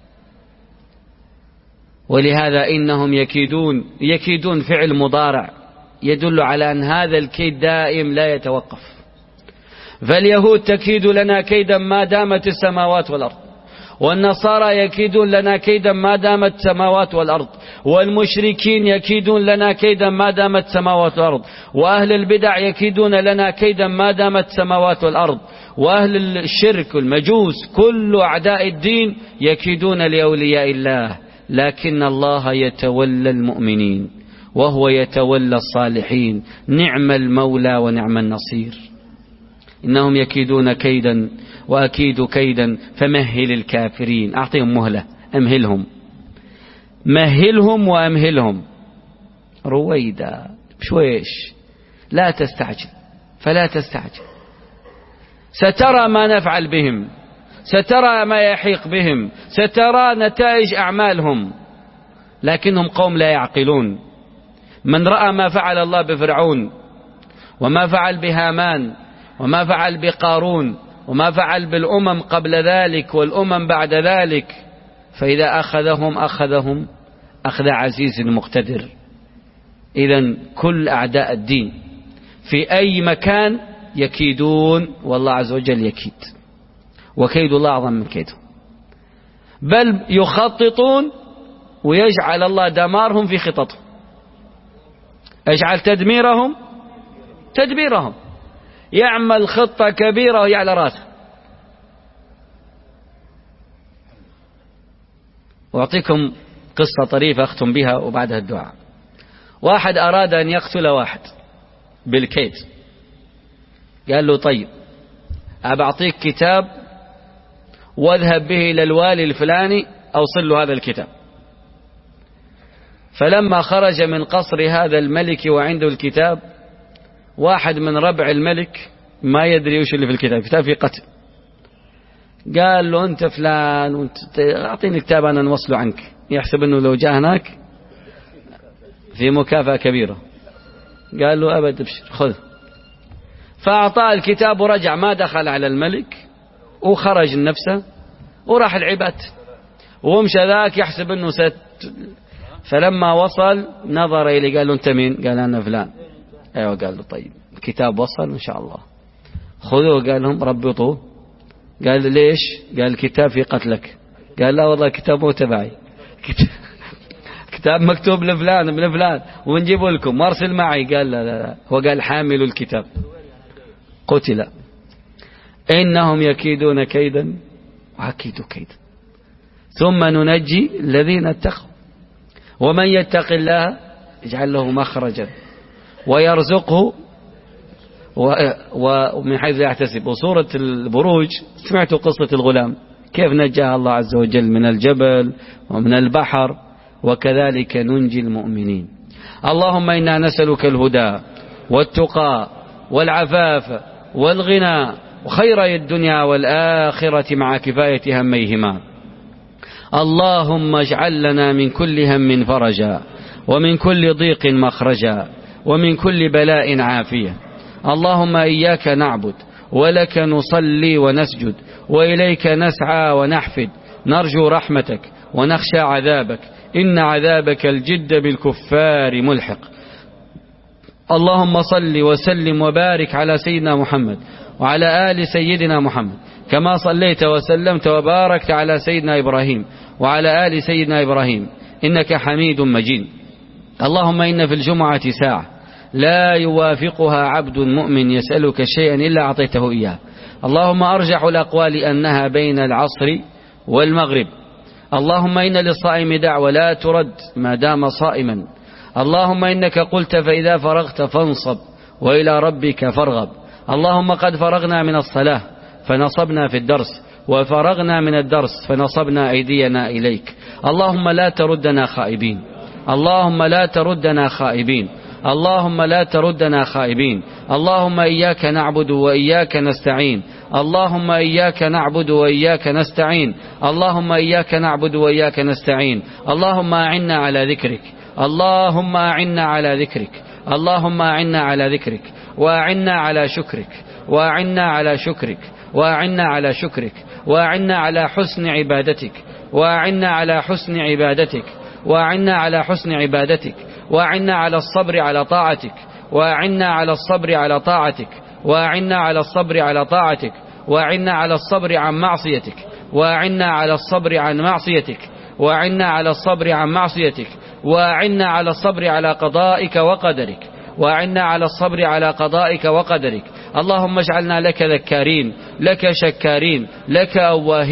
ولهذا إنهم يكيدون، يكيدون فعل مضارع يدل على أن هذا الكيد دائم لا يتوقف. فاليهود تكيد لنا كيدا ما دامت السماوات والأرض، والنصارى يكيدون لنا كيدا ما دامت السماوات والأرض، والمشركين يكيدون لنا كيدا ما دامت السماوات والأرض، وأهل البدع يكيدون لنا كيدا ما دامت السماوات والأرض، وأهل الشرك والمجوس كل أعداء الدين يكيدون لأولياء الله. لكن الله يتولى المؤمنين وهو يتولى الصالحين، نعم المولى ونعم النصير. إنهم يكيدون كيدا وأكيد كيدا فمهل الكافرين، أعطيهم مهلة، أمهلهم. مهلهم وأمهلهم رويدا بشويش، لا تستعجل، فلا تستعجل. سترى ما نفعل بهم، سترى ما يحيق بهم، سترى نتائج أعمالهم، لكنهم قوم لا يعقلون. من رأى ما فعل الله بفرعون، وما فعل بهامان، وما فعل بقارون، وما فعل بالأمم قبل ذلك والأمم بعد ذلك، فإذا أخذهم أخذهم أخذ عزيز مقتدر. إذن كل أعداء الدين في أي مكان يكيدون، والله عز وجل يكيد، وكيد الله أعظم من كيده، بل يخططون ويجعل الله دمارهم في خططهم، يجعل تدميرهم تدبيرهم، يعمل خطة كبيرة وهي على راسه. وأعطيكم قصة طريفة أختم بها وبعدها الدعاء. واحد أراد أن يقتل واحد بالكيد، قال له طيب أبعطيك كتاب واذهب به إلى الوالي الفلاني أوصل له هذا الكتاب. فلما خرج من قصر هذا الملك وعنده الكتاب، واحد من ربع الملك ما يدري وش اللي في الكتاب، كتاب في قتل. قال له أنت فلان وانت أعطيني كتاب أنا نوصله عنك، يحسب أنه لو جاء هناك في مكافأة كبيرة. قال له أبد ابشر خذ. فأعطاه الكتاب ورجع، ما دخل على الملك وخرج نفسه وراح العباد، ومشى ذاك يحسب أنه ست. فلما وصل نظر إليه قال له أنت مين؟ قال أنا فلان. أيوة. قال له طيب الكتاب وصل إن شاء الله خذوه. قال لهم ربطوه. قال ليش؟ قال الكتاب في قتلك. قال لا والله الكتاب مو تبعي، كتاب مكتوب لفلان من فلان ونجيبه لكم وارسل معي. قال لا لا لا، هو قال حامل الكتاب قتل. إنهم يكيدون كيدا وأكيد كيدا، ثم ننجي الذين اتقوا، ومن يتق الله يجعل له مخرجا ويرزقه ومن حيث يحتسب. وسورة البروج سمعتوا قصة الغلام كيف نجاها الله عز وجل من الجبل ومن البحر، وكذلك ننجي المؤمنين. اللهم إنا نسألك الهدى والتقى والعفاف والغنى وخيري الدنيا والآخرة مع كفاية هميهما. اللهم اجعل لنا من كل هم فرجا، ومن كل ضيق مخرجا، ومن كل بلاء عافية. اللهم إياك نعبد ولك نصلي ونسجد، وإليك نسعى ونحفد، نرجو رحمتك ونخشى عذابك، إن عذابك الجد بالكفار ملحق. اللهم صل وسلم وبارك على سيدنا محمد وعلى آل سيدنا محمد، كما صليت وسلمت وباركت على سيدنا إبراهيم وعلى آل سيدنا إبراهيم إنك حميد مجيد. اللهم إن في الجمعة ساعة لا يوافقها عبد مؤمن يسألك شيئا إلا أعطيته إياه. اللهم أرجح الأقوال أنها بين العصر والمغرب. اللهم إن للصائم دعوة لا ترد ما دام صائما. اللهم إنك قلت فإذا فرغت فانصب وإلى ربك فارغب. اللهم قد فرغنا من الصلاة فنصبنا في الدرس، وفرغنا من الدرس فنصبنا أيدينا إليك. اللهم لا تردنا خائبين، اللهم لا تردنا خائبين، اللهم لا تردنا خائبين. اللهم إياك نعبد وإياك نستعين، اللهم إياك نعبد وإياك نستعين، اللهم إياك نعبد وإياك نستعين. اللهم أعنا على ذكرك، اللهم أعنا على ذكرك، اللهم أعنا على ذكرك، وأعنا على شكرك، وأعنا على شكرك، وأعنا على شكرك، وأعنا على حسن عبادتك، وأعنا على حسن عبادتك، وأعنا على حسن عبادتك، وأعنا على الصبر على طاعتك، وأعنا على الصبر على طاعتك، وأعنا على الصبر على طاعتك، وأعنا على الصبر عن معصيتك، وأعنا على الصبر عن معصيتك، وأعنا على الصبر عن معصيتك، وأعنا على الصبر على قضائك وقدرك، وأعنا على الصبر على قضائك وقدرك. اللهم اجعلنا لك ذكارين، لك شكارين، لك أواهين.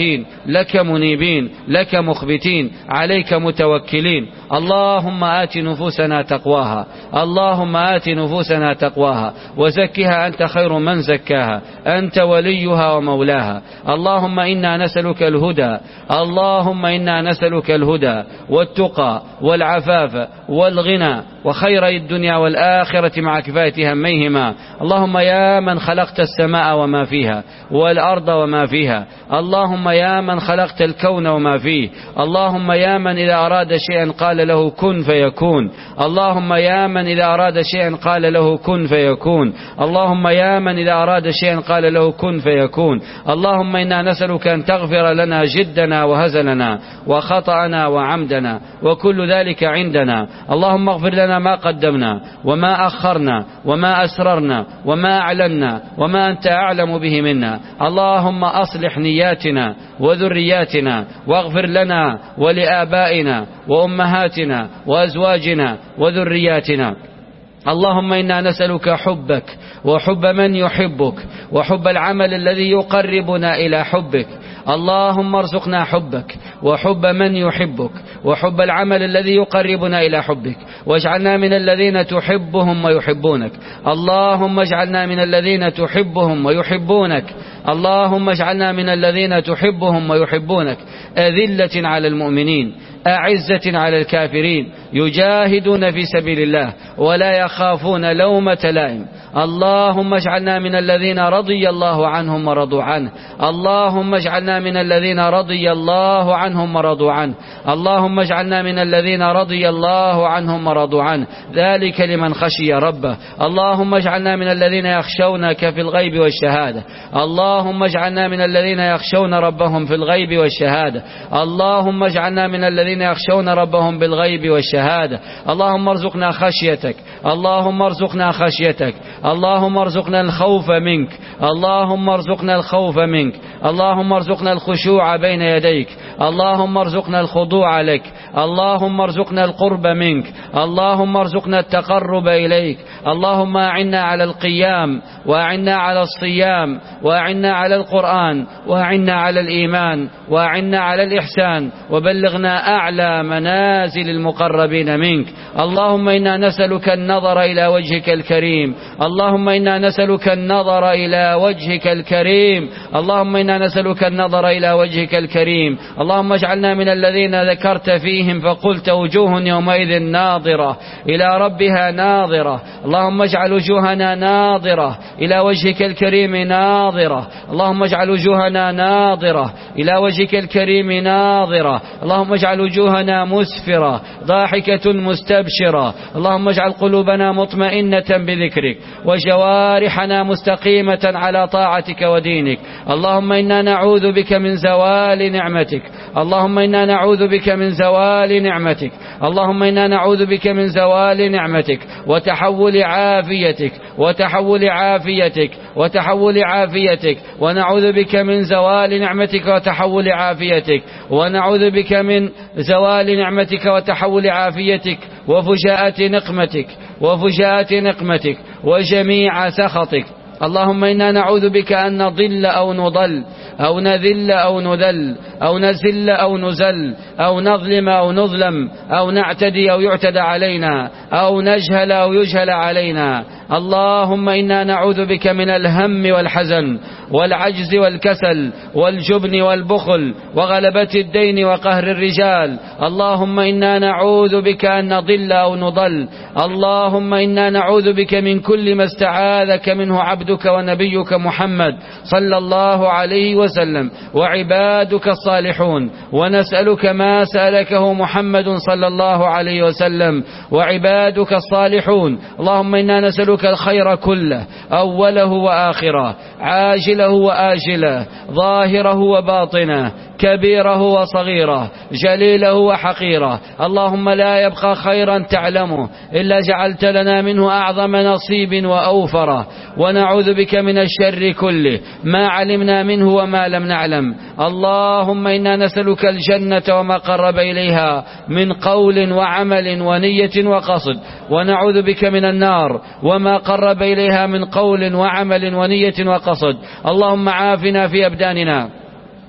لك منيبين، لك مخبتين، عليك متوكلين. اللهم آت نفوسنا تقواها، اللهم آت نفوسنا تقواها وزكها أنت خير من زكاها، أنت وليها ومولاها. اللهم إنا نسألك الهدى، اللهم إنا نسألك الهدى والتقى والعفاف والغنى وخير الدنيا والآخرة مع كفاية هميهما. اللهم يا من خلقت السماء وما فيها والأرض وما فيها، اللهم يا من خلقت الكون وما فيه، اللهم يا من إذا أراد شيئا قال له كن فيكون، اللهم يا من إذا أراد شيئا قال له كن فيكون، اللهم يا من إذا أراد شيئا قال له كن فيكون. اللهم إنا نسألك أن تغفر لنا جدنا وهزلنا وخطأنا وعمدنا وكل ذلك عندنا. اللهم اغفر لنا ما قدمنا وما أخرنا وما أسررنا وما أعلنا وما أنت أعلم به منا. اللهم أصلح نياتنا وذرياتنا واغفر لنا ولآبائنا وأمهاتنا وأزواجنا وذرياتنا. اللهم إنا نسألك حبك وحب من يحبك وحب العمل الذي يقربنا إلى حبك. اللهم ارزقنا حبك وحب من يحبك وحب العمل الذي يقربنا إلى حبك، واجعلنا من الذين تحبهم ويحبونك. اللهم اجعلنا من الذين تحبهم ويحبونك، اللهم اجعلنا من الذين تحبهم ويحبونك، أذلة على المؤمنين أعزة على الكافرين، يجاهدون في سبيل الله ولا يخافون لومة لائم. اللهم اجعلنا من الذين رضي الله عنهم ورضوا عنه، اللهم اجعلنا من الذين رضي الله عنهم ورضوا عنه، اللهم اجعلنا من الذين رضي الله عنهم ورضوا عنه، ذلك لمن خشي ربه. اللهم اجعلنا من الذين يخشونك في الغيب والشهادة، اللهم اجعلنا من الذين يخشون ربهم في الغيب والشهادة، اللهم اجعلنا من الذين يخشون ربهم بالغيب والشهادة. اللهم ارزقنا خشيتك، اللهم ارزقنا خشيتك، اللهم ارزقنا الخوف منك، اللهم ارزقنا الخوف منك، اللهم ارزقنا الخشوع بين يديك، اللهم ارزقنا الخضوع لك، اللهم ارزقنا القرب منك، اللهم ارزقنا التقرب إليك. اللهم أعنا على القيام وأعنا على الصيام وأعنا على القرآن وأعنا على الإيمان وأعنا على الإحسان، وبلغنا أعلى منازل المقربين منك. اللهم إنا نسألك النظر إلى وجهك الكريم، اللهم إنا نسألك النظر إلى وجهك الكريم، اللهم إنا نسألك النظر إلى وجهك الكريم. اللهم اجعلنا من الذين ذكرت فيهم فقلت وجوه يومئذ ناظرة إلى ربها ناظرة. اللهم اجعل وجوهنا ناظرة إلى وجهك الكريم ناظرة، اللهم اجعل وجوهنا ناظرة إلى وجهك الكريم ناظرة، اللهم اجعل وجوهنا مسفرة ضاحكة مستبشرة، اللهم اجعل قلوبنا مطمئنة بذكرك وجوارحنا مستقيمة على طاعتك ودينك. اللهم إنا نعوذ بك من زوال نعمتك، اللهم إنا نعوذ بك من زوال نعمتك، اللهم إنا نعوذ بك من زوال نعمتك وتحول عافيتك وتحول عافيتك وتحول عافيتك، ونعوذ بك من زوال نعمتك وتحول عافيتك، ونعوذ بك من زوال نعمتك وتحول عافيتك وفجاءة نقمتك وفجاءة نقمتك وجميع سخطك. اللهم إنا نعوذ بك أن نضل أو نضل أو نذل أو نذل أو نزل أو نزل أو نظلم أو نظلم أو نعتدي أو يعتدى علينا أو نجهل أو يجهل علينا. اللهم إنا نعوذ بك من الهم والحزن والعجز والكسل والجبن والبخل وغلبة الدين وقهر الرجال. اللهم إنا نعوذ بك أن نضل أو نضل، اللهم إنا نعوذ بك من كل ما استعاذك منه عبدك ونبيك محمد صلى الله عليه وسلم وعبادك الصالحون، ونسألك ما سألكه محمد صلى الله عليه وسلم وعبادك الصالحون. اللهم إنا نسألك الخير كله أوله وآخره، عاجله وآجله، ظاهره وباطنه، كبيره وصغيره، جليله وحقيره. اللهم لا يبقى خيرا تعلمه إلا جعلت لنا منه أعظم نصيب وأوفره، ونعوذ بك من الشر كله ما علمنا منه وما لم نعلم. اللهم إنا نسألك الجنة وما قرب إليها من قول وعمل ونية وقصد، ونعوذ بك من النار وما قرب إليها من قول وعمل ونية وقصد. اللهم عافنا في أبداننا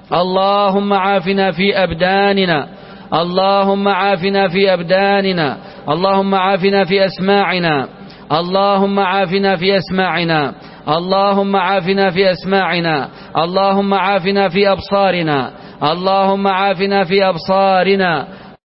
اللهم عافنا في أبداننا، اللهم عافنا في أبداننا، اللهم عافنا في أسماعنا، اللهم عافنا في أسماعنا، اللهم عافنا في أسماعنا، اللهم عافنا في أبصارنا، اللهم عافنا في أبصارنا،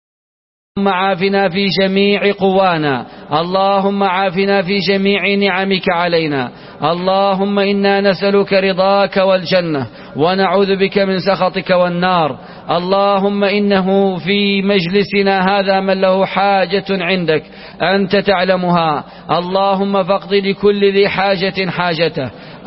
اللهم عافنا في جميع قوانا، اللهم عافنا في جميع نعمك علينا. اللهم إنا نسألك رضاك والجنة ونعوذ بك من سخطك والنار. اللهم إنه في مجلسنا هذا من له حاجة عندك أنت تعلمها، اللهم فاقض لكل ذي حاجة حاجته،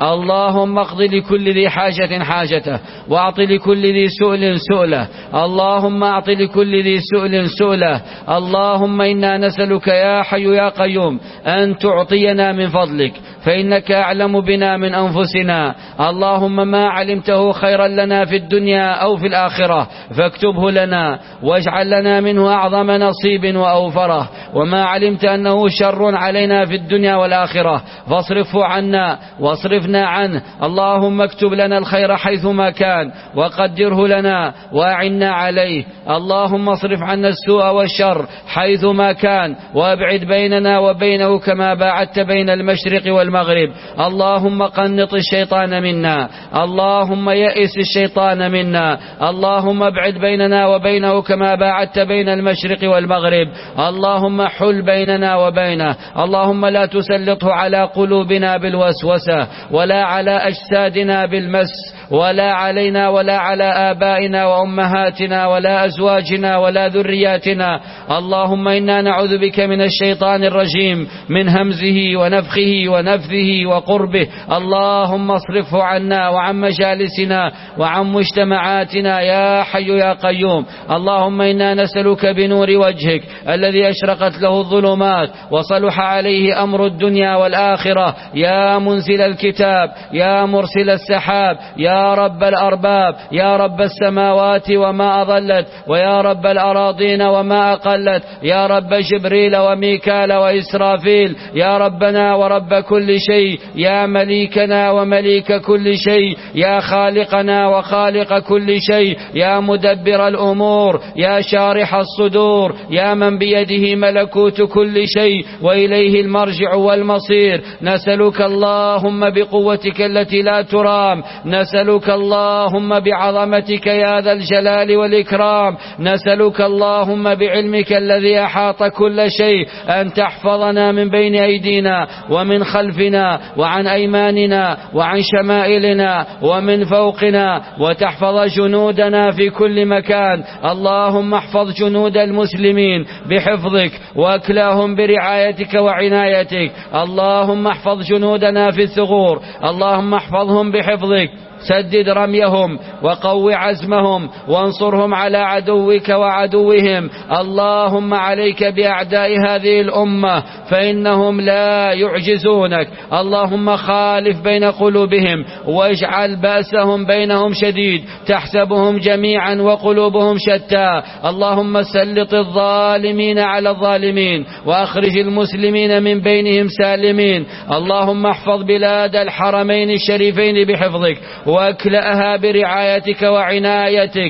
اللهم اقض لكل ذي حاجة حاجته، واعط لكل ذي سؤل سؤله، اللهم اعط لكل ذي سؤل سؤله. اللهم إنا نسألك يا حي يا قيوم أن تعطينا من فضلك، فإنك أعلم بنا من أنفسنا. اللهم ما علمته خيرا لنا في الدنيا أو في الآخرة فاكتبه لنا، واجعل لنا منه أعظم نصيب وأوفره، وما علمت أنه شر علينا في الدنيا والآخرة فاصرفه عنا واصرفنا عنه. اللهم اكتب لنا الخير حيثما كان وقدره لنا وأعنا عليه. اللهم اصرف عنا السوء والشر حيثما كان، وابعد بيننا وبينه كما باعدت بين المشرق والمغرب. اللهم قنط الشيطان منا، اللهم يئس الشيطان منا، اللهم ابعد بيننا وبينه كما باعدت بين المشرق والمغرب. اللهم حل بيننا وبينه، اللهم لا تسلطه على قلوبنا بالوسوسة، ولا على أجسادنا بالمس، ولا علينا ولا على آبائنا وأمهاتنا ولا أزواجنا ولا ذرياتنا. اللهم إنا نعوذ بك من الشيطان الرجيم، من همزه ونفخه ونفثه وقربه. اللهم اصرفه عنا وعن مجالسنا وعن مجتمعاتنا يا حي يا قيوم. اللهم إنا نسألك بنور وجهك الذي أشرقت له الظلمات وصلح عليه أمر الدنيا والآخرة، يا منزل الكتاب، يا مرسل السحاب، يا رب الأرباب، يا رب السماوات وما أضلت، ويا رب الأراضين وما أقلت، يا رب جبريل وميكال وإسرافيل، يا ربنا ورب كل شيء، يا مليكنا ومليك كل شيء، يا خالقنا وخالق كل شيء، يا مدبر الأمور، يا شارح الصدور، يا من بيده ملكوت كل شيء وإليه المرجع والمصير. نسألك اللهم بقوتك التي لا ترام، نسألك اللهم بعظمتك يا ذا الجلال والإكرام، نسألك اللهم بعلمك الذي أحاط كل شيء أن تحفظنا من بين أيدينا ومن خلفنا وعن أيماننا وعن شمائلنا ومن فوقنا، وتحفظ جنودنا في كل مكان. اللهم احفظ جنود المسلمين بحفظك واكلاهم برعايتك وعنايتك. اللهم احفظ جنودنا في الثغور، اللهم احفظهم بحفظك، سدد رميهم وقو عزمهم وانصرهم على عدوك وعدوهم. اللهم عليك بأعداء هذه الأمة فإنهم لا يعجزونك. اللهم خالف بين قلوبهم واجعل بأسهم بينهم شديد، تحسبهم جميعا وقلوبهم شتى. اللهم سلط الظالمين على الظالمين وأخرج المسلمين من بينهم سالمين. اللهم احفظ بلاد الحرمين الشريفين بحفظك واكلأها برعايتك وعنايتك.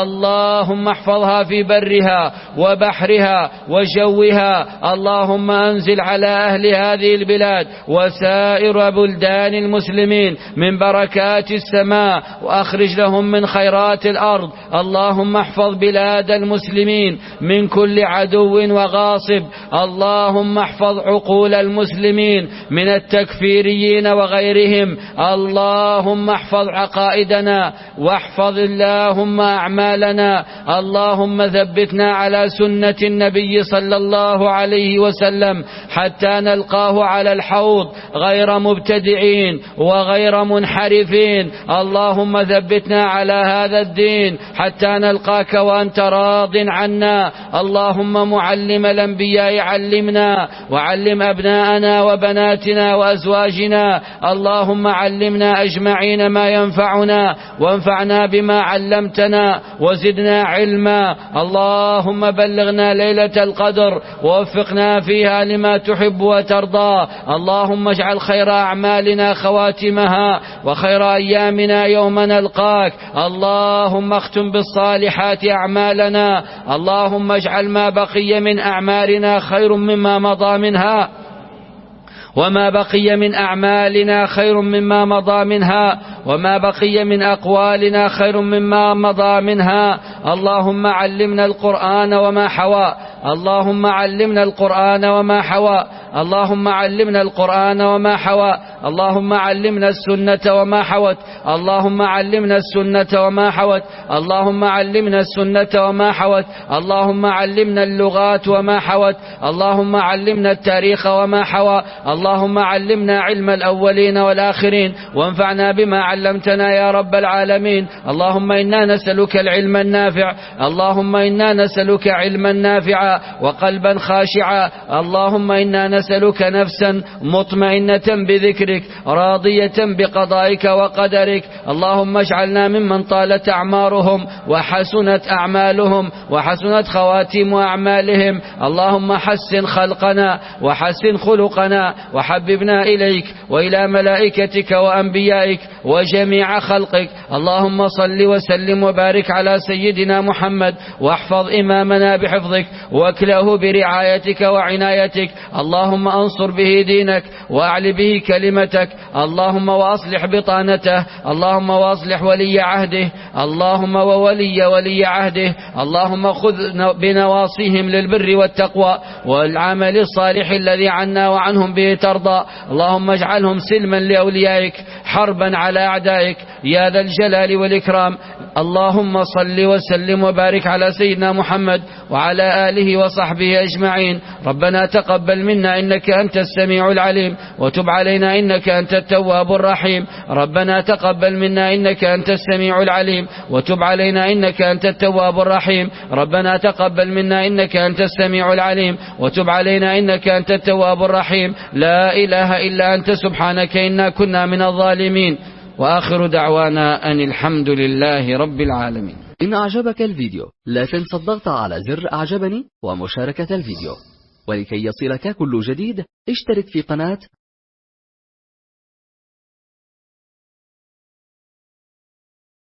اللهم احفظها في برها وبحرها وجوها. اللهم انزل على أهل هذه البلاد وسائر بلدان المسلمين من بركات السماء وأخرج لهم من خيرات الأرض. اللهم احفظ بلاد المسلمين من كل عدو وغاصب. اللهم احفظ عقول المسلمين من التكفيريين وغيرهم. اللهم احفظ عقائدنا واحفظ اللهم أعمالنا. اللهم ثبتنا على سنة النبي صلى الله عليه وسلم حتى نلقاه على الحوض غير مبتدعين وغير منحرفين. اللهم ثبتنا على هذا الدين حتى نلقاك وأنت راض عنا. اللهم معلم الأنبياء علمنا، وعلم أبناءنا وبناتنا وأزواجنا. اللهم علمنا أجمعين ما ينفعنا، وانفعنا بما علمتنا وزدنا علما. اللهم بلغنا ليلة القدر ووفقنا فيها لما تحب وترضى. اللهم اجعل خير أعمالنا خواتمها، وخير أيامنا يوم نلقاك. اللهم اختم بالصالحات أعمالنا. اللهم اجعل ما بقي من أعمالنا خير مما مضى منها، وما بقي من أعمالنا خير مما مضى منها، وما بقي من أقوالنا خير مما مضى منها. اللهم علمنا القرآن وما حوى. اللهم علمنا القرآن وما حوى. اللهم علمنا القرآن وما حوى. اللهم علمنا السنة وما حوت. اللهم علمنا السنة وما حوت. اللهم علمنا السنة وما حوت. اللهم علمنا اللغات وما حوت. اللهم علمنا التاريخ وما حوى. اللهم علمنا علم الأولين والآخرين، وانفعنا بما علمتنا يا رب العالمين. اللهم إنا نسألك العلم النافع. اللهم إنا نسألك علما نافعا وقلبا خاشعا. اللهم إنا نسألك نفسا مطمئنة بذكرك راضية بقضائك وقدرك. اللهم اجعلنا ممن طالت أعمارهم وحسنت أعمالهم وحسنت خواتيم أعمالهم. اللهم حسن خلقنا وحسن خلقنا، وحببنا إليك وإلى ملائكتك وأنبيائك وجميع خلقك. اللهم صل وسلم وبارك على سيدنا محمد، واحفظ إمامنا بحفظك، واكله برعايتك وعنايتك. اللهم أنصر به دينك، وأعل به كلمتك. اللهم وأصلح بطانته. اللهم وأصلح ولي عهده. اللهم وولي ولي عهده. اللهم خذ بنواصيهم للبر والتقوى والعمل الصالح الذي عنا وعنهم به ترضى. اللهم اجعلهم سلما لأوليائك، حربا على أعدائك يا ذا الجلال والإكرام. اللهم صل وسلم وبارك على سيدنا محمد وعلى آله وصحبه أجمعين. ربنا تقبل منا إنك أنت السميع العليم، وتب علينا إنك أنت التواب الرحيم. ربنا تقبل منا إنك أنت السميع العليم، وتب علينا إنك أنت التواب الرحيم. ربنا تقبل منا إنك أنت السميع العليم، وتب علينا إنك أنت التواب الرحيم. لا إله إلا أنت سبحانك إنا كنا من الظالمين. وآخر دعوانا أن الحمد لله رب العالمين. إن أعجبك الفيديو لا تنسى الضغط على زر أعجبني ومشاركة الفيديو، ولكي يصلك كل جديد اشترك في قناة